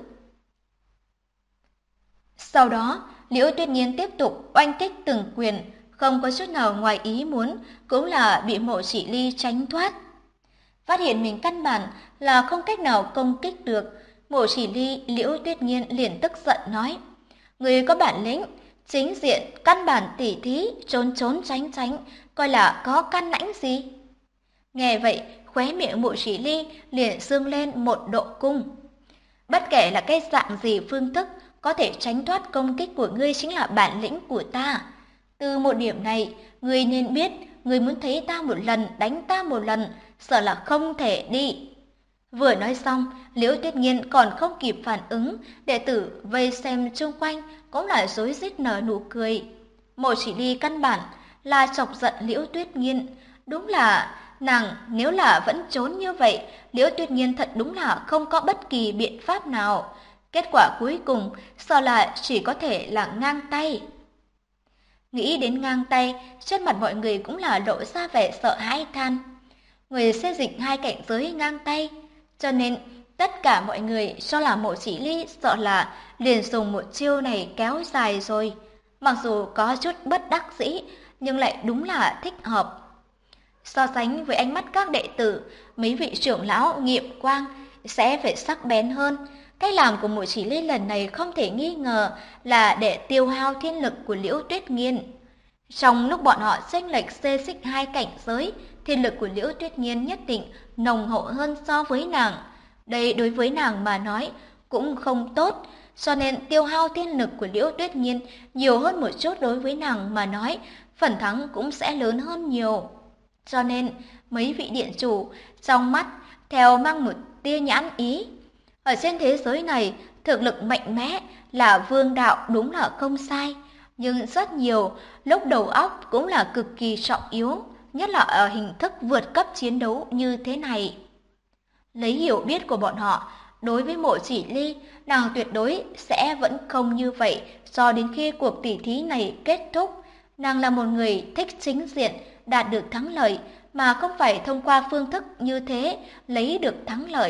Sau đó, Liễu Tuyết Nghiên tiếp tục oanh kích từng quyền, không có chút nào ngoài ý muốn, cũng là bị Mộ Chỉ Ly tránh thoát. Phát hiện mình căn bản là không cách nào công kích được, Mộ Chỉ Ly Liễu Tuyết Nghiên liền tức giận nói: "Người có bản lĩnh, chính diện căn bản tỉ thí, trốn trốn tránh tránh, coi là có căn lãnh gì?" Nghe vậy, khóe miệng Mộ Chỉ Ly liền dương lên một độ cung. "Bất kể là cái dạng gì phương thức, có thể tránh thoát công kích của ngươi chính là bản lĩnh của ta. Từ một điểm này, ngươi nên biết, ngươi muốn thấy ta một lần, đánh ta một lần, sợ là không thể đi." Vừa nói xong, Liễu Tuyết Nghiên còn không kịp phản ứng, đệ tử vây xem chung quanh cũng là rối rít nở nụ cười. Mộ Chỉ Ly căn bản là chọc giận Liễu Tuyết Nghiên, đúng là nàng nếu là vẫn trốn như vậy, Liễu Tuyết Nghiên thật đúng là không có bất kỳ biện pháp nào. Kết quả cuối cùng sợ là chỉ có thể là ngang tay. Nghĩ đến ngang tay, trên mặt mọi người cũng là lộ ra vẻ sợ hãi than. Người xê dịch hai cảnh giới ngang tay, cho nên tất cả mọi người cho là Mộ Chỉ Ly sợ là liền dùng một chiêu này kéo dài rồi. Mặc dù có chút bất đắc dĩ, nhưng lại đúng là thích hợp. So sánh với ánh mắt các đệ tử, mấy vị trưởng lão nghiệm quang sẽ phải sắc bén hơn. Cách làm của Mộ Chỉ Ly lần này không thể nghi ngờ là để tiêu hao thiên lực của Liễu Tuyết Nghiên. Trong lúc bọn họ chênh lệch xê xích hai cảnh giới, thiên lực của Liễu Tuyết Nghiên nhất định nồng hậu hơn so với nàng. Đây đối với nàng mà nói cũng không tốt, cho nên tiêu hao thiên lực của Liễu Tuyết Nghiên nhiều hơn một chút đối với nàng mà nói, phần thắng cũng sẽ lớn hơn nhiều. Cho nên mấy vị điện chủ trong mắt theo mang một tia nhãn ý. Ở trên thế giới này, thực lực mạnh mẽ là vương đạo đúng là không sai, nhưng rất nhiều lúc đầu óc cũng là cực kỳ trọng yếu, nhất là ở hình thức vượt cấp chiến đấu như thế này. Lấy hiểu biết của bọn họ, đối với Mộ Chỉ Ly, nàng tuyệt đối sẽ vẫn không như vậy cho đến khi cuộc tỉ thí này kết thúc. Nàng là một người thích chính diện, đạt được thắng lợi, mà không phải thông qua phương thức như thế lấy được thắng lợi.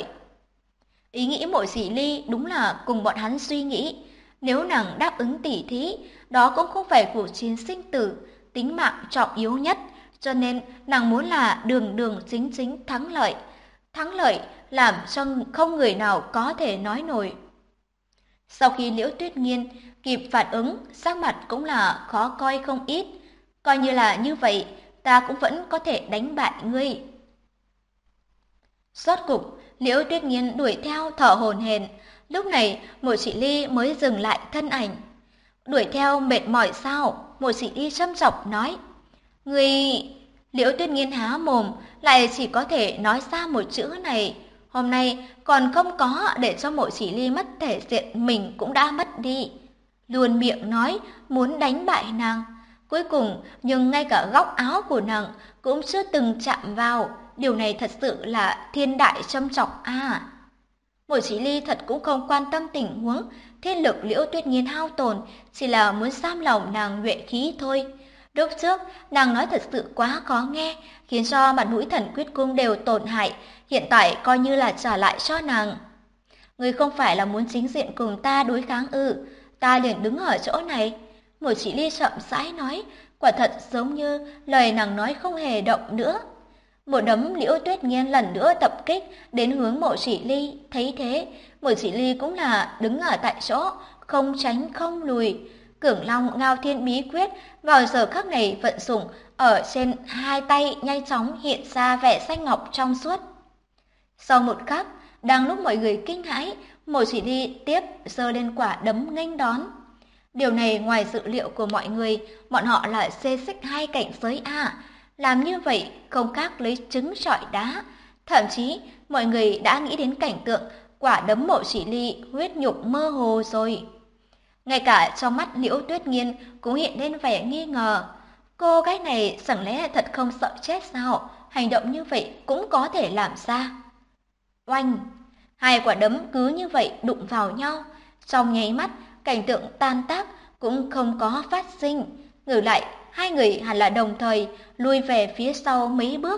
Ý nghĩ Mộ Chỉ Ly đúng là cùng bọn hắn suy nghĩ. Nếu nàng đáp ứng tỉ thí, đó cũng không phải cuộc chiến sinh tử, tính mạng trọng yếu nhất, cho nên nàng muốn là đường đường chính chính thắng lợi. Thắng lợi làm cho không người nào có thể nói nổi. Sau khi Liễu Tuyết Nghiên kịp phản ứng, sắc mặt cũng là khó coi không ít. Coi như là như vậy, ta cũng vẫn có thể đánh bại ngươi. Rốt cục, Liễu Tuyết Nghiên đuổi theo thở hổn hển. Lúc này, Mộ Chỉ Ly mới dừng lại thân ảnh. Đuổi theo mệt mỏi sao? Mộ Chỉ Ly châm chọc nói. Ngươi... Liễu Tuyết Nghiên há mồm, lại chỉ có thể nói ra một chữ này. Hôm nay còn không có để cho Mộ Chỉ Ly mất thể diện, mình cũng đã mất đi. Luôn miệng nói muốn đánh bại nàng. Cuối cùng, nhưng ngay cả góc áo của nàng cũng chưa từng chạm vào. Điều này thật sự là thiên đại châm chọc à. Mộ Chỉ Ly thật cũng không quan tâm tình huống, thiên lực Liễu Tuyết Nghiên hao tổn, chỉ là muốn giam lòng nàng nhuệ khí thôi. Lúc trước, nàng nói thật sự quá khó nghe, khiến cho mặt mũi Thần Quyết Cung đều tổn hại, hiện tại coi như là trả lại cho nàng. Ngươi không phải là muốn chính diện cùng ta đối kháng ư? Ta liền đứng ở chỗ này. Một chị Ly chậm rãi nói, quả thật giống như lời nàng nói không hề động nữa. Một đấm Liễu Tuyết Nghiên lần nữa tập kích đến hướng Mộ Chỉ Ly, thấy thế, Mộ Chỉ Ly cũng là đứng ở tại chỗ, không tránh không lùi. Cửng Long Ngao Thiên Bí Quyết vào giờ khắc này vận dụng ở trên hai tay nhanh chóng hiện ra vẻ xanh ngọc trong suốt. Sau một khắc, đang lúc mọi người kinh hãi, Mộ Chỉ Ly tiếp giơ lên quả đấm nghênh đón. Điều này ngoài dự liệu của mọi người, bọn họ là xê xích hai cảnh giới A. Làm như vậy không khác lấy trứng trọi đá. Thậm chí, mọi người đã nghĩ đến cảnh tượng quả đấm Mộ Chỉ Ly huyết nhục mơ hồ rồi. Ngay cả trong mắt Liễu Tuyết Nghiên cũng hiện lên vẻ nghi ngờ. Cô gái này chẳng lẽ thật không sợ chết sao? Hành động như vậy cũng có thể làm ra. Oanh! Hai quả đấm cứ như vậy đụng vào nhau. Trong nháy mắt, cảnh tượng tan tác cũng không có phát sinh. Ngược lại, hai người hẳn là đồng thời lui về phía sau mấy bước.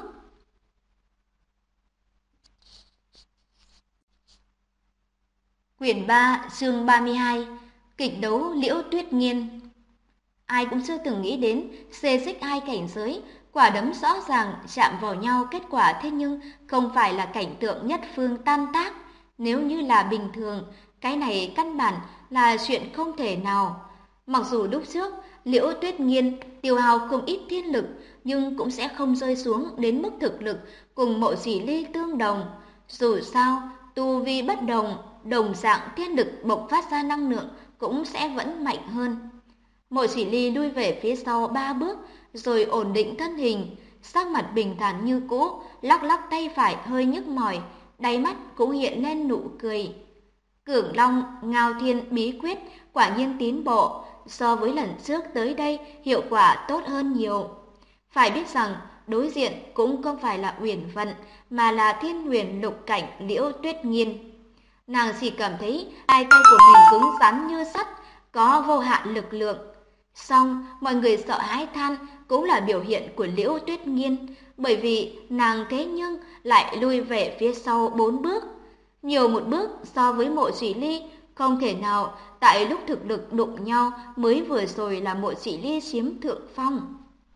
Quyển 3, chương 32, kịch đấu Liễu Tuyết Nghiên. Ai cũng chưa từng nghĩ đến xê xích hai cảnh giới, quả đấm rõ ràng chạm vào nhau, kết quả thế nhưng không phải là cảnh tượng nhất phương tan tác. Nếu như là bình thường, cái này căn bản là chuyện không thể nào. Mặc dù lúc trước Liễu Tuyết Nghiên tiêu hao không ít thiên lực, nhưng cũng sẽ không rơi xuống đến mức thực lực cùng Mộ Chỉ Ly tương đồng. Dù sao, tu vi bất đồng, đồng dạng thiên lực bộc phát ra năng lượng cũng sẽ vẫn mạnh hơn. Mộ Chỉ Ly lui về phía sau 3 bước, rồi ổn định thân hình, sắc mặt bình thản như cũ, lắc lắc tay phải hơi nhức mỏi, đáy mắt cũng hiện lên nụ cười. Cửng Long Ngao Thiên Bí Quyết quả nhiên tiến bộ, so với lần trước tới đây hiệu quả tốt hơn nhiều. Phải biết rằng đối diện cũng không phải là Uyển Vận, mà là Thiên Huyền Lục Cảnh Liễu Tuyết Nghiên. Nàng chỉ cảm thấy hai tay của mình cứng rắn như sắt, có vô hạn lực lượng. Song mọi người sợ hãi than cũng là biểu hiện của Liễu Tuyết Nghiên, bởi vì nàng thế nhưng lại lui về phía sau 4 bước. Nhiều một bước so với Mộ Chỉ Ly, không thể nào tại lúc thực lực đụng nhau mới vừa rồi là Mộ Chỉ Ly chiếm thượng phong.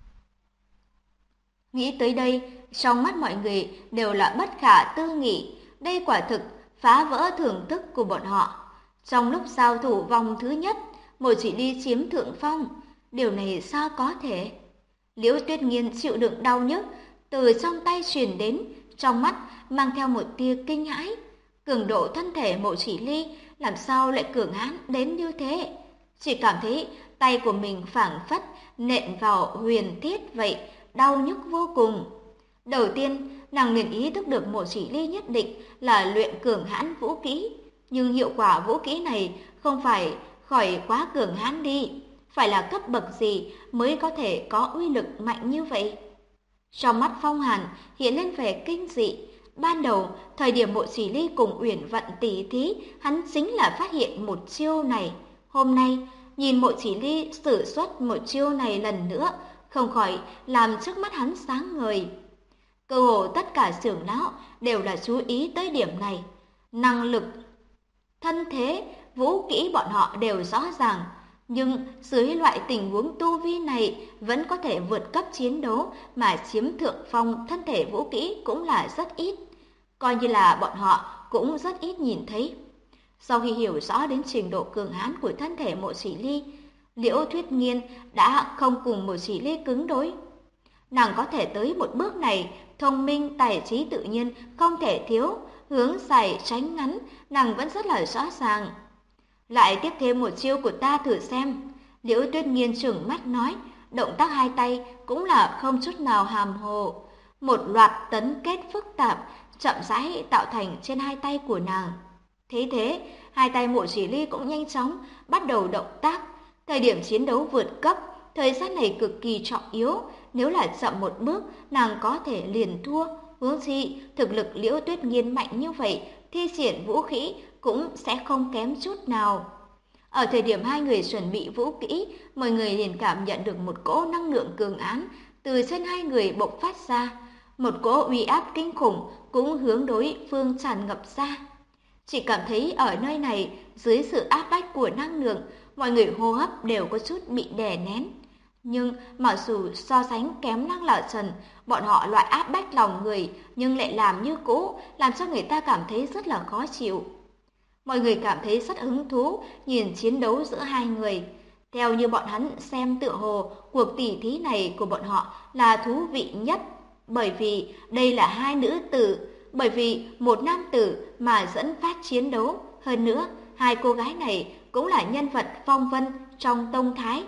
Nghĩ tới đây, trong mắt mọi người đều là bất khả tư nghị, đây quả thực phá vỡ thưởng thức của bọn họ. Trong lúc giao thủ vòng thứ nhất, Mộ Chỉ Ly chiếm thượng phong, điều này sao có thể? Liễu Tuyết Nghiên chịu đựng đau nhức từ trong tay truyền đến, trong mắt mang theo một tia kinh hãi. Cường độ thân thể Mộ Chỉ Ly làm sao lại cường hãn đến như thế? Chỉ cảm thấy tay của mình phảng phất nện vào huyền thiết vậy, đau nhức vô cùng. Đầu tiên, nàng liền ý thức được Mộ Chỉ Ly nhất định là luyện cường hãn vũ kỹ, nhưng hiệu quả vũ kỹ này không phải khỏi quá cường hãn đi, phải là cấp bậc gì mới có thể có uy lực mạnh như vậy? Trong mắt Phong Hàn hiện lên vẻ kinh dị. Ban đầu, thời điểm Mộ Chỉ Ly cùng Uyển Vận tỉ thí, hắn chính là phát hiện một chiêu này. Hôm nay, nhìn Mộ Chỉ Ly sử xuất một chiêu này lần nữa, không khỏi làm trước mắt hắn sáng ngời. Cơ hồ tất cả trưởng lão đều là chú ý tới điểm này. Năng lực, thân thế, vũ kỹ bọn họ đều rõ ràng, nhưng dưới loại tình huống tu vi này vẫn có thể vượt cấp chiến đấu mà chiếm thượng phong, thân thể vũ kỹ cũng là rất ít, coi như là bọn họ cũng rất ít nhìn thấy. Sau khi hiểu rõ đến trình độ cường hãn của thân thể Mộ Chỉ Ly, Liễu Tuyết Nghiên đã không cùng Mộ Chỉ Ly cứng đối. Nàng có thể tới một bước này, thông minh, tài trí tự nhiên không thể thiếu, hướng dài tránh ngắn, nàng vẫn rất là rõ ràng. Lại tiếp thêm một chiêu của ta thử xem. Liễu Tuyết Nghiên trừng mắt nói, động tác hai tay cũng là không chút nào hàm hồ. Một loạt tấn kết phức tạp chậm rãi tạo thành trên hai tay của nàng. Thế, hai tay Mộ Chỉ Ly cũng nhanh chóng bắt đầu động tác. Thời điểm chiến đấu vượt cấp, thời gian này cực kỳ trọng yếu. Nếu là chậm một bước, nàng có thể liền thua. Huống chi, thực lực Liễu Tuyết Nghiên mạnh như vậy, thi triển vũ khí cũng sẽ không kém chút nào. Ở thời điểm hai người chuẩn bị vũ kỹ, mọi người liền cảm nhận được một cỗ năng lượng cường hãn từ trên hai người bộc phát ra. Một cỗ uy áp kinh khủng cũng hướng đối phương tràn ngập ra. Chỉ cảm thấy ở nơi này, dưới sự áp bách của năng lượng, mọi người hô hấp đều có chút bị đè nén. Nhưng mặc dù so sánh kém Lăng Lão Trần, bọn họ loại áp bách lòng người nhưng lại làm như cũ, làm cho người ta cảm thấy rất là khó chịu. Mọi người cảm thấy rất hứng thú nhìn chiến đấu giữa hai người. Theo như bọn hắn xem tựa hồ, cuộc tỉ thí này của bọn họ là thú vị nhất, bởi vì đây là hai nữ tử, bởi vì một nam tử mà dẫn phát chiến đấu. Hơn nữa, hai cô gái này cũng là nhân vật phong vân trong tông thái.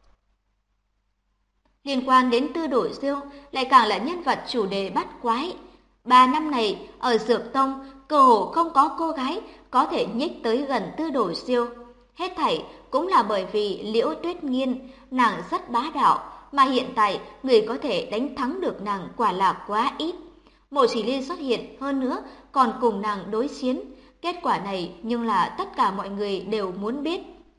Liên quan đến Tư Đồ Diêu lại càng là nhân vật chủ đề bắt quái. 3 năm này, ở Dược Tông, cơ hồ không có cô gái có thể nhích tới gần Tư Đồ Diêu. Hết thảy cũng là bởi vì Liễu Tuyết Nghiên, nàng rất bá đạo, mà hiện tại người có thể đánh thắng được nàng quả là quá ít. Mộ Chỉ Ly xuất hiện hơn nữa còn cùng nàng đối chiến. Kết quả này nhưng là tất cả mọi người đều muốn biết.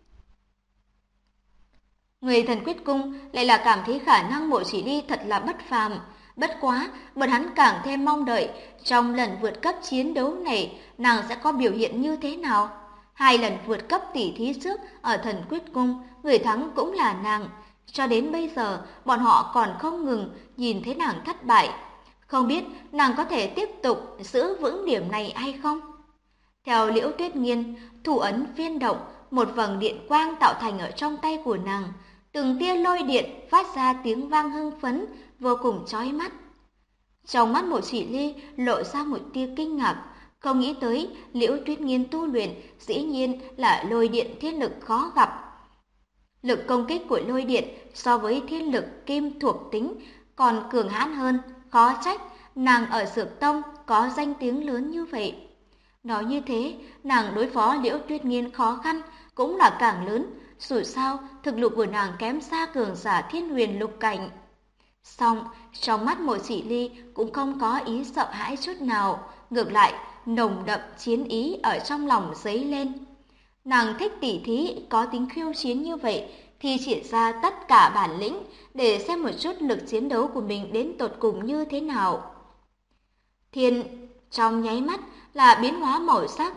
Người Thần Quyết Cung lại là cảm thấy khả năng Mộ Chỉ Ly thật là bất phàm. Bất quá, bọn hắn càng thêm mong đợi trong lần vượt cấp chiến đấu này nàng sẽ có biểu hiện như thế nào. 2 lần vượt cấp tỉ thí trước ở Thần Quyết Cung, người thắng cũng là nàng. Cho đến bây giờ, bọn họ còn không ngừng nhìn thấy nàng thất bại. Không biết nàng có thể tiếp tục giữ vững điểm này hay không? Theo Liễu Tuyết Nghiên, thủ ấn phiên động, một vầng điện quang tạo thành ở trong tay của nàng. Từng tia lôi điện phát ra tiếng vang hưng phấn, vô cùng chói mắt. Trong mắt Mộ Chỉ Ly lộ ra một tia kinh ngạc, không nghĩ tới Liễu Tuyết Nghiên tu luyện dĩ nhiên là lôi điện thiên lực khó gặp. Lực công kích của lôi điện so với thiên lực kim thuộc tính còn cường hãn hơn, khó trách nàng ở Dược Tông có danh tiếng lớn như vậy. Nói như thế, nàng đối phó Liễu Tuyết Nghiên khó khăn cũng là càng lớn, dù sao thực lực của nàng kém xa cường giả Thiên Huyền lục cảnh. Song, trong mắt Mộ Chỉ Ly cũng không có ý sợ hãi chút nào, ngược lại, nồng đậm chiến ý ở trong lòng dấy lên. Nàng thích tỉ thí có tính khiêu chiến như vậy, thì triển ra tất cả bản lĩnh để xem một chút lực chiến đấu của mình đến tột cùng như thế nào. Thiên trong nháy mắt là biến hóa màu sắc,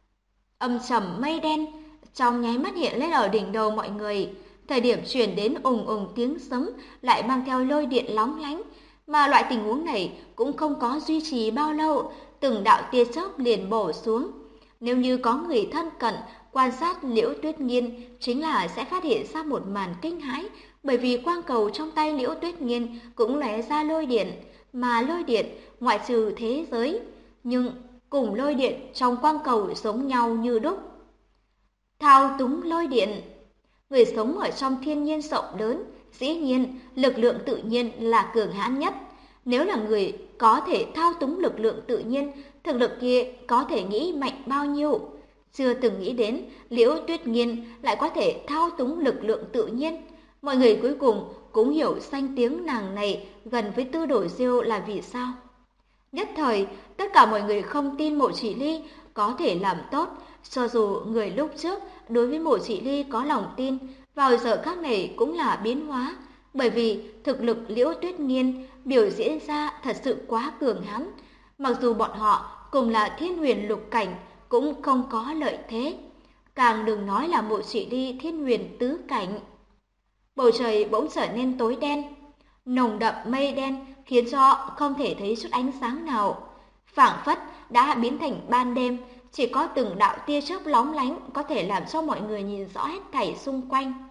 âm trầm mây đen trong nháy mắt hiện lên ở đỉnh đầu mọi người. Thời điểm chuyển đến ùng ùng tiếng sấm lại mang theo lôi điện lóng lánh, mà loại tình huống này cũng không có duy trì bao lâu, từng đạo tia chớp liền bổ xuống. Nếu như có người thân cận quan sát Liễu Tuyết Nghiên, chính là sẽ phát hiện ra một màn kinh hãi, bởi vì quang cầu trong tay Liễu Tuyết Nghiên cũng lóe ra lôi điện, mà lôi điện ngoại trừ thế giới, nhưng cùng lôi điện trong quang cầu giống nhau như đúc. Thao túng lôi điện. Người sống ở trong thiên nhiên rộng lớn, dĩ nhiên lực lượng tự nhiên là cường hãn nhất. Nếu là người có thể thao túng lực lượng tự nhiên, thực lực kia có thể nghĩ mạnh bao nhiêu. Chưa từng nghĩ đến Liễu Tuyết Nghiên lại có thể thao túng lực lượng tự nhiên. Mọi người cuối cùng cũng hiểu danh tiếng nàng này gần với Tư Đồ Diêu là vì sao. Nhất thời, tất cả mọi người không tin Mộ Chỉ Ly có thể làm tốt, cho dù người lúc trước đối với Mộ Chỉ Ly có lòng tin, vào giờ khắc này cũng là biến hóa, bởi vì thực lực Liễu Tuyết Nghiên biểu diễn ra thật sự quá cường hãn, mặc dù bọn họ cùng là Thiên Huyền lục cảnh cũng không có lợi thế, càng đừng nói là Mộ Chỉ Ly Thiên Huyền tứ cảnh. Bầu trời bỗng trở nên tối đen, nồng đậm mây đen khiến cho không thể thấy chút ánh sáng nào, phảng phất đã biến thành ban đêm, chỉ có từng đạo tia chớp lóng lánh có thể làm cho mọi người nhìn rõ hết thảy xung quanh.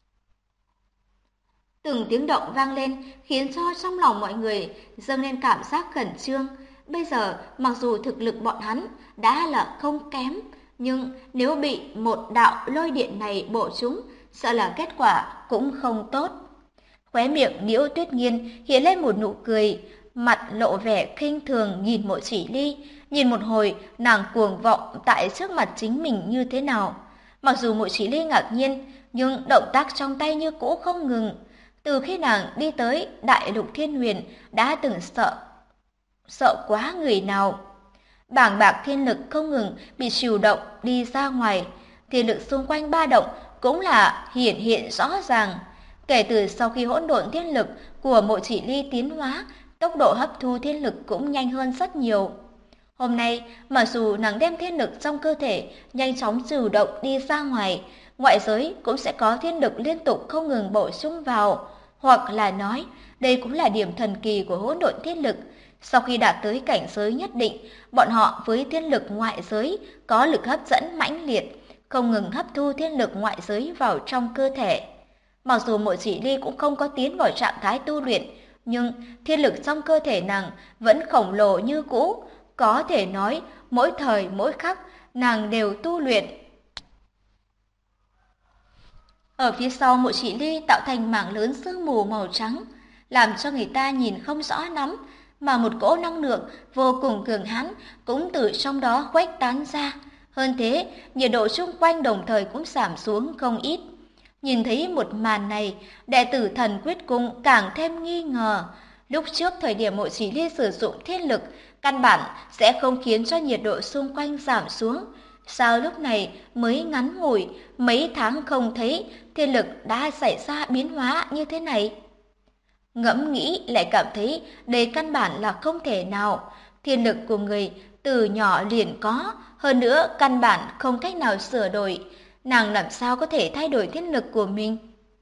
Từng tiếng động vang lên khiến cho trong lòng mọi người dâng lên cảm giác khẩn trương. Bây giờ mặc dù thực lực bọn hắn đã là không kém, nhưng nếu bị một đạo lôi điện này bổ trúng, sợ là kết quả cũng không tốt. Khóe miệng Liễu Tuyết Nghiên hiện lên một nụ cười, mặt lộ vẻ khinh thường nhìn Mộ Chỉ Ly, nhìn một hồi nàng cuồng vọng tại trước mặt chính mình như thế nào. Mặc dù Mộ Chỉ Ly ngạc nhiên, nhưng động tác trong tay như cũ không ngừng. Từ khi nàng đi tới Đại Lục Thiên Huyền đã từng sợ quá người nào. Bảng bạc thiên lực không ngừng bị trìu động đi ra ngoài, thiên lực xung quanh ba động cũng là hiện rõ ràng. Kể từ sau khi hỗn độn thiên lực của Mộ Chỉ Ly tiến hóa, tốc độ hấp thu thiên lực cũng nhanh hơn rất nhiều. Hôm nay, mặc dù nàng đem thiên lực trong cơ thể nhanh chóng chủ động đi ra ngoài, ngoại giới cũng sẽ có thiên lực liên tục không ngừng bổ sung vào. Hoặc là nói, đây cũng là điểm thần kỳ của hỗn độn thiên lực. Sau khi đạt tới cảnh giới nhất định, bọn họ với thiên lực ngoại giới có lực hấp dẫn mãnh liệt, không ngừng hấp thu thiên lực ngoại giới vào trong cơ thể. Mặc dù Mộ Chỉ Ly cũng không có tiến vào trạng thái tu luyện, nhưng thiên lực trong cơ thể nàng vẫn khổng lồ như cũ, có thể nói mỗi thời mỗi khắc nàng đều tu luyện. Ở phía sau Mộ Chỉ Ly tạo thành mảng lớn sương mù màu trắng, làm cho người ta nhìn không rõ lắm, mà một cỗ năng lượng vô cùng cường hãn cũng từ trong đó khuếch tán ra. Hơn thế, nhiệt độ xung quanh đồng thời cũng giảm xuống không ít. Nhìn thấy một màn này, đệ tử Thần Quyết Cung càng thêm nghi ngờ. Lúc trước thời điểm Mộ Chỉ Ly sử dụng thiên lực, căn bản sẽ không khiến cho nhiệt độ xung quanh giảm xuống. Sao lúc này mới ngắn ngủi, mấy tháng không thấy, thiên lực đã xảy ra biến hóa như thế này? Ngẫm nghĩ lại cảm thấy đây căn bản là không thể nào. Thiên lực của người từ nhỏ liền có, hơn nữa căn bản không cách nào sửa đổi. Nàng làm sao có thể thay đổi thiên lực của mình?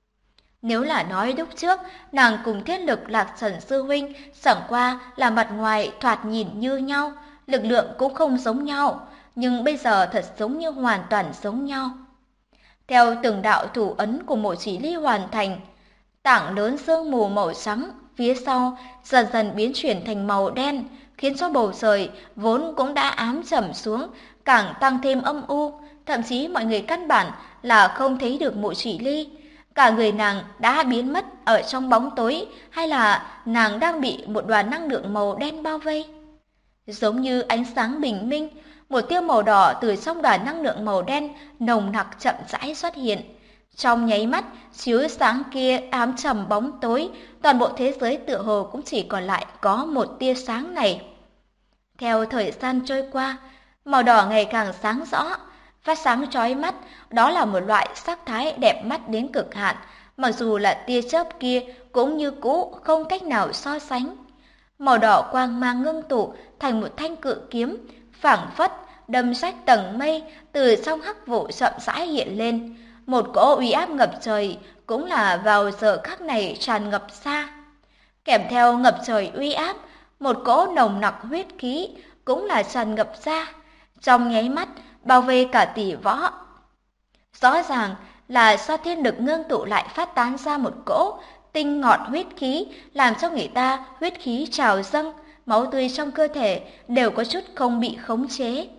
Nếu là nói lúc trước, nàng cùng thiên lực Lạc Trần sư huynh chẳng qua là mặt ngoài thoạt nhìn như nhau, lực lượng cũng không giống nhau, nhưng bây giờ thật giống như hoàn toàn giống nhau. Theo từng đạo thủ ấn của Mộ Chỉ Ly hoàn thành, tảng lớn sương mù màu trắng phía sau dần dần biến chuyển thành màu đen, khiến cho bầu trời vốn cũng đã ám trầm xuống, càng tăng thêm âm u, thậm chí mọi người căn bản là không thấy được Mộ Chỉ Ly. Cả người nàng đã biến mất ở trong bóng tối, hay là nàng đang bị một đoàn năng lượng màu đen bao vây? Giống như ánh sáng bình minh, một tia màu đỏ từ trong đoàn năng lượng màu đen nồng nặc chậm rãi xuất hiện. Trong nháy mắt, chiếu sáng kia ám trầm bóng tối, toàn bộ thế giới tựa hồ cũng chỉ còn lại có một tia sáng này. Theo thời gian trôi qua, màu đỏ ngày càng sáng rõ, phát sáng chói mắt, đó là một loại sắc thái đẹp mắt đến cực hạn, mặc dù là tia chớp kia cũng như cũ không cách nào so sánh. Màu đỏ quang mang ngưng tụ thành một thanh cự kiếm, phảng phất đâm rách tầng mây, từ trong hắc vụ chậm rãi hiện lên. Một cỗ uy áp ngập trời cũng là vào giờ khắc này tràn ngập ra. Kèm theo ngập trời uy áp, một cỗ nồng nặc huyết khí cũng là tràn ngập ra, trong nháy mắt bao vây cả tỷ võ. Rõ ràng là do thiên lực ngưng tụ lại phát tán ra một cỗ tinh ngọt huyết khí, làm cho người ta huyết khí trào dâng, máu tươi trong cơ thể đều có chút không bị khống chế.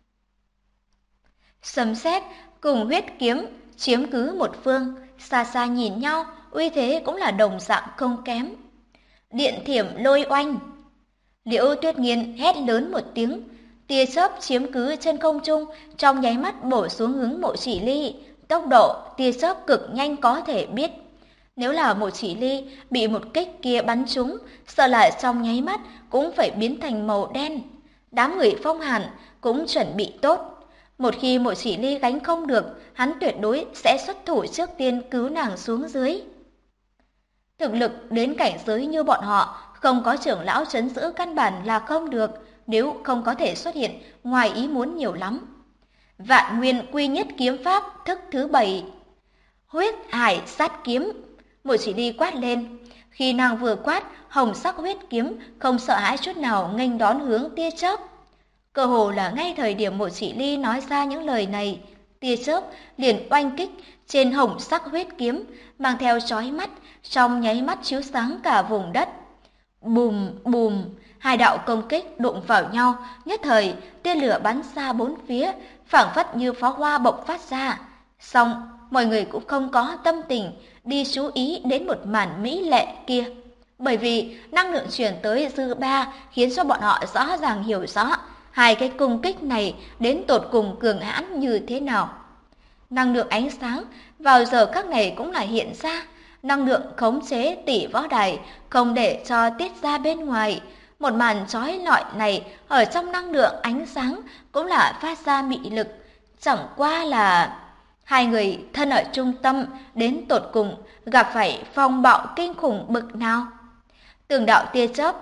Sấm sét cùng huyết kiếm chiếm cứ một phương, xa xa nhìn nhau, uy thế cũng là đồng dạng không kém. Điện thiểm lôi oanh. Liễu Tuyết Nghiên hét lớn một tiếng, tia chớp chiếm cứ trên không trung, trong nháy mắt bổ xuống hướng Mộ Chỉ Ly. Tốc độ tia chớp cực nhanh có thể biết. Nếu là Mộ Chỉ Ly bị một kích kia bắn trúng, sợ là trong nháy mắt cũng phải biến thành màu đen. Đám người Phong Hàn cũng chuẩn bị tốt. Một khi Mộ Chỉ Ly gánh không được, hắn tuyệt đối sẽ xuất thủ trước tiên cứu nàng xuống dưới. Thực lực đến cảnh giới như bọn họ, không có trưởng lão trấn giữ căn bản là không được, nếu không có thể xuất hiện ngoài ý muốn nhiều lắm. Vạn Nguyên Quy Nhất Kiếm Pháp thức thứ 7. Huyết Hải Sát Kiếm. Mộ Chỉ Ly quát lên. Khi nàng vừa quát, hồng sắc huyết kiếm không sợ hãi chút nào nghênh đón hướng tia chớp. Cơ hồ là ngay thời điểm Mộ Chỉ Ly nói ra những lời này, tia chớp liền oanh kích trên hồng sắc huyết kiếm, mang theo chói mắt, trong nháy mắt chiếu sáng cả vùng đất. Bùm bùm, hai đạo công kích đụng vào nhau, nhất thời tia lửa bắn ra bốn phía, phảng phất như pháo hoa bộc phát ra. Song mọi người cũng không có tâm tình đi chú ý đến một màn mỹ lệ kia, bởi vì năng lượng truyền tới dư ba khiến cho bọn họ rõ ràng hiểu rõ hai cái công kích này đến tột cùng cường hãn như thế nào. Năng lượng ánh sáng vào giờ khắc này cũng là hiện ra, năng lượng khống chế tỷ võ đài không để cho tiết ra bên ngoài. Một màn chói lọi này ở trong năng lượng ánh sáng cũng là phát ra mị lực, chẳng qua là hai người thân ở trung tâm đến tột cùng gặp phải phong bạo kinh khủng bực nào. Từng đạo tia chớp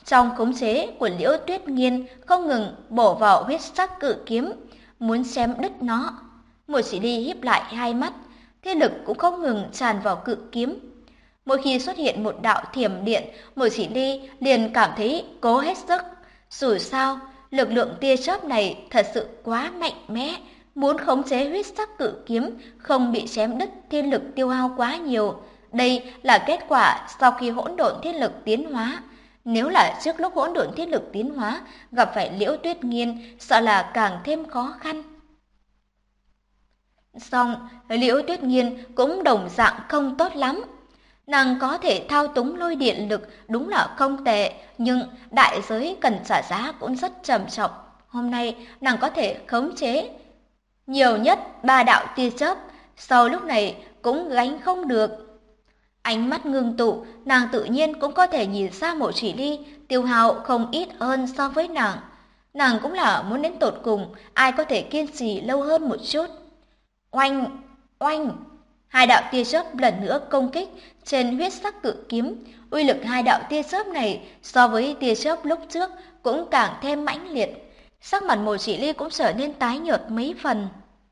trong khống chế của Liễu Tuyết Nghiên không ngừng bổ vào huyết sắc cự kiếm, muốn chém đứt nó. Mộ Chỉ Ly híp lại hai mắt, thiên lực cũng không ngừng tràn vào cự kiếm. Mỗi khi xuất hiện một đạo thiểm điện, Mộ Chỉ Ly liền cảm thấy cố hết sức. Dù sao, lực lượng tia chớp này thật sự quá mạnh mẽ, muốn khống chế huyết sắc cự kiếm không bị chém đứt, thiên lực tiêu hao quá nhiều. Đây là kết quả sau khi hỗn độn thiên lực tiến hóa. Nếu là trước lúc hỗn độn thiên lực tiến hóa, gặp phải Liễu Tuyết Nghiên, sợ là càng thêm khó khăn. Song, Liễu Tuyết Nghiên cũng đồng dạng không tốt lắm. Nàng có thể thao túng lôi điện lực đúng là không tệ, nhưng đại giới cần trả giá cũng rất trầm trọng. Hôm nay nàng có thể khống chế nhiều nhất 3 đạo tia chớp, sau lúc này cũng gánh không được. Ánh mắt ngưng tụ, nàng tự nhiên cũng có thể nhìn ra Mộ Chỉ Ly tiêu hao không ít hơn so với nàng. Nàng cũng là muốn đến tột cùng, ai có thể kiên trì lâu hơn một chút. Oanh, oanh! Hai đạo tia chớp lần nữa công kích trên huyết sắc cự kiếm. Uy lực hai đạo tia chớp này so với tia chớp lúc trước cũng càng thêm mãnh liệt. Sắc mặt Mộ Chỉ Ly cũng trở nên tái nhợt mấy phần.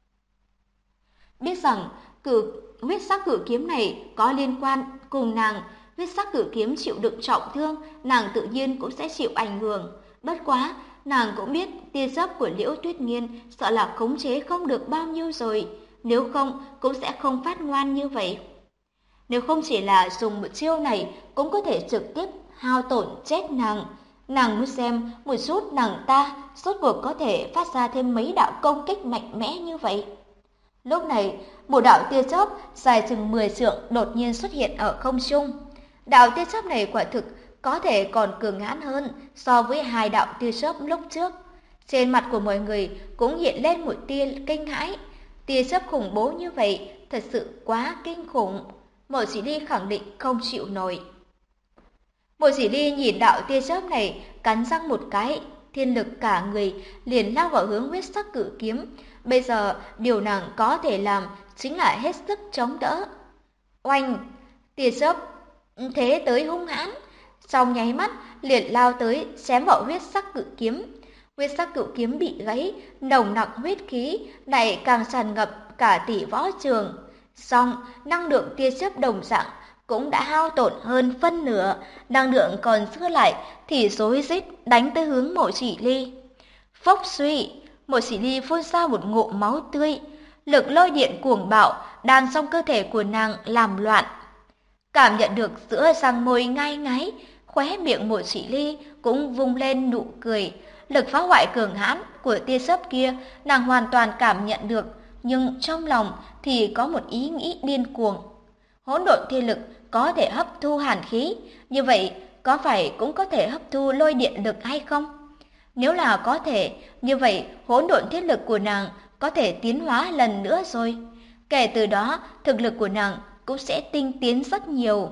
Biết rằng huyết sắc cự kiếm này có liên quan cùng nàng, huyết sắc cự kiếm chịu đựng trọng thương, nàng tự nhiên cũng sẽ chịu ảnh hưởng. Bất quá, nàng cũng biết tia chớp của Liễu Tuyết Nghiên sợ là khống chế không được bao nhiêu rồi, nếu không cũng sẽ không phát ngoan như vậy. Nếu không chỉ là dùng một chiêu này cũng có thể trực tiếp hao tổn chết nàng. Nàng muốn xem một chút nàng ta rốt cuộc có thể phát ra thêm mấy đạo công kích mạnh mẽ như vậy. Lúc này, một đạo tia chớp dài chừng 10 trượng đột nhiên xuất hiện ở không trung. Đạo tia chớp này quả thực có thể còn cường hãn hơn so với hai đạo tia chớp lúc trước. Trên mặt của mọi người cũng hiện lên một tia kinh hãi. Tia chớp khủng bố như vậy thật sự quá kinh khủng. Mộ Chỉ Ly khẳng định không chịu nổi. Mộ Chỉ Ly nhìn đạo tia chớp này, cắn răng một cái, thiên lực cả người liền lao vào hướng huyết sắc cự kiếm. Bây giờ điều nàng có thể làm chính là hết sức chống đỡ. Oanh! Tia chớp thế tới hung hãn, trong nháy mắt liền lao tới chém vào huyết sắc cự kiếm. Huyết sắc cự kiếm bị gãy, nồng nặc huyết khí lại càng tràn ngập cả tỷ võ trường. Song năng lượng tia chớp đồng dạng cũng đã hao tổn hơn phân nửa, năng lượng còn dư lại thì rối rít đánh tới hướng Mộ Chỉ Ly. Phốc suy, Mộ Chỉ Ly phun ra một ngụm máu tươi, lực lôi điện cuồng bạo đang trong cơ thể của nàng làm loạn. Cảm nhận được giữa răng môi ngai ngái, khóe miệng Mộ Chỉ Ly cũng vung lên nụ cười. Lực phá hoại cường hãn của tia chớp kia nàng hoàn toàn cảm nhận được, nhưng trong lòng thì có một ý nghĩ điên cuồng. Hỗn độn thiên lực có thể hấp thu hàn khí, như vậy có phải cũng có thể hấp thu lôi điện lực hay không? Nếu là có thể, như vậy hỗn độn thiên lực của nàng có thể tiến hóa lần nữa rồi. Kể từ đó, thực lực của nàng cũng sẽ tinh tiến rất nhiều.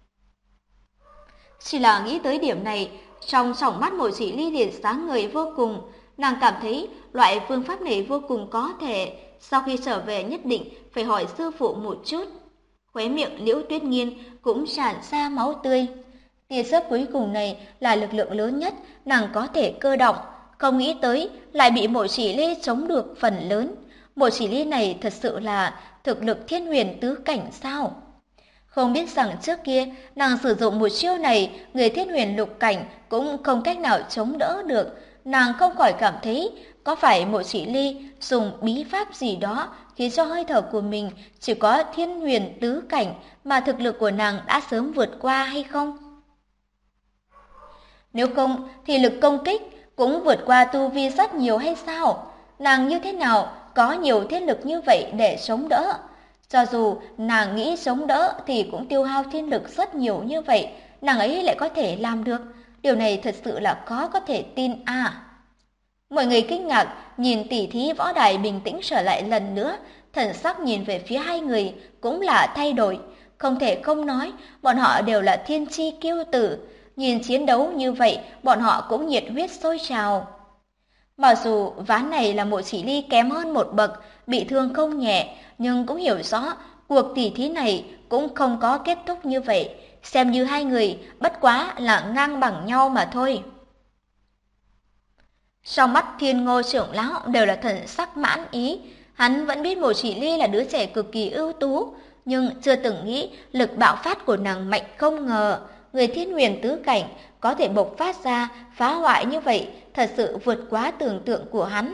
Chỉ là nghĩ tới điểm này, trong tròng mắt Mộ Chỉ Ly liền sáng ngời vô cùng. Nàng cảm thấy loại phương pháp này vô cùng có thể, sau khi trở về nhất định phải hỏi sư phụ một chút. Khóe miệng Liễu Tuyết Nghiên cũng tràn ra máu tươi. Tia chớp cuối cùng này là lực lượng lớn nhất nàng có thể cơ động, không nghĩ tới lại bị Mộ Chỉ Ly chống được phần lớn. Mộ Chỉ Ly này thật sự là thực lực thiên huyền tứ cảnh sao? Không biết rằng trước kia nàng sử dụng một chiêu này, người thiên huyền lục cảnh cũng không cách nào chống đỡ được. Nàng không khỏi cảm thấy có phải Mộ Chỉ Ly dùng bí pháp gì đó khiến cho hơi thở của mình chỉ có thiên huyền tứ cảnh mà thực lực của nàng đã sớm vượt qua hay không? Nếu không thì lực công kích cũng vượt qua tu vi rất nhiều hay sao? Nàng như thế nào có nhiều thiên lực như vậy để chống đỡ? Cho dù nàng nghĩ chống đỡ thì cũng tiêu hao thiên lực rất nhiều như vậy, nàng ấy lại có thể làm được. Điều này thật sự là khó có thể tin à. Mọi người kinh ngạc nhìn tỷ thí võ đài bình tĩnh trở lại lần nữa, thần sắc nhìn về phía hai người cũng là thay đổi. Không thể không nói, bọn họ đều là thiên chi kiêu tử. Nhìn chiến đấu như vậy, bọn họ cũng nhiệt huyết sôi trào. Mặc dù ván này là Mộ Chỉ Ly kém hơn một bậc, bị thương không nhẹ, nhưng cũng hiểu rõ cuộc tỷ thí này cũng không có kết thúc như vậy. xem như hai người bất quá là ngang bằng nhau mà thôi. Trong mắt Thiên Ngô trưởng lão đều là thần sắc mãn ý, hắn vẫn biết Mộ Chỉ Ly là đứa trẻ cực kỳ ưu tú, nhưng chưa từng nghĩ lực bạo phát của nàng mạnh không ngờ, người Thiên Huyền tứ cảnh có thể bộc phát ra phá hoại như vậy, thật sự vượt quá tưởng tượng của hắn.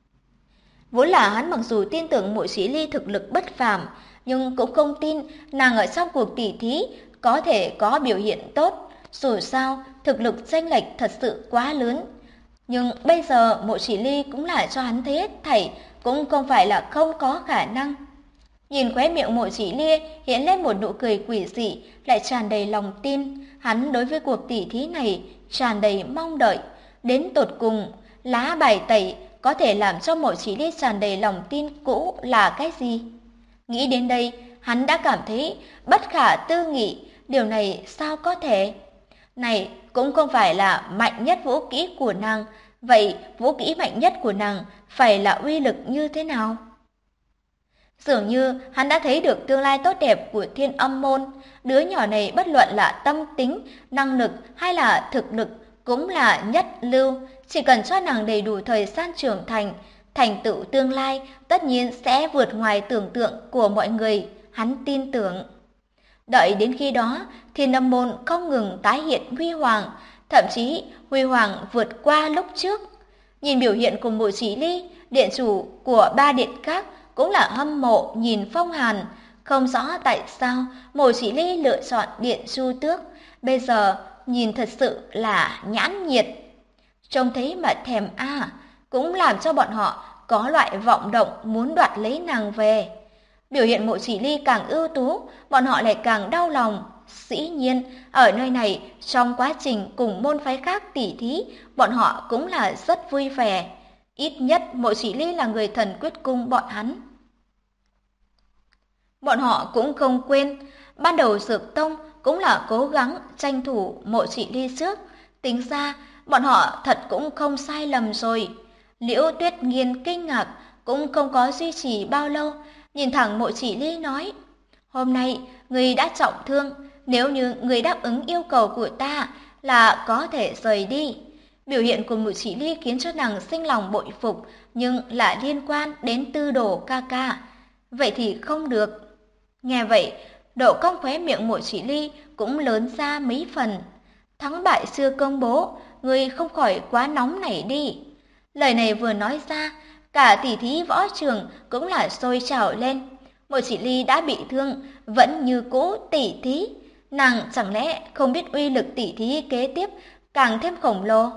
Vốn là hắn mặc dù tin tưởng Mộ Chỉ Ly thực lực bất phàm, nhưng cũng không tin nàng ở trong cuộc tỉ thí có thể có biểu hiện tốt, dù sao thực lực chênh lệch thật sự quá lớn. Nhưng bây giờ Mộ Chỉ Ly cũng lại cho hắn thấy hết thảy, cũng không phải là không có khả năng. Nhìn khóe miệng Mộ Chỉ Ly hiện lên một nụ cười quỷ dị, lại tràn đầy lòng tin. Hắn đối với cuộc tỉ thí này tràn đầy mong đợi. Đến tột cùng, lá bài tẩy có thể làm cho Mộ Chỉ Ly tràn đầy lòng tin cũ là cái gì? Nghĩ đến đây, hắn đã cảm thấy bất khả tư nghị, điều này sao có thể? Này cũng không phải là mạnh nhất vũ kỹ của nàng, vậy vũ kỹ mạnh nhất của nàng phải là uy lực như thế nào? Dường như hắn đã thấy được tương lai tốt đẹp của Thiên Âm môn, đứa nhỏ này bất luận là tâm tính, năng lực hay là thực lực cũng là nhất lưu, chỉ cần cho nàng đầy đủ thời gian trưởng thành, thành tựu tương lai tất nhiên sẽ vượt ngoài tưởng tượng của mọi người, hắn tin tưởng. Đợi đến khi đó, Thiên Âm môn không ngừng tái hiện huy hoàng, thậm chí huy hoàng vượt qua lúc trước. Nhìn biểu hiện của Mộ Chỉ Ly, điện chủ của ba điện khác cũng là hâm mộ nhìn phong hàn, không rõ tại sao Mộ Chỉ Ly lựa chọn điện Chu Tước, bây giờ nhìn thật sự là nhãn nhiệt. Trông thấy mà thèm cũng làm cho bọn họ có loại vọng động muốn đoạt lấy nàng về. Biểu hiện Mộ Chỉ Ly càng ưu tú, bọn họ lại càng đau lòng. Dĩ nhiên, ở nơi này, trong quá trình cùng môn phái khác tỉ thí, bọn họ cũng là rất vui vẻ. Ít nhất Mộ Chỉ Ly là người thần quyết cung bọn hắn. Bọn họ cũng không quên, ban đầu Dược Tông cũng là cố gắng tranh thủ Mộ Chỉ Ly trước. Tính ra, bọn họ thật cũng không sai lầm rồi. Liễu Tuyết Nghiên kinh ngạc, cũng không có duy trì bao lâu, nhìn thẳng Mộ Chỉ Ly nói: "Hôm nay, người đã trọng thương, nếu như người đáp ứng yêu cầu của ta là có thể rời đi." Biểu hiện của Mộ Chỉ Ly khiến cho nàng sinh lòng bội phục, nhưng lại liên quan đến Tư Đồ ca ca. Vậy thì không được. Nghe vậy, độ cong khóe miệng Mộ Chỉ Ly cũng lớn ra mấy phần. Thắng bại chưa công bố, người không khỏi quá nóng nảy đi. Lời này vừa nói ra, cả tỉ thí võ trường cũng là sôi trào lên. Mộ Chỉ Ly đã bị thương, vẫn như cũ tỉ thí. Nàng chẳng lẽ không biết uy lực tỉ thí kế tiếp càng thêm khổng lồ?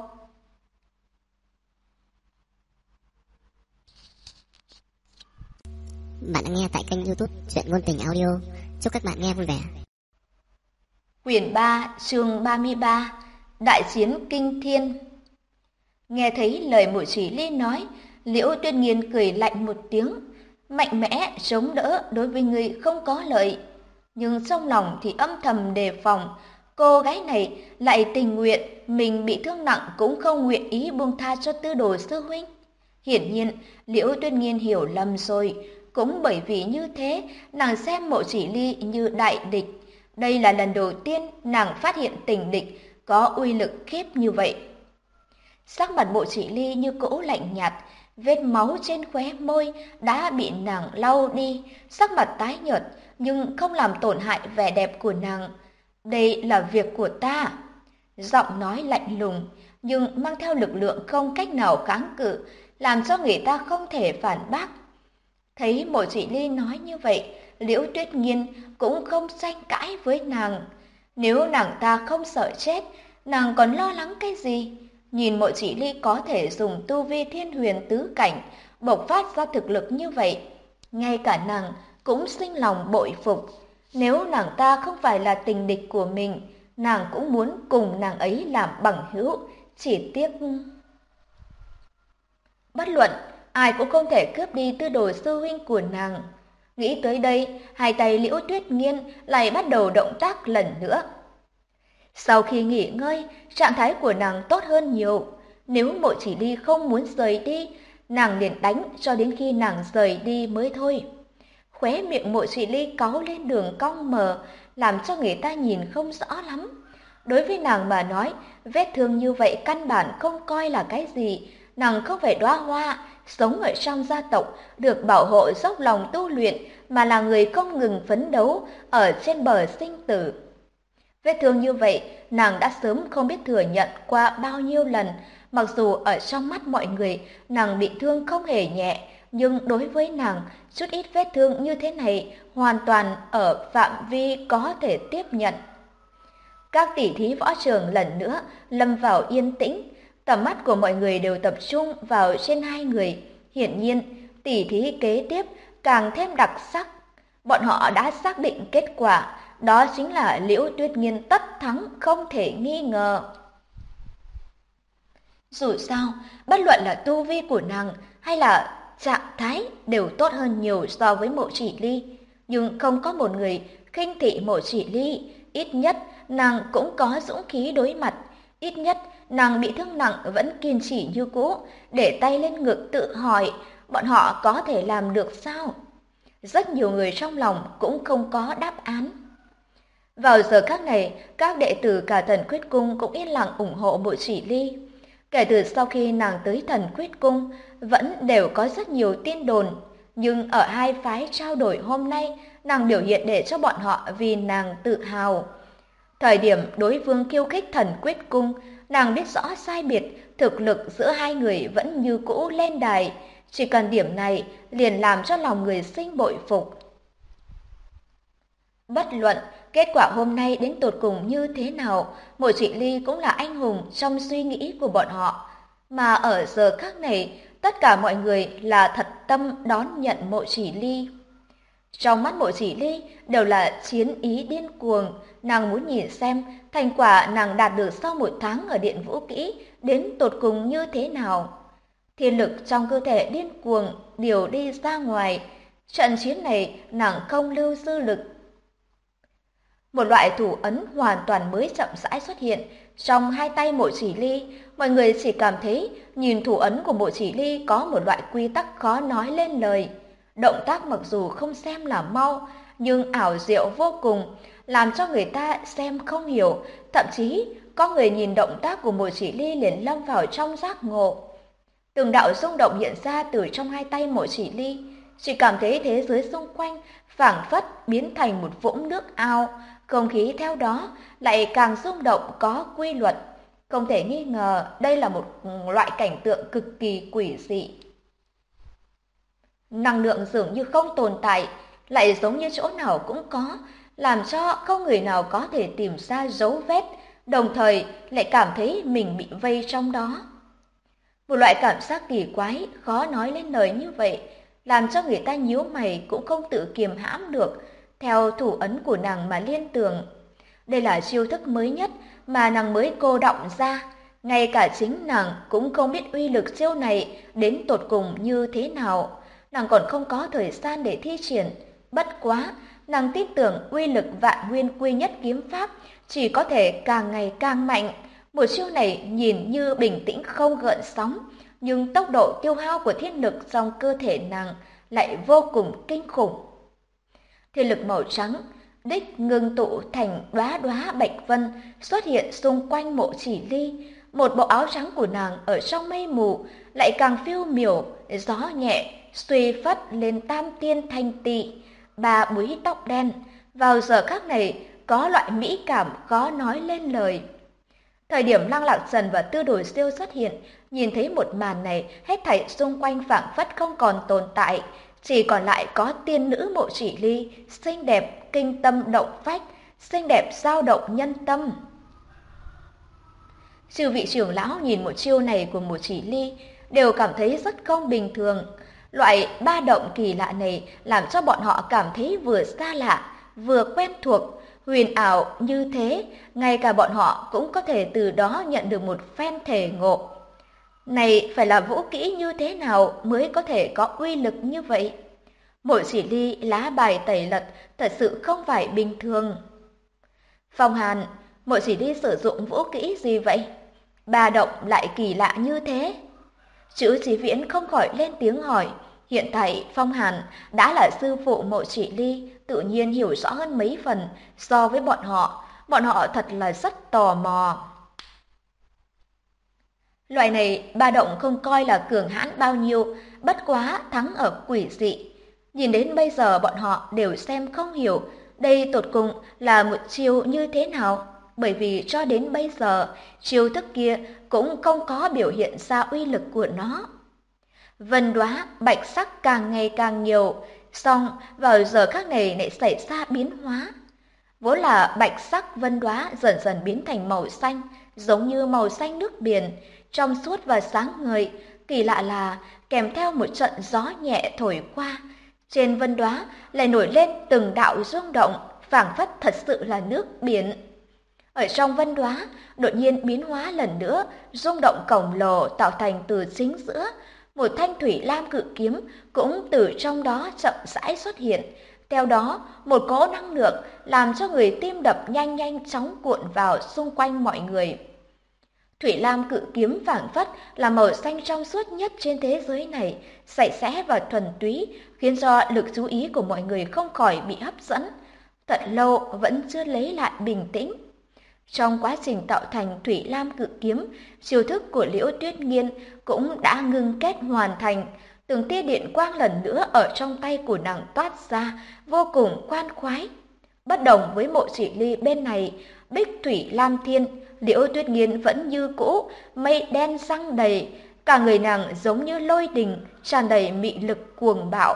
Bạn đang nghe tại kênh YouTube Truyện Ngôn Tình Audio. Chúc các bạn nghe vui vẻ. Quyển 3, chương 33, Đại chiến kinh thiên. Nghe thấy lời Mộ Chỉ Ly nói, Liễu Tuyết Nghiên cười lạnh một tiếng, mạnh mẽ chống đỡ đối với người không có lợi. Nhưng trong lòng thì âm thầm đề phòng, cô gái này lại tình nguyện mình bị thương nặng cũng không nguyện ý buông tha cho Tư Đồ sư huynh. Hiển nhiên, Liễu Tuyết Nghiên hiểu lầm rồi, cũng bởi vì như thế, nàng xem Mộ Chỉ Ly như đại địch. Đây là lần đầu tiên nàng phát hiện tình địch có uy lực khiếp như vậy. Sắc mặt Mộ Chỉ Ly như cũ lạnh nhạt, vết máu trên khóe môi đã bị nàng lau đi, sắc mặt tái nhợt nhưng không làm tổn hại vẻ đẹp của nàng. Đây là việc của ta. Giọng nói lạnh lùng nhưng mang theo lực lượng không cách nào kháng cự, làm cho người ta không thể phản bác. Thấy Mộ Chỉ Ly nói như vậy, Liễu Tuyết Nghiên cũng không tranh cãi với nàng. Nếu nàng ta không sợ chết, nàng còn lo lắng cái gì? Nhìn Mộ Chỉ Ly có thể dùng tu vi Thiên Huyền tứ cảnh, bộc phát ra thực lực như vậy, ngay cả nàng cũng sinh lòng bội phục. Nếu nàng ta không phải là tình địch của mình, nàng cũng muốn cùng nàng ấy làm bằng hữu, chỉ tiếc... Bất luận, ai cũng không thể cướp đi Tư Đồ sư huynh của nàng. Nghĩ tới đây, hai tay Liễu Tuyết Nghiên lại bắt đầu động tác lần nữa. Sau khi nghỉ ngơi, trạng thái của nàng tốt hơn nhiều. Nếu Mộ Chỉ Ly không muốn rời đi, nàng liền đánh cho đến khi nàng rời đi mới thôi. Khóe miệng Mộ Chỉ Ly cáu lên đường cong mờ, làm cho người ta nhìn không rõ lắm. Đối với nàng mà nói, vết thương như vậy căn bản không coi là cái gì. Nàng không phải đóa hoa, sống ở trong gia tộc, được bảo hộ dốc lòng tu luyện, mà là người không ngừng phấn đấu ở trên bờ sinh tử. Vết thương như vậy, nàng đã sớm không biết thừa nhận qua bao nhiêu lần. Mặc dù ở trong mắt mọi người, nàng bị thương không hề nhẹ, nhưng đối với nàng, chút ít vết thương như thế này hoàn toàn ở phạm vi có thể tiếp nhận. Các tỷ thí võ trường lần nữa lâm vào yên tĩnh, tầm mắt của mọi người đều tập trung vào trên hai người. Hiển nhiên, tỷ thí kế tiếp càng thêm đặc sắc. Bọn họ đã xác định kết quả, đó chính là Liễu Tuyết Nghiên tất thắng không thể nghi ngờ. Dù sao, bất luận là tu vi của nàng hay là trạng thái đều tốt hơn nhiều so với Mộ Chỉ Ly, nhưng không có một người khinh thị Mộ Chỉ Ly. Ít nhất nàng cũng có dũng khí đối mặt, ít nhất nàng bị thương nặng vẫn kiên trì như cũ, để tay lên ngực tự hỏi bọn họ có thể làm được sao? Rất nhiều người trong lòng cũng không có đáp án. Vào giờ khắc này, các đệ tử cả Thần Quyết Cung cũng yên lặng ủng hộ Mộ Chỉ Ly. Kể từ sau khi nàng tới Thần Quyết Cung, vẫn đều có rất nhiều tin đồn, nhưng ở hai phái trao đổi hôm nay, nàng biểu hiện để cho bọn họ vì nàng tự hào. Thời điểm đối phương khiêu khích Thần Quyết Cung, nàng biết rõ sai biệt, thực lực giữa hai người vẫn như cũ lên đài, chỉ cần điểm này liền làm cho lòng người sinh bội phục. Bất luận kết quả hôm nay đến tột cùng như thế nào, Mộ Chỉ Ly cũng là anh hùng trong suy nghĩ của bọn họ. Mà ở giờ khắc này, tất cả mọi người là thật tâm đón nhận Mộ Chỉ Ly. Trong mắt Mộ Chỉ Ly đều là chiến ý điên cuồng, nàng muốn nhìn xem thành quả nàng đạt được sau một tháng ở Điện Vũ Kỹ đến tột cùng như thế nào. Thiên lực trong cơ thể điên cuồng điều đi ra ngoài, trận chiến này nàng không lưu dư lực. Một loại thủ ấn hoàn toàn mới chậm rãi xuất hiện trong hai tay Mộ Chỉ Ly. Mọi người chỉ cảm thấy nhìn thủ ấn của Mộ Chỉ Ly có một loại quy tắc khó nói lên lời. Động tác mặc dù không xem là mau, nhưng ảo diệu vô cùng, làm cho người ta xem không hiểu. Thậm chí có người nhìn động tác của Mộ Chỉ Ly liền lâm vào trong giác ngộ. Từng đạo rung động hiện ra từ trong hai tay Mộ Chỉ Ly, chỉ cảm thấy thế giới xung quanh phảng phất biến thành một vũng nước ao. Không khí theo đó lại càng rung động có quy luật. Không thể nghi ngờ đây là một loại cảnh tượng cực kỳ quỷ dị. Năng lượng dường như không tồn tại, lại giống như chỗ nào cũng có, làm cho không người nào có thể tìm ra dấu vết, đồng thời lại cảm thấy mình bị vây trong đó. Một loại cảm giác kỳ quái, khó nói lên lời như vậy, làm cho người ta nhíu mày cũng không tự kiềm hãm được, theo thủ ấn của nàng mà liên tưởng. Đây là chiêu thức mới nhất mà nàng mới cô đọng ra, ngay cả chính nàng cũng không biết uy lực chiêu này đến tột cùng như thế nào. Nàng còn không có thời gian để thi triển, bất quá, nàng tin tưởng uy lực Vạn Nguyên Quy Nhất kiếm pháp chỉ có thể càng ngày càng mạnh. Một chiêu này nhìn như bình tĩnh không gợn sóng, nhưng tốc độ tiêu hao của thiên lực trong cơ thể nàng lại vô cùng kinh khủng. Thiên lực màu trắng đích ngưng tụ thành đóa đóa bạch vân xuất hiện xung quanh Mộ Chỉ Ly. Một bộ áo trắng của nàng ở trong mây mù lại càng phiêu miểu, gió nhẹ xuy phất lên tam tiên thanh tị, ba búi tóc đen. Vào giờ khắc này có loại mỹ cảm khó nói lên lời. Thời điểm Lăng Lạc Trần và Tư Đồ Siêu xuất hiện, nhìn thấy một màn này, hết thảy xung quanh phảng phất không còn tồn tại, chỉ còn lại có tiên nữ Mộ Chỉ Ly, xinh đẹp kinh tâm động phách, xinh đẹp dao động nhân tâm. Chư vị trưởng lão nhìn một chiêu này của Mộ Chỉ Ly đều cảm thấy rất không bình thường. Loại ba động kỳ lạ này làm cho bọn họ cảm thấy vừa xa lạ, vừa quen thuộc, huyền ảo như thế, ngay cả bọn họ cũng có thể từ đó nhận được một phen thể ngộ. Này phải là vũ kỹ như thế nào mới có thể có uy lực như vậy? Mộ Chỉ Ly lá bài tẩy lật thật sự không phải bình thường. Phong Hàn, Mộ Chỉ Ly sử dụng vũ kỹ gì vậy? Ba động lại kỳ lạ như thế. Chữ Chí Viễn không khỏi lên tiếng hỏi, Hiện tại Phong Hàn đã là sư phụ Mộ Chỉ Ly, tự nhiên hiểu rõ hơn mấy phần so với bọn họ. Bọn họ thật là rất tò mò. Loại này ba động không coi là cường hãn bao nhiêu, bất quá thắng ở quỷ dị. Nhìn đến bây giờ bọn họ đều xem không hiểu đây tột cùng là một chiêu như thế nào, bởi vì cho đến bây giờ chiêu thức kia cũng không có biểu hiện ra uy lực của nó. Vân đóa bạch sắc càng ngày càng nhiều, song vào giờ khắc này lại xảy ra biến hóa. Vốn là bạch sắc vân đóa dần dần biến thành màu xanh, giống như màu xanh nước biển, trong suốt và sáng ngời. Kỳ lạ là kèm theo một trận gió nhẹ thổi qua, trên vân đóa lại nổi lên từng đạo rung động, phảng phất thật sự là nước biển. Ở trong vân đóa đột nhiên biến hóa lần nữa, rung động khổng lồ tạo thành từ chính giữa một thanh thủy lam cự kiếm cũng từ trong đó chậm rãi xuất hiện. Theo đó, một cỗ năng lượng làm cho người tim đập nhanh nhanh chóng cuộn vào xung quanh mọi người. Thủy lam cự kiếm phảng phất là màu xanh trong suốt nhất trên thế giới này, sạch sẽ và thuần túy, khiến cho lực chú ý của mọi người không khỏi bị hấp dẫn. Thật lâu vẫn chưa lấy lại bình tĩnh. Trong quá trình tạo thành thủy lam cự kiếm, chiêu thức của Liễu Tuyết Nghiên cũng đã ngưng kết hoàn thành. Từng tia điện quang lần nữa ở trong tay của nàng toát ra, vô cùng khoan khoái. Bất đồng với Mộ Chỉ Ly bên này, Bích Thủy Lam Thiên, Liễu Tuyết Nghiên vẫn như cũ, mây đen răng đầy, cả người nàng giống như lôi đình, tràn đầy mị lực cuồng bạo.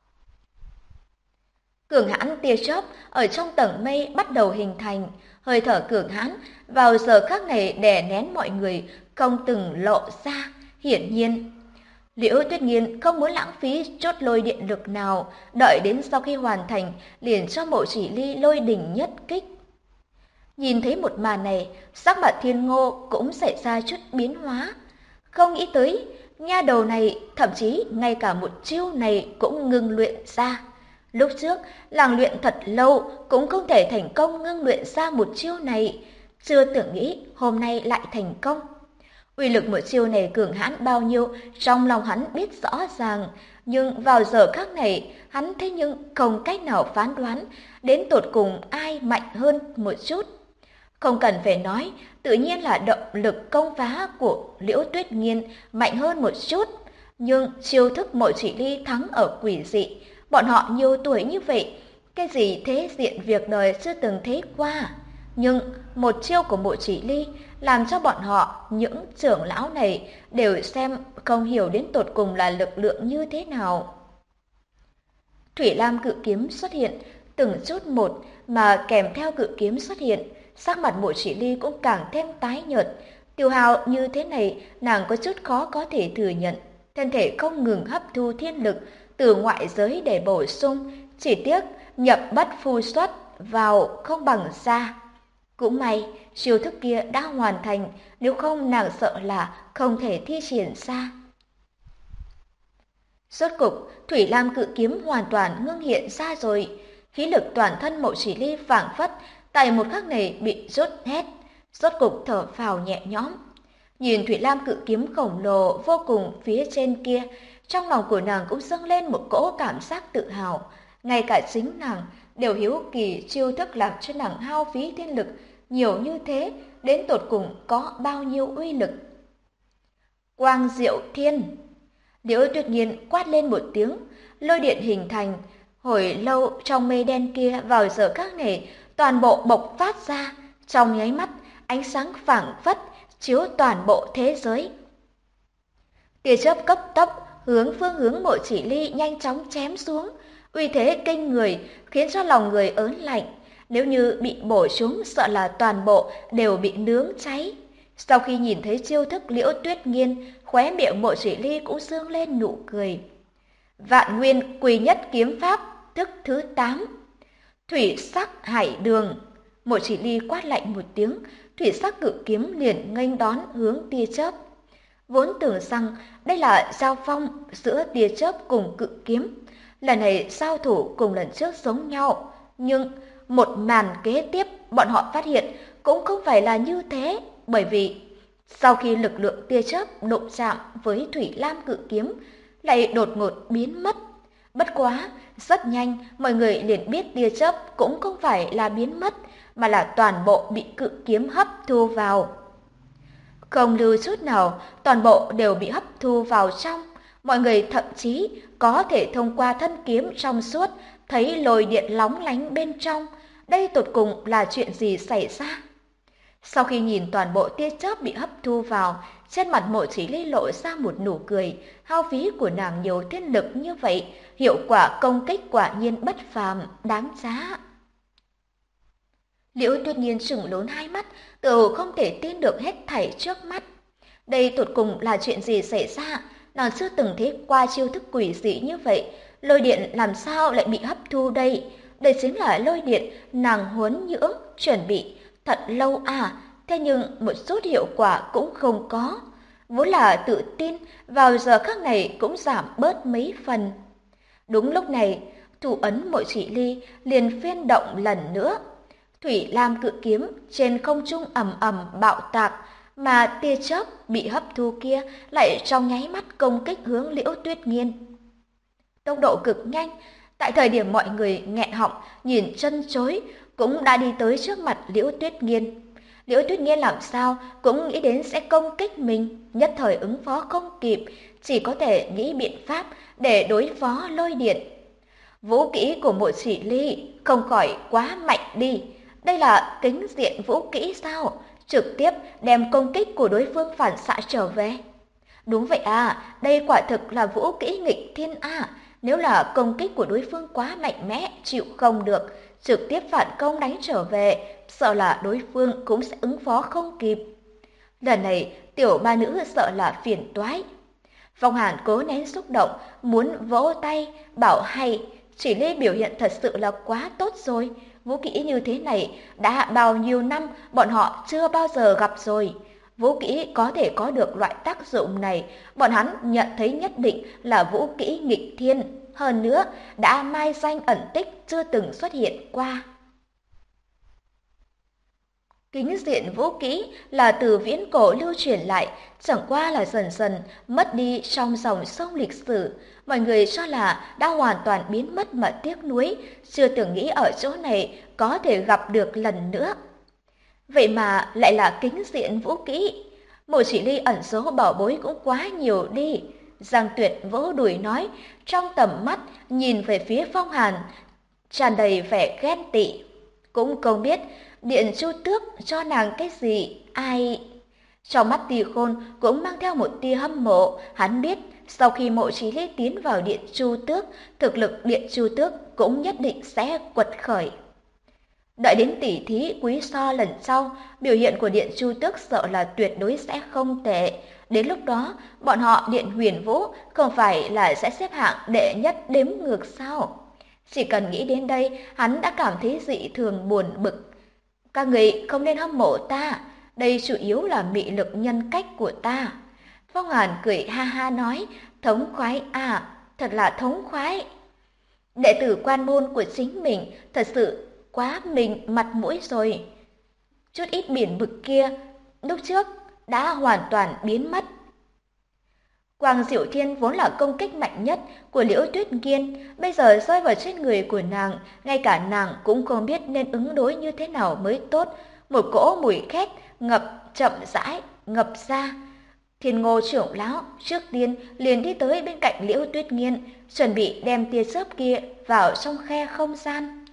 Cường hãn tia chớp ở trong tầng mây bắt đầu hình thành, hơi thở cường hãn vào giờ khắc này đè nén mọi người không từng lộ ra. Hiển nhiên, Liễu Tuyết Nghiên không muốn lãng phí chốt lôi điện lực nào, đợi đến sau khi hoàn thành liền cho Mộ Chỉ Ly lôi đỉnh nhất kích. Nhìn thấy một màn này, sắc mặt Thiên Ngô cũng xảy ra chút biến hóa. Không nghĩ tới, nha đầu này thậm chí ngay cả một chiêu này cũng ngưng luyện ra. Lúc trước, nàng luyện thật lâu cũng không thể thành công ngưng luyện ra một chiêu này, chưa tưởng nghĩ hôm nay lại thành công. Uy lực một chiêu này cường hãn bao nhiêu, trong lòng hắn biết rõ ràng, nhưng vào giờ khắc này, hắn thế nhưng không cách nào phán đoán đến tột cùng ai mạnh hơn một chút. Không cần phải nói, tự nhiên là động lực công phá của Liễu Tuyết Nghiên mạnh hơn một chút, nhưng chiêu thức Mộ Chỉ Ly thắng ở quỷ dị. Bọn họ nhiều tuổi như vậy, cái gì thế diện việc đời chưa từng thấy qua. Nhưng một chiêu của Mộ Chỉ Ly làm cho bọn họ, những trưởng lão này, đều xem không hiểu đến tột cùng là lực lượng như thế nào. Thủy lam cự kiếm xuất hiện, từng chút một mà kèm theo cự kiếm xuất hiện, sắc mặt Mộ Chỉ Ly cũng càng thêm tái nhợt. Tiêu hao như thế này nàng có chút khó có thể thừa nhận. Thân thể không ngừng hấp thu thiên lực từ ngoại giới để bổ sung, chỉ tiếc nhập bất phu xuất vào không bằng ra. Cũng may, chiêu thức kia đã hoàn thành, nếu không nàng sợ là không thể thi triển ra. Rốt cục, Thủy lam cự kiếm hoàn toàn ngưng hiện ra rồi. Khí lực toàn thân Mộ Chỉ Ly phảng phất tại một khắc này bị rút hết, rốt cục thở phào nhẹ nhõm. Nhìn Thủy lam cự kiếm khổng lồ vô cùng phía trên kia, trong lòng của nàng cũng dâng lên một cỗ cảm giác tự hào. Ngay cả chính nàng đều hiếu kỳ chiêu thức làm cho nàng hao phí thiên lực nhiều như thế, đến tột cùng có bao nhiêu uy lực. Quang Diệu Thiên! Liễu Tuyết Nghiên quát lên một tiếng, lôi điện hình thành. Hồi lâu trong mây đen kia vào giờ khắc này toàn bộ bộc phát ra, trong nháy mắt ánh sáng phảng phất chiếu toàn bộ thế giới. Tia chớp cấp tốc hướng phương hướng Mộ Chỉ Ly nhanh chóng chém xuống, uy thế kinh người khiến cho lòng người ớn lạnh. Nếu như bị bổ trúng sợ là toàn bộ đều bị nướng cháy. Sau khi nhìn thấy chiêu thức Liễu Tuyết Nghiên, khóe miệng Mộ Chỉ Ly cũng dương lên nụ cười. Vạn Nguyên Quỳ Nhất Kiếm Pháp thức thứ 8. Thủy sắc hải đường. Mộ Chỉ Ly quát lạnh một tiếng, thủy sắc cự kiếm liền nghênh đón hướng tia chớp. Vốn tưởng rằng đây là giao phong giữa tia chớp cùng cự kiếm, lần này giao thủ cùng lần trước giống nhau, nhưng một màn kế tiếp bọn họ phát hiện cũng không phải là như thế, bởi vì sau khi lực lượng tia chớp đụng chạm với thủy lam cự kiếm, lại đột ngột biến mất. Bất quá, rất nhanh mọi người liền biết tia chớp cũng không phải là biến mất, mà là toàn bộ bị cự kiếm hấp thu vào. Không lưu chút nào, toàn bộ đều bị hấp thu vào trong. Mọi người thậm chí có thể thông qua thân kiếm trong suốt thấy lôi điện lóng lánh bên trong. Đây tột cùng là chuyện gì xảy ra? Sau khi nhìn toàn bộ tia chớp bị hấp thu vào, trên mặt Mộ Chỉ Ly lộ ra một nụ cười. Hao phí của nàng nhiều thiên lực như vậy, hiệu quả công kích quả nhiên bất phàm, đáng giá. Liễu Tuyết Nhiên trừng lớn hai mắt, tự không thể tin được hết thảy trước mắt. Đây tột cùng là chuyện gì xảy ra? Nàng chưa từng thấy qua chiêu thức quỷ dị như vậy. Lôi điện làm sao lại bị hấp thu đây? Đây chính là lôi điện nàng huấn nhưỡng, chuẩn bị thật lâu à, thế nhưng một chút hiệu quả cũng không có. Vốn là tự tin, vào giờ khắc này cũng giảm bớt mấy phần. Đúng lúc này, thủ ấn Mộ Chỉ Ly liền phiên động lần nữa. Thủy lam cự kiếm trên không trung ầm ầm bạo tạc, mà tia chớp bị hấp thu kia lại trong nháy mắt công kích hướng Liễu Tuyết Nghiên. Tốc độ cực nhanh, tại thời điểm mọi người nghẹn họng nhìn chân chối cũng đã đi tới trước mặt Liễu Tuyết Nghiên. Liễu Tuyết Nghiên làm sao cũng nghĩ đến sẽ công kích mình, nhất thời ứng phó không kịp, chỉ có thể nghĩ biện pháp để đối phó lôi điện. Vũ kỹ của Mộ Chỉ Ly không khỏi quá mạnh đi. Đây là kính diện vũ kỹ sao? Trực tiếp đem công kích của đối phương phản xạ trở về. Đúng vậy à, đây quả thực là vũ kỹ nghịch thiên à. Nếu là công kích của đối phương quá mạnh mẽ, chịu không được, trực tiếp phản công đánh trở về, sợ là đối phương cũng sẽ ứng phó không kịp. Lần này, tiểu ma nữ sợ là phiền toái. Phong Hàn cố nén xúc động, muốn vỗ tay, bảo hay. Chỉ Ly biểu hiện thật sự là quá tốt rồi. Vũ kỹ như thế này đã bao nhiêu năm bọn họ chưa bao giờ gặp rồi. Vũ kỹ có thể có được loại tác dụng này, bọn hắn nhận thấy nhất định là vũ kỹ nghịch thiên. Hơn nữa, đã mai danh ẩn tích chưa từng xuất hiện qua. Kính diện vũ kỹ là từ viễn cổ lưu truyền lại, chẳng qua là dần dần mất đi trong dòng sông lịch sử. Mọi người cho là đã hoàn toàn biến mất mà tiếc nuối, chưa từng nghĩ ở chỗ này có thể gặp được lần nữa. Vậy mà lại là kính diện vũ kỹ. Mộ Chỉ Ly ẩn giấu bảo bối cũng quá nhiều đi. Giang Tuyệt vỗ đùi nói, trong tầm mắt nhìn về phía Phong Hàn, tràn đầy vẻ ghen tị. Cũng không biết Điện Chu Tước cho nàng cái gì, ai... Trong mắt Tỳ Khôn cũng mang theo một tia hâm mộ, hắn biết sau khi Mộ Chí Ly tiến vào Điện Chu Tước, thực lực Điện Chu Tước cũng nhất định sẽ quật khởi. Đợi đến tỉ thí quý so lần sau, biểu hiện của Điện Chu Tước sợ là tuyệt đối sẽ không tệ. Đến lúc đó, bọn họ Điện Huyền Vũ không phải là sẽ xếp hạng đệ nhất đếm ngược sao? Chỉ cần nghĩ đến đây, hắn đã cảm thấy dị thường buồn bực. Các người không nên hâm mộ ta, đây chủ yếu là mị lực nhân cách của ta. Phong Hàn cười ha ha nói, thống khoái à, thật là thống khoái. Đệ tử quan môn của chính mình thật sự quá mình mặt mũi rồi. Chút ít biển bực kia, lúc trước đã hoàn toàn biến mất. Quang Diệu Thiên vốn là công kích mạnh nhất của Liễu Tuyết Nghiên, bây giờ rơi vào trên người của nàng, ngay cả nàng cũng không biết nên ứng đối như thế nào mới tốt. Một cỗ mùi khét chậm rãi ngập ra. Thiên Ngô trưởng lão trước tiên liền đi tới bên cạnh Liễu Tuyết Nghiên, chuẩn bị đem tia chớp kia vào trong khe không gian.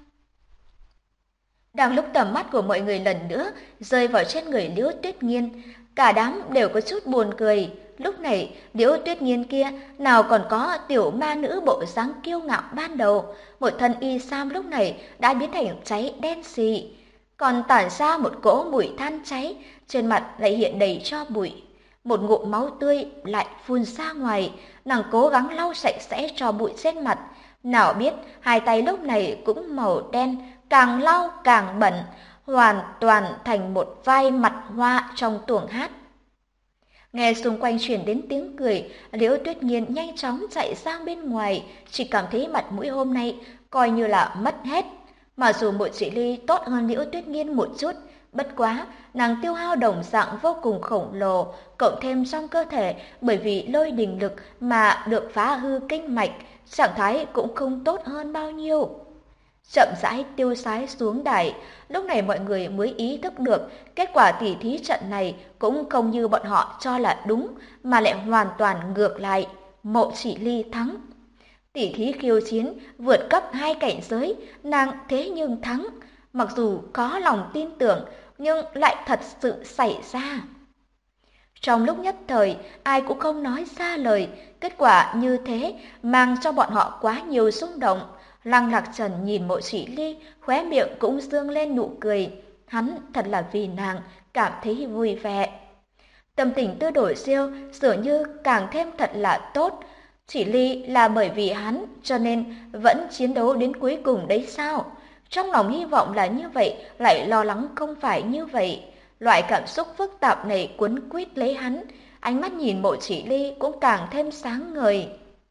Đang lúc tầm mắt của mọi người lần nữa rơi vào trên người Liễu Tuyết Nghiên, cả đám đều có chút buồn cười. Lúc này, Liễu Tuyết Nghiên kia nào còn có tiểu ma nữ bộ dáng kiêu ngạo ban đầu, một thân y sam lúc này đã biến thành cháy đen xì, còn tản ra một cỗ mùi than cháy, trên mặt lại hiện đầy tro bụi. Một ngụm máu tươi lại phun ra ngoài, nàng cố gắng lau sạch sẽ tro bụi trên mặt, nào biết hai tay lúc này cũng màu đen, càng lau càng bẩn, hoàn toàn thành một vai mặt hoa trong tuồng hát. Nghe xung quanh truyền đến tiếng cười, Liễu Tuyết Nghiên nhanh chóng chạy sang bên ngoài, chỉ cảm thấy mặt mũi hôm nay coi như là mất hết. Mà dù Mộ Chỉ Ly tốt hơn Liễu Tuyết Nghiên một chút, Bất quá, nàng tiêu hao đồng dạng vô cùng khổng lồ, cộng thêm trong cơ thể bởi vì lôi đình lực mà được phá hư kinh mạch, trạng thái cũng không tốt hơn bao nhiêu. Chậm rãi tiêu sái xuống đài, lúc này mọi người mới ý thức được kết quả tỉ thí trận này cũng không như bọn họ cho là đúng, mà lại hoàn toàn ngược lại. Mộ Chỉ Ly thắng. Tỉ thí khiêu chiến vượt cấp 2 cảnh giới, nàng thế nhưng thắng. Mặc dù có lòng tin tưởng, nhưng lại thật sự xảy ra. Trong lúc nhất thời, ai cũng không nói ra lời, kết quả như thế mang cho bọn họ quá nhiều xung động. Lăng Lạc Trần nhìn Mộ Chỉ Ly, khóe miệng cũng dương lên nụ cười. Hắn thật là vì nàng cảm thấy vui vẻ. Tâm tình tư đổi siêu dường như càng thêm thật là tốt. Chỉ Ly là bởi vì hắn cho nên vẫn chiến đấu đến cuối cùng đấy sao? Trong lòng hy vọng là như vậy, lại lo lắng không phải như vậy. Loại cảm xúc phức tạp này cuốn quýt lấy hắn, ánh mắt nhìn Mộ Chỉ Ly cũng càng thêm sáng ngời.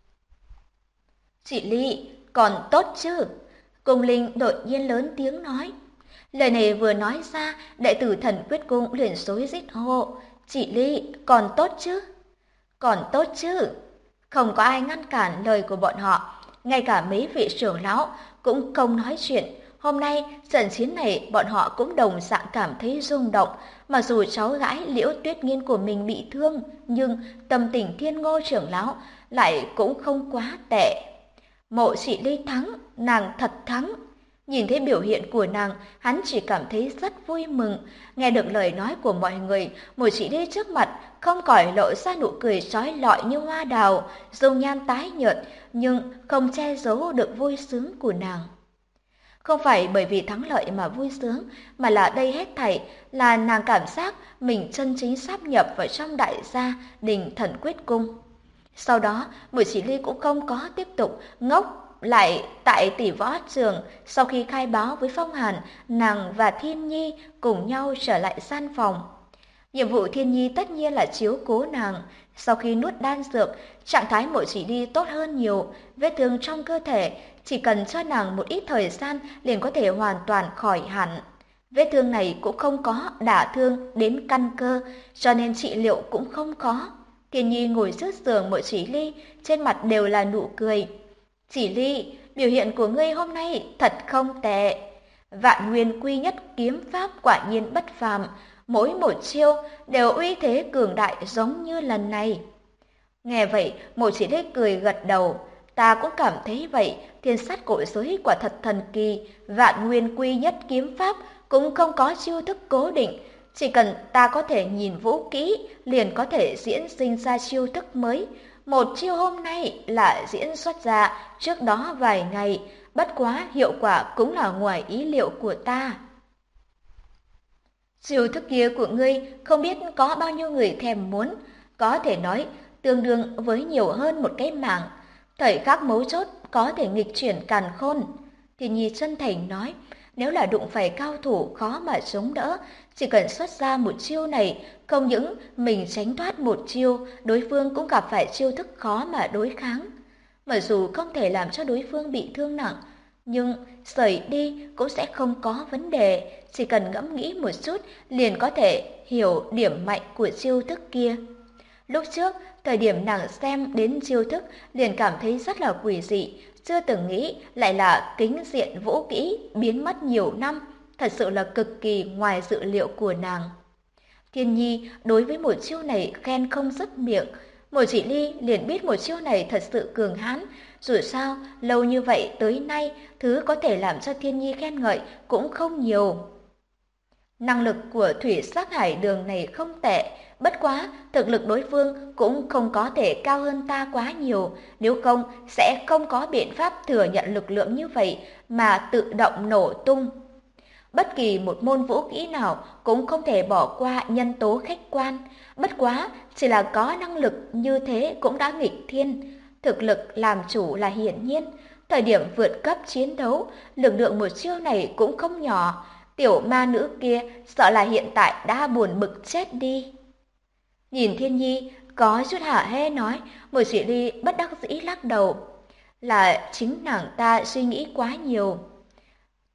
Chỉ Ly, còn tốt chứ? Cung Linh đột nhiên lớn tiếng nói. Lời này vừa nói ra, đệ tử Thần Quyết Cung liền rối rít hô. Chỉ Ly, còn tốt chứ? Còn tốt chứ? Không có ai ngăn cản lời của bọn họ, ngay cả mấy vị trưởng lão cũng không nói chuyện. Hôm nay, trận chiến này bọn họ cũng đồng dạng cảm thấy rung động, mặc dù cháu gái Liễu Tuyết Nghiên của mình bị thương, nhưng tâm tình Thiên Ngô trưởng lão lại cũng không quá tệ. Mộ Chỉ Ly thắng, nàng thật thắng. Nhìn thấy biểu hiện của nàng, hắn chỉ cảm thấy rất vui mừng. Nghe được lời nói của mọi người, Mộ Chỉ Ly trước mặt không khỏi lộ ra nụ cười trói lọi như hoa đào, dung nhan tái nhợt nhưng không che giấu được vui sướng của nàng. Không phải bởi vì thắng lợi mà vui sướng, mà là đây hết thảy là nàng cảm giác mình chân chính sáp nhập vào trong đại gia đình Thần Quyết Cung. Sau đó, Mộ Chỉ Ly cũng không có tiếp tục ngốc lại tại Tỷ Võ Trường. Sau khi khai báo với Phong Hàn, nàng và Thiên Nhi cùng nhau trở lại gian phòng. Nhiệm vụ Thiên Nhi tất nhiên là chiếu cố nàng. Sau khi nuốt đan dược, trạng thái Mộ Chỉ Ly tốt hơn nhiều, vết thương trong cơ thể chỉ cần cho nàng một ít thời gian liền có thể hoàn toàn khỏi hẳn. Vết thương này cũng không có đả thương đến căn cơ, cho nên trị liệu cũng không có. Thiên Nhi ngồi trước giường Mộ Chỉ Ly, trên mặt đều là nụ cười. Chỉ Ly, biểu hiện của ngươi hôm nay thật không tệ. Vạn Nguyên Quy Nhất kiếm pháp quả nhiên bất phàm, mỗi một chiêu đều uy thế cường đại giống như lần này. Nghe vậy, Mộ Chỉ Ly cười gật đầu. Ta cũng cảm thấy vậy, Thiên Sát Cổ Giới quả thật thần kỳ, Vạn Nguyên Quy Nhất kiếm pháp cũng không có chiêu thức cố định. Chỉ cần ta có thể nhìn vũ kỹ, liền có thể diễn sinh ra chiêu thức mới. Một chiêu hôm nay là diễn xuất ra trước đó vài ngày, bất quá hiệu quả cũng là ngoài ý liệu của ta. Chiêu thức kia của ngươi không biết có bao nhiêu người thèm muốn, có thể nói tương đương với nhiều hơn một cái mạng. Thời khắc mấu chốt có thể nghịch chuyển càn khôn. Thì Nhi chân thành nói, nếu là đụng phải cao thủ khó mà chống đỡ, chỉ cần xuất ra một chiêu này, không những mình tránh thoát một chiêu, đối phương cũng gặp phải chiêu thức khó mà đối kháng. Mặc dù không thể làm cho đối phương bị thương nặng, nhưng rời đi cũng sẽ không có vấn đề, chỉ cần ngẫm nghĩ một chút liền có thể hiểu điểm mạnh của chiêu thức kia. Lúc trước, thời điểm nàng xem đến chiêu thức liền cảm thấy rất là quỷ dị, chưa từng nghĩ lại là kính diện vũ kỹ biến mất nhiều năm, thật sự là cực kỳ ngoài dự liệu của nàng. Thiên Nhi đối với một chiêu này khen không dứt miệng, Mộ Chỉ Ly liền biết một chiêu này thật sự cường hãn, dù sao lâu như vậy tới nay thứ có thể làm cho Thiên Nhi khen ngợi cũng không nhiều. Năng lực của Thủy Sắc Hải Đường này không tệ, bất quá thực lực đối phương cũng không có thể cao hơn ta quá nhiều, nếu không sẽ không có biện pháp thừa nhận lực lượng như vậy mà tự động nổ tung. Bất kỳ một môn vũ kỹ nào cũng không thể bỏ qua nhân tố khách quan, bất quá chỉ là có năng lực như thế cũng đã nghịch thiên. Thực lực làm chủ là hiển nhiên, thời điểm vượt cấp chiến đấu, lực lượng một chiêu này cũng không nhỏ. Tiểu ma nữ kia sợ là hiện tại đã buồn bực chết đi. Nhìn Thiên Nhi có chút hả hê nói, Mộ Chỉ Ly bất đắc dĩ lắc đầu. Là chính nàng ta suy nghĩ quá nhiều.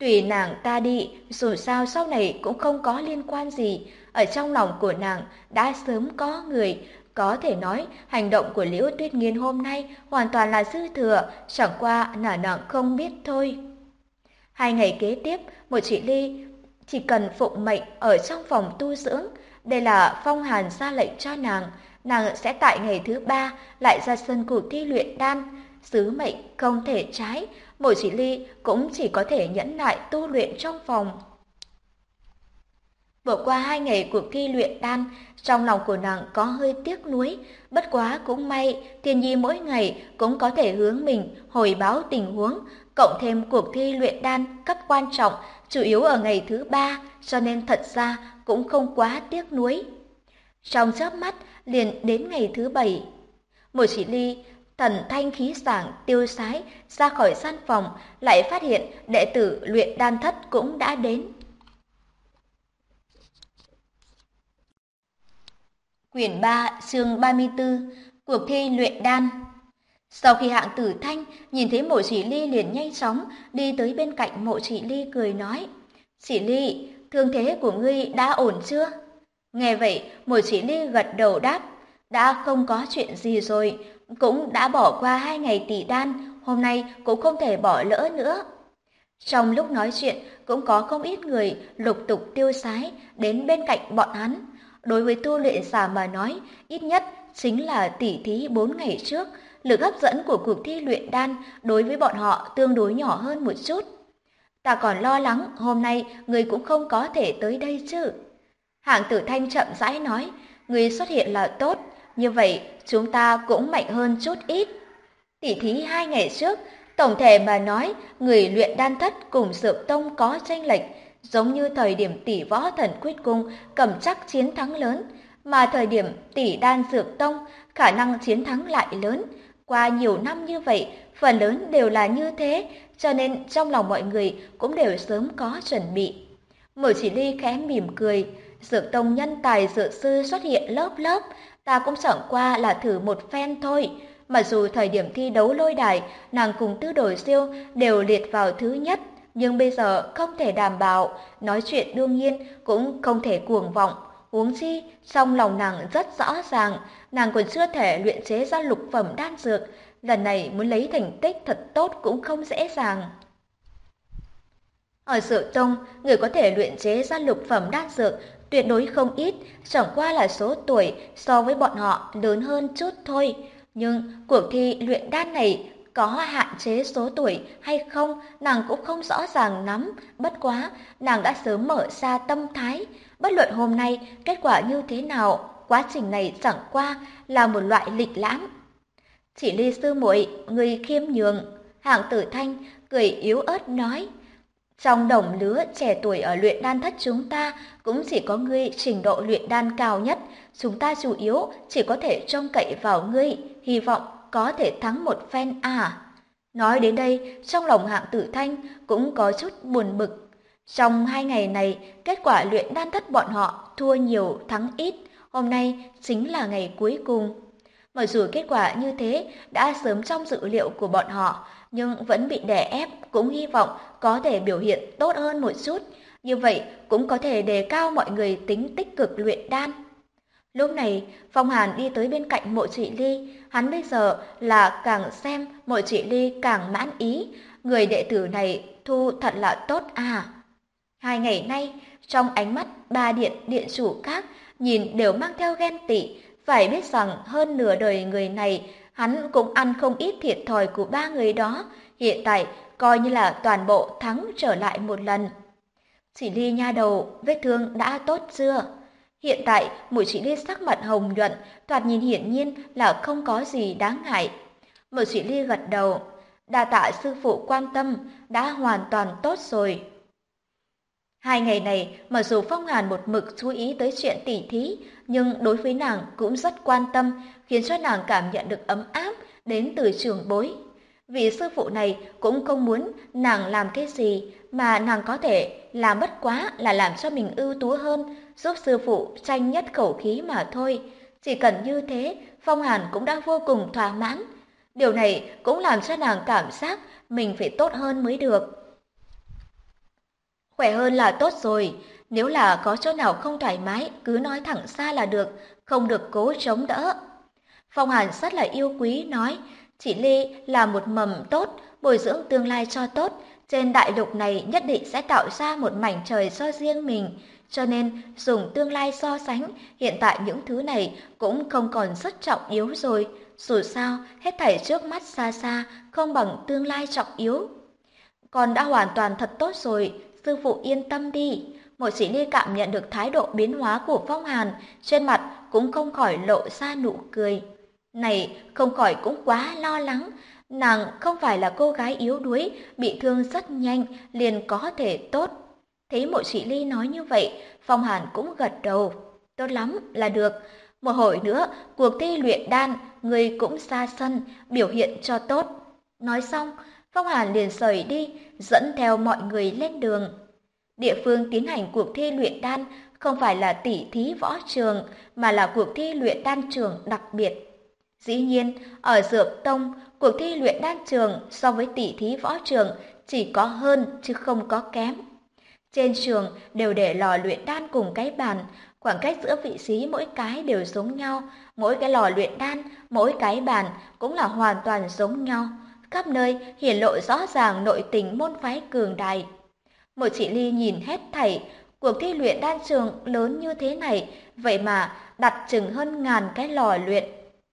Tùy nàng ta đi, dù sao sau này cũng không có liên quan gì. Ở trong lòng của nàng đã sớm có người. Có thể nói hành động của Liễu Tuyết Nghiên hôm nay hoàn toàn là dư thừa, chẳng qua là nàng không biết thôi. 2 ngày kế tiếp, một chị Ly chỉ cần phụng mệnh ở trong phòng tu dưỡng. Đây là Phong Hàn ra lệnh cho nàng sẽ tại ngày thứ 3 lại ra sân cuộc thi luyện đan. Sứ mệnh không thể trái, mỗi chị Ly cũng chỉ có thể nhẫn nại tu luyện trong phòng. Vừa qua 2 ngày cuộc thi luyện đan, trong lòng của nàng có hơi tiếc nuối, bất quá cũng may, Thiên Nhi mỗi ngày cũng có thể hướng mình hồi báo tình huống, cộng thêm cuộc thi luyện đan cấp quan trọng, chủ yếu ở ngày thứ 3, cho nên thật ra cũng không quá tiếc nuối. Trong chớp mắt liền đến ngày thứ 7, một chị Ly thần thanh khí sảng tiêu sái ra khỏi gian phòng, lại phát hiện đệ tử luyện đan thất cũng đã đến. Quyển 3, chương 34, cuộc thi luyện đan. Sau khi Hạng Tử Thanh nhìn thấy Mộ Chỉ Ly liền nhanh chóng đi tới bên cạnh Mộ Chỉ Ly cười nói: "Chỉ Ly, thương thế của ngươi đã ổn chưa?" Nghe vậy, Mộ Chỉ Ly gật đầu đáp: "Đã không có chuyện gì rồi, cũng đã bỏ qua 2 ngày tỷ đan, hôm nay cũng không thể bỏ lỡ nữa." Trong lúc nói chuyện, cũng có không ít người lục tục tiêu sái đến bên cạnh bọn hắn. Đối với tu luyện giả mà nói, ít nhất chính là tỉ thí 4 ngày trước, lực hấp dẫn của cuộc thi luyện đan đối với bọn họ tương đối nhỏ hơn một chút. "Ta còn lo lắng hôm nay người cũng không có thể tới đây chứ." Hạng Tử Thanh chậm rãi nói: "Người xuất hiện là tốt, như vậy chúng ta cũng mạnh hơn chút ít." Tỉ thí 2 ngày trước, tổng thể mà nói, người luyện đan thất cùng Dược Tông có chênh lệch, giống như thời điểm tỷ võ Thần Quyết Cung cầm chắc chiến thắng lớn, mà thời điểm tỷ đan Dược Tông khả năng chiến thắng lại lớn. Qua nhiều năm như vậy, phần lớn đều là như thế, cho nên trong lòng mọi người cũng đều sớm có chuẩn bị. Mở Chỉ Ly khẽ mỉm cười: "Dược Tông nhân tài dược sư xuất hiện lớp lớp, ta cũng chẳng qua là thử một phen thôi." Mặc dù thời điểm thi đấu lôi đài, nàng cùng Tư Đồ Siêu đều liệt vào thứ nhất, nhưng bây giờ không thể đảm bảo, nói chuyện đương nhiên cũng không thể cuồng vọng. Huống chi, trong lòng nàng rất rõ ràng, nàng còn chưa thể luyện chế ra lục phẩm đan dược, lần này muốn lấy thành tích thật tốt cũng không dễ dàng. Ở Dược Tông, người có thể luyện chế ra lục phẩm đan dược tuyệt đối không ít, chẳng qua là số tuổi so với bọn họ lớn hơn chút thôi. Nhưng cuộc thi luyện đan này có hạn chế số tuổi hay không, nàng cũng không rõ ràng lắm. Bất quá, nàng đã sớm mở ra tâm thái. Bất luận hôm nay kết quả như thế nào, quá trình này chẳng qua là một loại lịch lãm. "Chỉ Ly sư muội, người khiêm nhường." Hạng Tử Thanh cười yếu ớt nói: "Trong đồng lứa trẻ tuổi ở luyện đan thất chúng ta cũng chỉ có ngươi trình độ luyện đan cao nhất, chúng ta chủ yếu chỉ có thể trông cậy vào ngươi, hy vọng có thể thắng một phen à." Nói đến đây, trong lòng Hạng Tử Thanh cũng có chút buồn bực. Trong 2 ngày này, kết quả luyện đan thất bọn họ thua nhiều thắng ít, hôm nay chính là ngày cuối cùng. Mặc dù kết quả như thế đã sớm trong dự liệu của bọn họ, nhưng vẫn bị đè ép, cũng hy vọng có thể biểu hiện tốt hơn một chút, như vậy cũng có thể đề cao mọi người tính tích cực luyện đan. Lúc này, Phong Hàn đi tới bên cạnh Mộ Chỉ Ly, hắn bây giờ là càng xem Mộ Chỉ Ly càng mãn ý, người đệ tử này thu thật là tốt à. 2 ngày nay, trong ánh mắt 3 điện chủ khác nhìn đều mang theo ghen tị, phải biết rằng hơn nửa đời người này, hắn cũng ăn không ít thiệt thòi của 3 người đó, hiện tại coi như là toàn bộ thắng trở lại một lần. "Chỉ Ly nha đầu, vết thương đã tốt chưa?" Hiện tại, Mộ Chỉ Ly sắc mặt hồng nhuận, thoạt nhìn hiển nhiên là không có gì đáng ngại. Mộ Chỉ Ly gật đầu: "Đa tạ sư phụ quan tâm, đã hoàn toàn tốt rồi." 2 ngày này, mặc dù Phong Hàn một mực chú ý tới chuyện tỉ thí, nhưng đối với nàng cũng rất quan tâm, khiến cho nàng cảm nhận được ấm áp đến từ trưởng bối. Vị sư phụ này cũng không muốn nàng làm cái gì, mà nàng có thể làm bất quá là làm cho mình ưu tú hơn, giúp sư phụ tranh nhất khẩu khí mà thôi. Chỉ cần như thế, Phong Hàn cũng đã vô cùng thỏa mãn. Điều này cũng làm cho nàng cảm giác mình phải tốt hơn mới được. Khỏe hơn là tốt rồi, nếu là có chỗ nào không thoải mái, cứ nói thẳng ra là được, không được cố chống đỡ. Phong Hàn rất là yêu quý nói, chị Ly là một mầm tốt, bồi dưỡng tương lai cho tốt, trên đại lục này nhất định sẽ tạo ra một mảnh trời cho riêng mình. Cho nên dùng tương lai so sánh, hiện tại những thứ này cũng không còn rất trọng yếu rồi. Dù sao, hết thảy trước mắt xa xa, không bằng tương lai trọng yếu. Con đã hoàn toàn thật tốt rồi, sư phụ yên tâm đi. Một chỉ ly cảm nhận được thái độ biến hóa của Phong Hàn, trên mặt cũng không khỏi lộ ra nụ cười. Này, không khỏi cũng quá lo lắng, nàng không phải là cô gái yếu đuối, bị thương rất nhanh, liền có thể tốt. Thấy Mộ Chỉ Ly nói như vậy, Phong Hàn cũng gật đầu. Tốt lắm, là được. Một hồi nữa, cuộc thi luyện đan, người cũng ra sân, biểu hiện cho tốt. Nói xong, Phong Hàn liền rời đi, dẫn theo mọi người lên đường. Địa phương tiến hành cuộc thi luyện đan không phải là tỷ thí võ trường, mà là cuộc thi luyện đan trường đặc biệt. Dĩ nhiên, ở Dược Tông, cuộc thi luyện đan trường so với tỷ thí võ trường chỉ có hơn chứ không có kém. Trên trường đều để lò luyện đan cùng cái bàn, khoảng cách giữa vị trí mỗi cái đều giống nhau, mỗi cái lò luyện đan, mỗi cái bàn cũng là hoàn toàn giống nhau. Khắp nơi hiển lộ rõ ràng nội tình môn phái cường đại. Một chị Ly nhìn hết thảy, cuộc thi luyện đan trường lớn như thế này, vậy mà đặt chừng hơn ngàn cái lò luyện.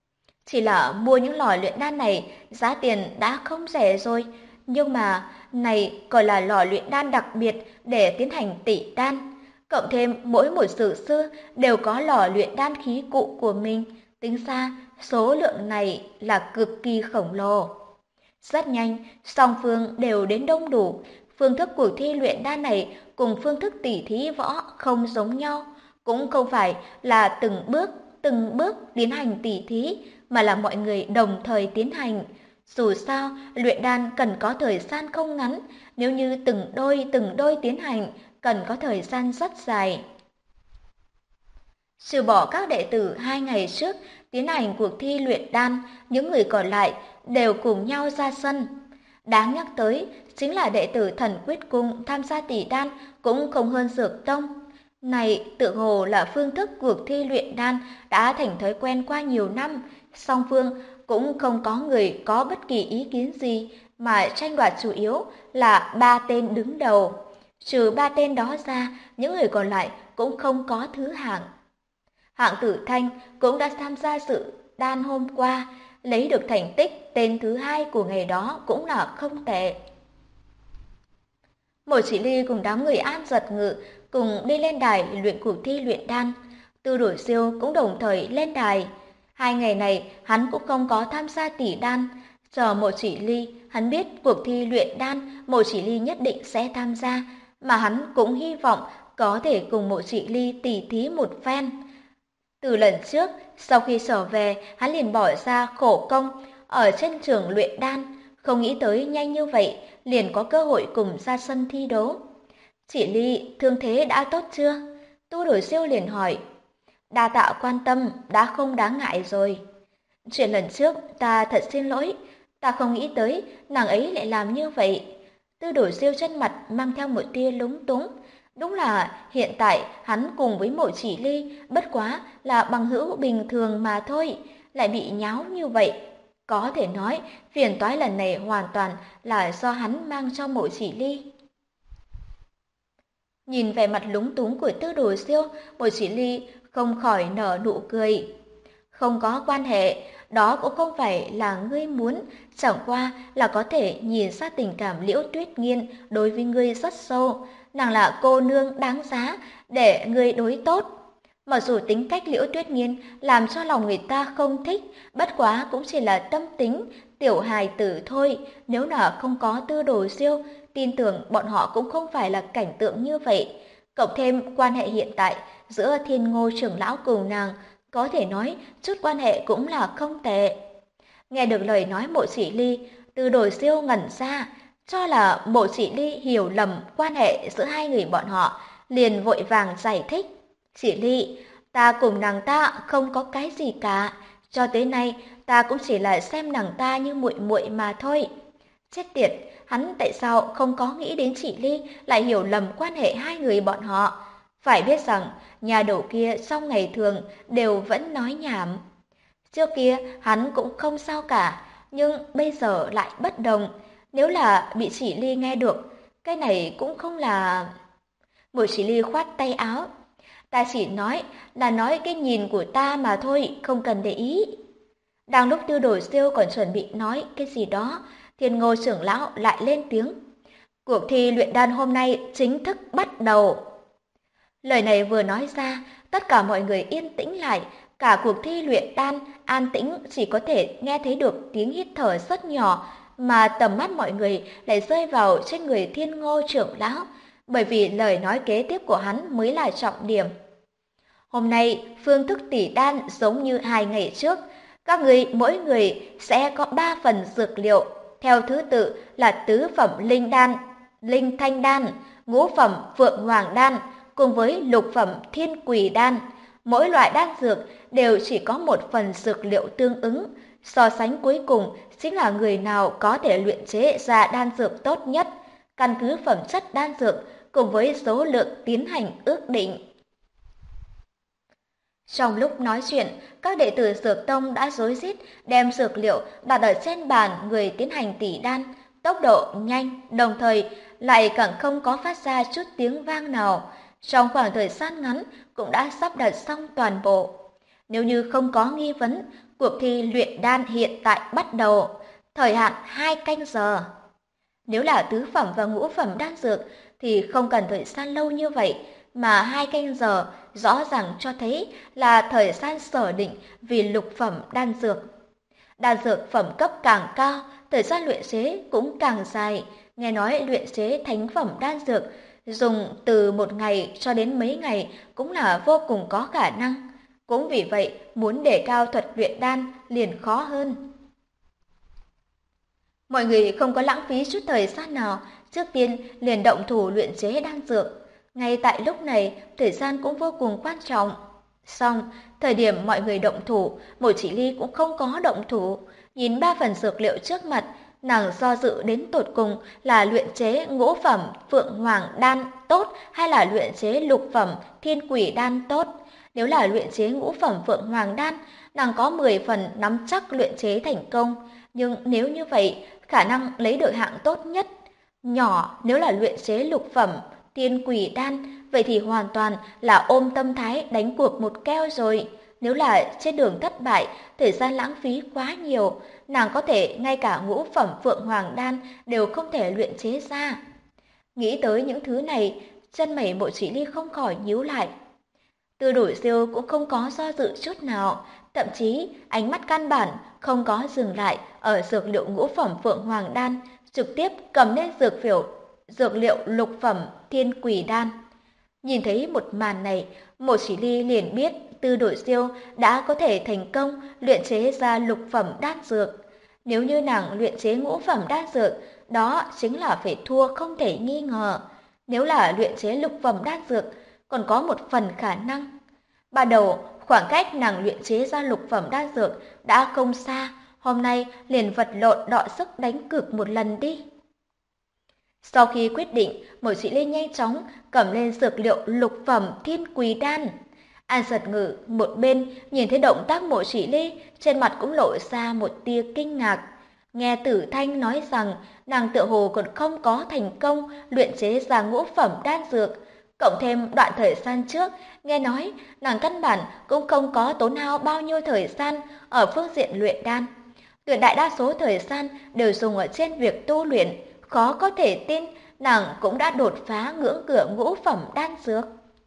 Chỉ là mua những lò luyện đan này, giá tiền đã không rẻ rồi, nhưng mà này còn là lò luyện đan đặc biệt để tiến hành tỉ đan. Cộng thêm mỗi một sử sư đều có lò luyện đan khí cụ của mình, tính ra số lượng này là cực kỳ khổng lồ. Rất nhanh, song phương đều đến đông đủ. Phương thức cuộc thi luyện đan này cùng phương thức tỉ thí võ không giống nhau, cũng không phải là từng bước tiến hành tỉ thí, mà là mọi người đồng thời tiến hành. Dù sao, luyện đan cần có thời gian không ngắn, nếu như từng đôi tiến hành, cần có thời gian rất dài. Trừ bỏ các đệ tử 2 ngày trước tiến hành cuộc thi luyện đan, những người còn lại đều cùng nhau ra sân. Đáng nhắc tới chính là đệ tử Thần Quyết Cung tham gia tỷ đan cũng không hơn Dược Tông. Này tự hồ là phương thức cuộc thi luyện đan đã thành thói quen qua nhiều năm, song phương cũng không có người có bất kỳ ý kiến gì, mà tranh đoạt chủ yếu là 3 tên đứng đầu. Trừ 3 tên đó ra, những người còn lại cũng không có thứ hạng. Hạng Tử Thanh cũng đã tham gia sự đan hôm qua, lấy được thành tích tên thứ 2 của ngày đó cũng là không tệ. Mộ Chỉ Ly cùng đám người An Giật Ngự cùng đi lên đài luyện cuộc thi luyện đan. Tư Đổi Siêu cũng đồng thời lên đài. 2 ngày này hắn cũng không có tham gia tỷ đan. Chờ Mộ Chỉ Ly, hắn biết cuộc thi luyện đan Mộ Chỉ Ly nhất định sẽ tham gia, mà hắn cũng hy vọng có thể cùng Mộ Chỉ Ly tỉ thí một phen. Từ lần trước, sau khi trở về, hắn liền bỏ ra khổ công ở trên trường luyện đan, không nghĩ tới nhanh như vậy liền có cơ hội cùng ra sân thi đấu. Chị Ly, thương thế đã tốt chưa? Tu Đổi Siêu liền hỏi. Đa tạ quan tâm, đã không đáng ngại rồi. Chuyện lần trước, ta thật xin lỗi, ta không nghĩ tới nàng ấy lại làm như vậy. Tư Đổi Siêu trên mặt mang theo một tia lúng túng. Đúng là hiện tại hắn cùng với Mộ Chỉ Ly bất quá là bằng hữu bình thường mà thôi, lại bị nháo như vậy. Có thể nói phiền toái lần này hoàn toàn là do hắn mang cho Mộ Chỉ Ly. Nhìn vẻ mặt lúng túng của Tư Đồ Siêu, Mộ Chỉ Ly không khỏi nở nụ cười. Không có quan hệ, đó cũng không phải là ngươi muốn, chẳng qua là có thể nhìn ra tình cảm Liễu Tuyết Nghiên đối với ngươi rất sâu. Nàng là cô nương đáng giá để ngươi đối tốt. Mặc dù tính cách Liễu Tuyết Nghiên làm cho lòng người ta không thích, bất quá cũng chỉ là tâm tính, tiểu hài tử thôi. Nếu là không có Tư Đồ Siêu, tin tưởng bọn họ cũng không phải là cảnh tượng như vậy. Cộng thêm quan hệ hiện tại giữa Thiên Ngô trưởng lão cùng nàng, có thể nói chút quan hệ cũng là không tệ. Nghe được lời nói Mộ Chỉ Ly, Tư Đồ Siêu ngẩn ra, cho là Mộ Chỉ Ly hiểu lầm quan hệ giữa hai người bọn họ, liền vội vàng giải thích. Chỉ Ly, ta cùng nàng ta không có cái gì cả, cho tới nay ta cũng chỉ là xem nàng ta như muội muội mà thôi. Chết tiệt, hắn tại sao không có nghĩ đến chị Ly lại hiểu lầm quan hệ hai người bọn họ. Phải biết rằng, nhà đầu kia trong ngày thường đều vẫn nói nhảm. Trước kia hắn cũng không sao cả, nhưng bây giờ lại bất đồng. Nếu là bị chị Ly nghe được, cái này cũng không là... Bùi chỉ Ly khoát tay áo. Ta chỉ nói là nói cái nhìn của ta mà thôi, không cần để ý. Đang lúc Tư Đồ Siêu còn chuẩn bị nói cái gì đó, Thiên Ngô trưởng lão lại lên tiếng. Cuộc thi luyện đan hôm nay chính thức bắt đầu. Lời này vừa nói ra, tất cả mọi người yên tĩnh lại, cả cuộc thi luyện đan an tĩnh, chỉ có thể nghe thấy được tiếng hít thở rất nhỏ, mà tầm mắt mọi người lại rơi vào trên người Thiên Ngô trưởng lão, bởi vì lời nói kế tiếp của hắn mới là trọng điểm. Hôm nay, phương thức tỉ đan giống như 2 ngày trước, các người mỗi người sẽ có 3 phần dược liệu, theo thứ tự là tứ phẩm linh đan, linh thanh đan, ngũ phẩm phượng hoàng đan, cùng với lục phẩm thiên quỷ đan. Mỗi loại đan dược đều chỉ có 1 phần dược liệu tương ứng. So sánh cuối cùng chính là người nào có thể luyện chế ra đan dược tốt nhất, căn cứ phẩm chất đan dược cùng với số lượng tiến hành ước định. Trong lúc nói chuyện, các đệ tử Dược Tông đã rối rít đem dược liệu đặt ở trên bàn người tiến hành tỉ đan, tốc độ nhanh, đồng thời lại càng không có phát ra chút tiếng vang nào. Trong khoảng thời gian ngắn cũng đã sắp đặt xong toàn bộ. Nếu như không có nghi vấn, cuộc thi luyện đan hiện tại bắt đầu, thời hạn 2 canh giờ. Nếu là tứ phẩm và ngũ phẩm đan dược thì không cần thời gian lâu như vậy, mà 2 canh giờ rõ ràng cho thấy là thời gian sở định vì lục phẩm đan dược. Đan dược phẩm cấp càng cao, thời gian luyện chế cũng càng dài. Nghe nói luyện chế thánh phẩm đan dược dùng từ 1 ngày cho đến mấy ngày cũng là vô cùng có khả năng. Cũng vì vậy, muốn đề cao thuật luyện đan liền khó hơn. Mọi người không có lãng phí chút thời gian nào, trước tiên liền động thủ luyện chế đan dược. Ngay tại lúc này, thời gian cũng vô cùng quan trọng. Xong, thời điểm mọi người động thủ, Mộ Chỉ Ly cũng không có động thủ. Nhìn 3 phần dược liệu trước mặt, nàng do dự đến tột cùng là luyện chế ngũ phẩm phượng hoàng đan tốt hay là luyện chế lục phẩm thiên quỷ đan tốt. Nếu là luyện chế ngũ phẩm phượng hoàng đan, nàng có 10 phần nắm chắc luyện chế thành công. Nhưng nếu như vậy, khả năng lấy được hạng tốt nhất nhỏ. Nếu là luyện chế lục phẩm thiên quỷ đan, vậy thì hoàn toàn là ôm tâm thái đánh cuộc một keo rồi. Nếu là trên đường thất bại, thời gian lãng phí quá nhiều, nàng có thể ngay cả ngũ phẩm phượng hoàng đan đều không thể luyện chế ra. Nghĩ tới những thứ này, chân mày Mộ Chỉ Ly không khỏi nhíu lại. Tư Đổi Diêu cũng không có do dự chút nào, thậm chí ánh mắt căn bản không có dừng lại ở dược liệu ngũ phẩm phượng hoàng đan, trực tiếp cầm lên dược liệu lục phẩm thiên quỷ đan. Nhìn thấy một màn này, Mộ Chỉ Ly liền biết Tư Đổi Diêu đã có thể thành công luyện chế ra lục phẩm đan dược. Nếu như nàng luyện chế ngũ phẩm đan dược, đó chính là phải thua không thể nghi ngờ. Nếu là luyện chế lục phẩm đan dược, còn có một phần khả năng. Ban đầu, khoảng cách nàng luyện chế ra lục phẩm đan dược đã không xa, hôm nay liền vật lộn đọ sức đánh cược một lần đi. Sau khi quyết định, Mộ Chỉ Ly nhanh chóng cầm lên dược liệu lục phẩm thiên quỷ đan. An Giật Ngự một bên nhìn thấy động tác Mộ Chỉ Ly, trên mặt cũng lộ ra một tia kinh ngạc. Nghe Tử Thanh nói rằng nàng tựa hồ còn không có thành công luyện chế ra ngũ phẩm đan dược, cộng thêm đoạn thời gian trước, nghe nói nàng căn bản cũng không có tốn hao bao nhiêu thời gian ở phương diện luyện đan. Tuyệt đại đa số thời gian đều dùng ở trên việc tu luyện, khó có thể tin nàng cũng đã đột phá ngưỡng cửa ngũ phẩm đan dược.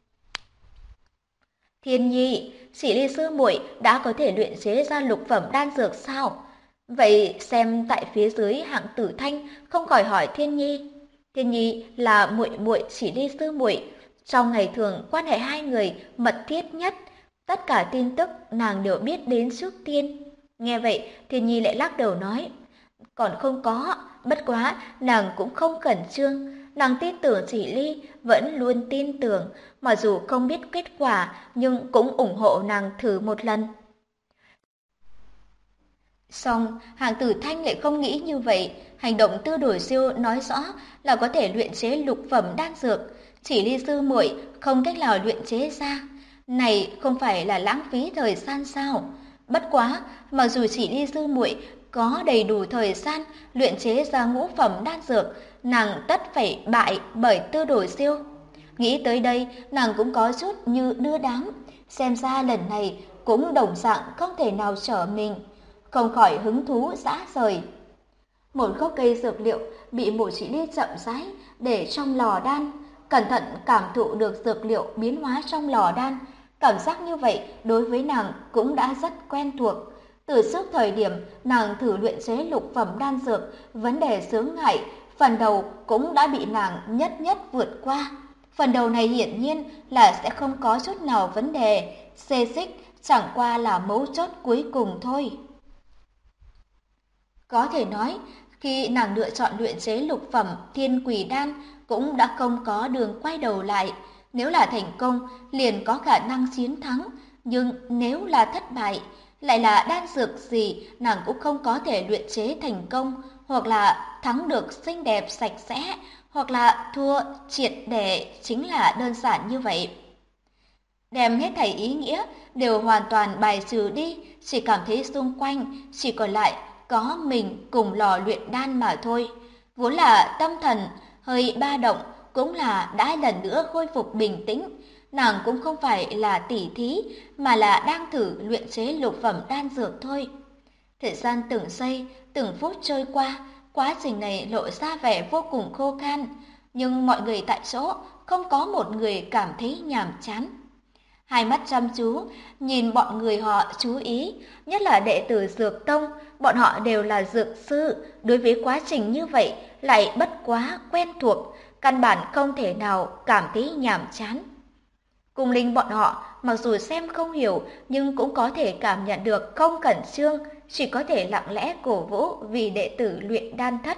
Thiên Nhi, chỉ Ly sư muội đã có thể luyện chế ra lục phẩm đan dược sao? Vậy xem tại phía dưới hạng Tử Thanh không khỏi hỏi Thiên Nhi. Thiên Nhi là muội muội chỉ Ly sư muội, trong ngày thường quan hệ hai người mật thiết nhất, tất cả tin tức nàng đều biết đến trước tiên. Nghe vậy, Thiên Nhi lại lắc đầu nói, còn không có, bất quá nàng cũng không khẩn trương, nàng tin tưởng chỉ Ly, vẫn luôn tin tưởng, mà dù không biết kết quả nhưng cũng ủng hộ nàng thử một lần. Song Hàng Tử Thanh lại không nghĩ như vậy, hành động Tư Đồ Siêu nói rõ là có thể luyện chế lục phẩm đan dược, chỉ Ly sư muội không cách nào luyện chế ra. Này không phải là lãng phí thời gian sao? Bất quá, mặc dù chỉ Ly sư muội có đầy đủ thời gian luyện chế ra ngũ phẩm đan dược, nàng tất phải bại bởi Tư Đồ Siêu. Nghĩ tới đây, nàng cũng có chút như đưa đám, xem ra lần này cũng đồng dạng không thể nào trở mình, không khỏi hứng thú rã rời. Một gốc cây dược liệu bị Mộ Chỉ Ly chậm rãi để trong lò đan, cẩn thận cảm thụ được dược liệu biến hóa trong lò đan. Cảm giác như vậy đối với nàng cũng đã rất quen thuộc. Từ trước thời điểm nàng thử luyện chế lục phẩm đan dược, vấn đề chướng ngại phần đầu cũng đã bị nàng nhất nhất vượt qua. Phần đầu này hiển nhiên là sẽ không có chút nào vấn đề, xê xích chẳng qua là mấu chốt cuối cùng thôi. Có thể nói, khi nàng lựa chọn luyện chế lục phẩm Thiên Quỷ Đan cũng đã không có đường quay đầu lại. Nếu là thành công, liền có khả năng chiến thắng, nhưng nếu là thất bại, lại là đan dược gì nàng cũng không có thể luyện chế thành công, hoặc là thắng được xinh đẹp sạch sẽ, hoặc là thua triệt để, chính là đơn giản như vậy. Đem hết thảy ý nghĩa đều hoàn toàn bài trừ đi, chỉ cảm thấy xung quanh chỉ còn lại có mình cùng lò luyện đan mà thôi. Vốn là tâm thần hơi ba động, cũng là đã lần nữa khôi phục bình tĩnh. Nàng cũng không phải là tỉ thí, mà là đang thử luyện chế lục phẩm đan dược thôi. Thời gian từng giây, từng phút trôi qua, quá trình này lộ ra vẻ vô cùng khô khan, nhưng mọi người tại chỗ không có một người cảm thấy nhàm chán. Hai mắt chăm chú, nhìn bọn người họ chú ý, nhất là đệ tử Dược Tông, bọn họ đều là dược sư, đối với quá trình như vậy lại bất quá quen thuộc, căn bản không thể nào cảm thấy nhàm chán. Cung Linh bọn họ mặc dù xem không hiểu nhưng cũng có thể cảm nhận được không khẩn trương, chỉ có thể lặng lẽ cổ vũ vì đệ tử luyện đan thất.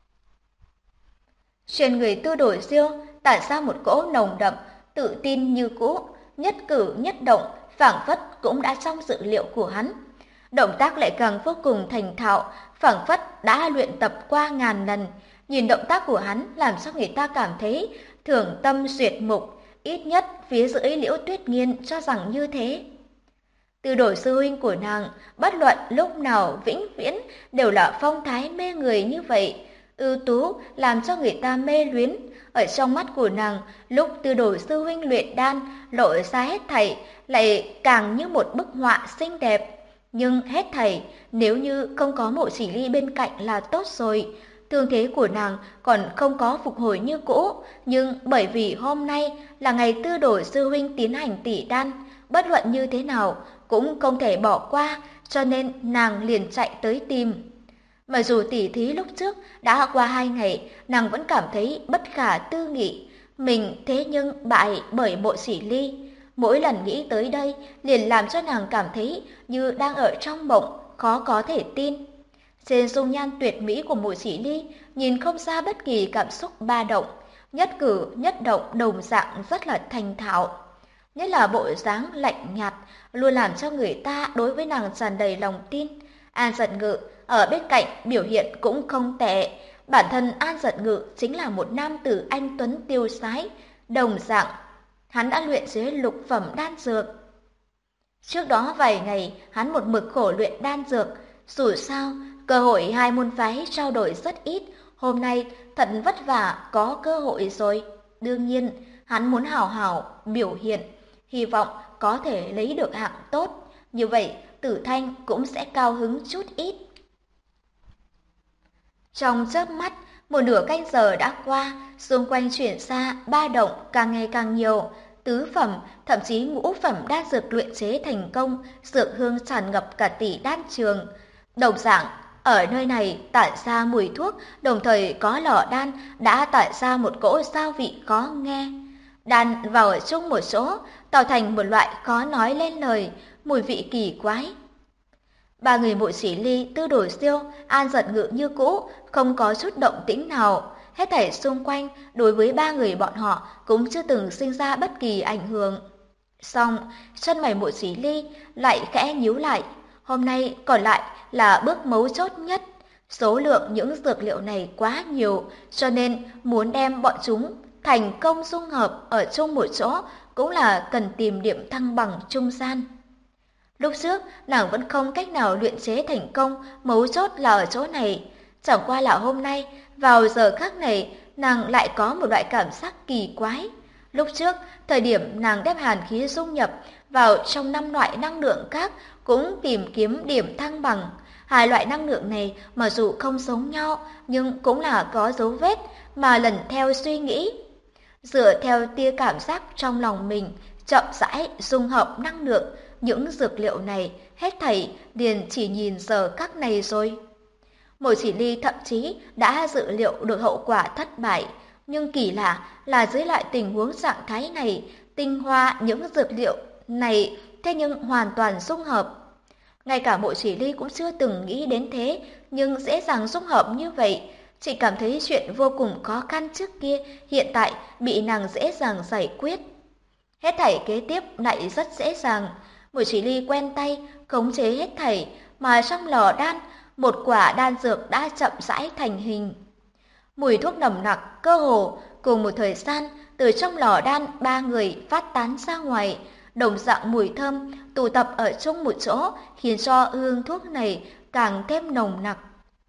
Trên người Tư Đồ Diêu tản ra một cỗ nồng đậm, tự tin như cũ, nhất cử nhất động phảng phất cũng đã trong dự liệu của hắn. Động tác lại càng vô cùng thành thạo, phảng phất đã luyện tập qua ngàn lần. Nhìn động tác của hắn làm cho người ta cảm thấy thường tâm duyệt mục, ít nhất phía dưới Liễu Tuyết Nghiên cho rằng như thế. Tư Đồ sư huynh của nàng, bất luận lúc nào vĩnh viễn đều là phong thái mê người như vậy, ưu tú làm cho người ta mê luyến. Ở trong mắt của nàng, lúc Tư Đồ sư huynh luyện đan lộ ra hết thảy lại càng như một bức họa xinh đẹp. Nhưng hết thảy nếu như không có Mộ Chỉ Ly bên cạnh là tốt rồi. Thương thế của nàng còn không có phục hồi như cũ, nhưng bởi vì hôm nay là ngày Tư Đồ sư huynh tiến hành tỉ đan, bất luận như thế nào cũng không thể bỏ qua, cho nên nàng liền chạy tới tìm. Mặc dù tỉ thí lúc trước đã qua 2 ngày, nàng vẫn cảm thấy bất khả tư nghị. Mình thế nhưng bại bởi Mộ Chỉ Ly. Mỗi lần nghĩ tới đây liền làm cho nàng cảm thấy như đang ở trong mộng, khó có thể tin. Trên dung nhan tuyệt mỹ của Mộ Chỉ Ly nhìn không ra bất kỳ cảm xúc ba động, nhất cử nhất động đồng dạng rất là thành thạo. Nhất là bộ dáng lạnh nhạt luôn làm cho người ta đối với nàng tràn đầy lòng tin. An Giật Ngự ở bên cạnh biểu hiện cũng không tệ. Bản thân An Giật Ngự chính là một nam tử anh tuấn tiêu sái, đồng dạng hắn đã luyện chế lục phẩm đan dược. Trước đó vài ngày hắn một mực khổ luyện đan dược, dù sao cơ hội hai môn phái trao đổi rất ít, hôm nay thật vất vả có cơ hội rồi. Đương nhiên hắn muốn hào hào biểu hiện, hy vọng có thể lấy được hạng tốt, như vậy Tử Thanh cũng sẽ cao hứng chút ít. Trong chớp mắt, một nửa canh giờ đã qua, xung quanh chuyển ra ba động càng ngày càng nhiều, tứ phẩm, thậm chí ngũ phẩm đan dược luyện chế thành công, dược hương tràn ngập cả tỷ đan trường. Đồng dạng, ở nơi này tản ra mùi thuốc, đồng thời có lò đan đã tản ra một cỗ giao vị khó nghe. Đan vào ở chung một chỗ, tạo thành một loại khó nói lên lời, mùi vị kỳ quái. Ba người Mộ Chỉ Ly, Tư Đồ Diêu, An Giật Ngự như cũ, không có chút động tĩnh nào. Hết thảy xung quanh đối với ba người bọn họ cũng chưa từng sinh ra bất kỳ ảnh hưởng. Song, chân mày Mộ Chỉ Ly lại khẽ nhíu lại. Hôm nay còn lại là bước mấu chốt nhất. Số lượng những dược liệu này quá nhiều, cho nên muốn đem bọn chúng thành công dung hợp ở chung một chỗ cũng là cần tìm điểm thăng bằng trung gian. Lúc trước, nàng vẫn không cách nào luyện chế thành công, mấu chốt là ở chỗ này. Chẳng qua là hôm nay, vào giờ khắc này, nàng lại có một loại cảm giác kỳ quái. Lúc trước, thời điểm nàng đem hàn khí dung nhập vào trong 5 loại năng lượng khác cũng tìm kiếm điểm thăng bằng. Hai loại năng lượng này mặc dù không giống nhau nhưng cũng là có dấu vết mà lần theo suy nghĩ. Dựa theo tia cảm giác trong lòng mình, chậm rãi dung hợp năng lượng, những dược liệu này hết thảy liền chỉ nhìn giờ khắc này rồi. Mộ Chỉ Ly thậm chí đã dự liệu được hậu quả thất bại, nhưng kỳ lạ là dưới lại tình huống trạng thái này, tinh hoa những dược liệu này thế nhưng hoàn toàn dung hợp. Ngay cả Mộ Chỉ Ly cũng chưa từng nghĩ đến thế, nhưng dễ dàng dung hợp như vậy, chỉ cảm thấy chuyện vô cùng khó khăn trước kia hiện tại bị nàng dễ dàng giải quyết. Hết thảy kế tiếp lại rất dễ dàng. Mộ Chỉ Ly quen tay khống chế hết thảy, mà trong lò đan một quả đan dược đã chậm rãi thành hình. Mùi thuốc nồng nặc cơ hồ cùng một thời gian từ trong lò đan ba người phát tán ra ngoài, đồng dạng mùi thơm tụ tập ở chung một chỗ khiến cho hương thuốc này càng thêm nồng nặc.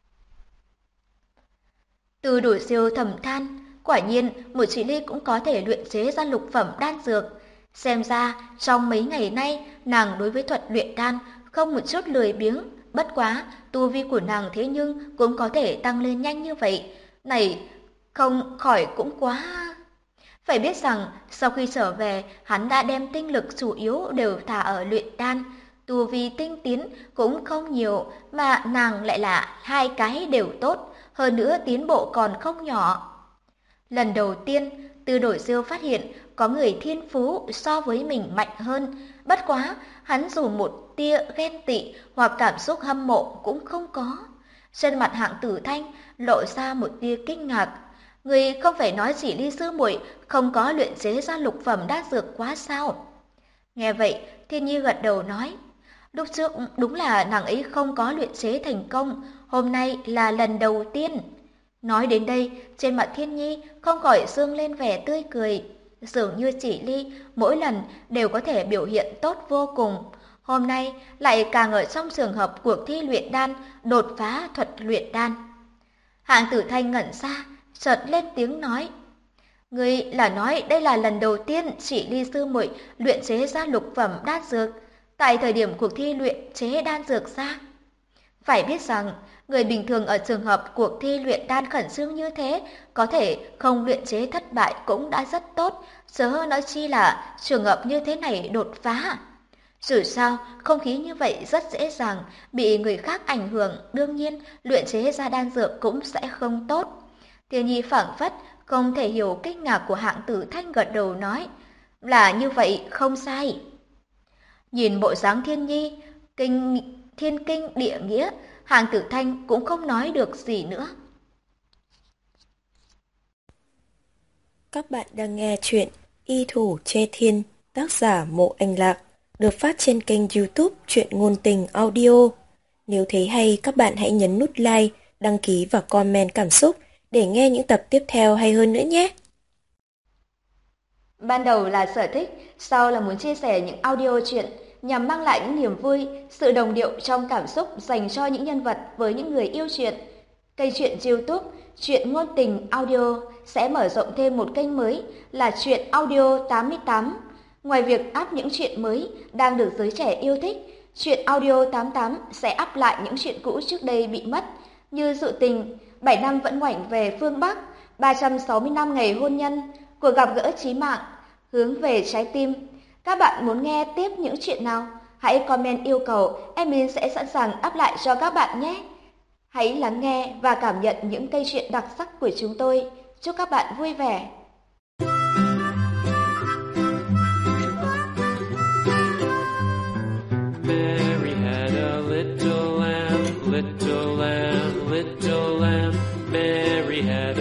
Từ Đổi Siêu thầm than, quả nhiên Mộ Chỉ Ly cũng có thể luyện chế ra lục phẩm đan dược. Xem ra trong mấy ngày nay nàng đối với thuật luyện đan không một chút lười biếng, bất quá tu vi của nàng thế nhưng cũng có thể tăng lên nhanh như vậy. Này không khỏi cũng quá. Phải biết rằng sau khi trở về hắn đã đem tinh lực chủ yếu đều thả ở luyện đan, tu vi tinh tiến cũng không nhiều mà nàng lại là hai cái đều tốt, hơn nữa tiến bộ còn không nhỏ. Lần đầu tiên Từ Đổi Siêu phát hiện có người thiên phú so với mình mạnh hơn, bất quá hắn dù một tia ghen tị hoặc cảm xúc hâm mộ cũng không có. Trên mặt Hạng Tử Thanh lộ ra một tia kinh ngạc. Người không phải nói Chỉ Ly sư muội không có luyện chế ra lục phẩm đan dược quá sao? Nghe vậy, Thiên Nhi gật đầu nói, lúc trước đúng là nàng ấy không có luyện chế thành công, hôm nay là lần đầu tiên. Nói đến đây, trên mặt Thiên Nhi không khỏi dương lên vẻ tươi cười. Dường như Chỉ Ly mỗi lần đều có thể biểu hiện tốt vô cùng. Hôm nay lại càng ở trong trường hợp cuộc thi luyện đan, đột phá thuật luyện đan. Hạng Tử Thanh ngẩn ra, chợt lên tiếng nói, ngươi là nói đây là lần đầu tiên Chỉ Ly sư muội luyện chế ra lục phẩm đan dược, tại thời điểm cuộc thi luyện chế đan dược ra. Phải biết rằng, người bình thường ở trường hợp cuộc thi luyện đan khẩn trương như thế, có thể không luyện chế thất bại cũng đã rất tốt, chớ nói chi là trường hợp như thế này đột phá. Dù sao, không khí như vậy rất dễ dàng bị người khác ảnh hưởng, đương nhiên luyện chế ra đan dược cũng sẽ không tốt. Thiên Nhi phảng phất không thể hiểu kinh ngạc của Hạng Tử Thanh, gật đầu nói, là như vậy, không sai. Nhìn bộ dáng Thiên Nhi, thiên kinh địa nghĩa, Hạng Tử Thanh cũng không nói được gì nữa. Các bạn đang nghe chuyện Y Thủ Che Thiên, tác giả Mộ Anh Lạc, được phát trên kênh YouTube Truyện Ngôn Tình Audio. Nếu thấy hay, các bạn hãy nhấn nút like, đăng ký và comment cảm xúc để nghe những tập tiếp theo hay hơn nữa nhé. Ban đầu là sở thích, sau là muốn chia sẻ những audio truyện nhằm mang lại những niềm vui, sự đồng điệu trong cảm xúc dành cho những nhân vật với những người yêu truyện. Kênh truyện YouTube Truyện Ngôn Tình Audio sẽ mở rộng thêm một kênh mới là Truyện Audio 88. Ngoài việc up những truyện mới đang được giới trẻ yêu thích, Truyện Audio 88 sẽ up lại những truyện cũ trước đây bị mất, như Dụ Tình, 7 năm vẫn ngoảnh về phương Bắc, 360 năm ngày hôn nhân, Cuộc gặp gỡ chí mạng, Hướng về trái tim. Các bạn muốn nghe tiếp những chuyện nào? Hãy comment yêu cầu, admin sẽ sẵn sàng up lại cho các bạn nhé. Hãy lắng nghe và cảm nhận những cây truyện đặc sắc của chúng tôi. Chúc các bạn vui vẻ. Mary had a little lamb, little lamb, little lamb. Mary had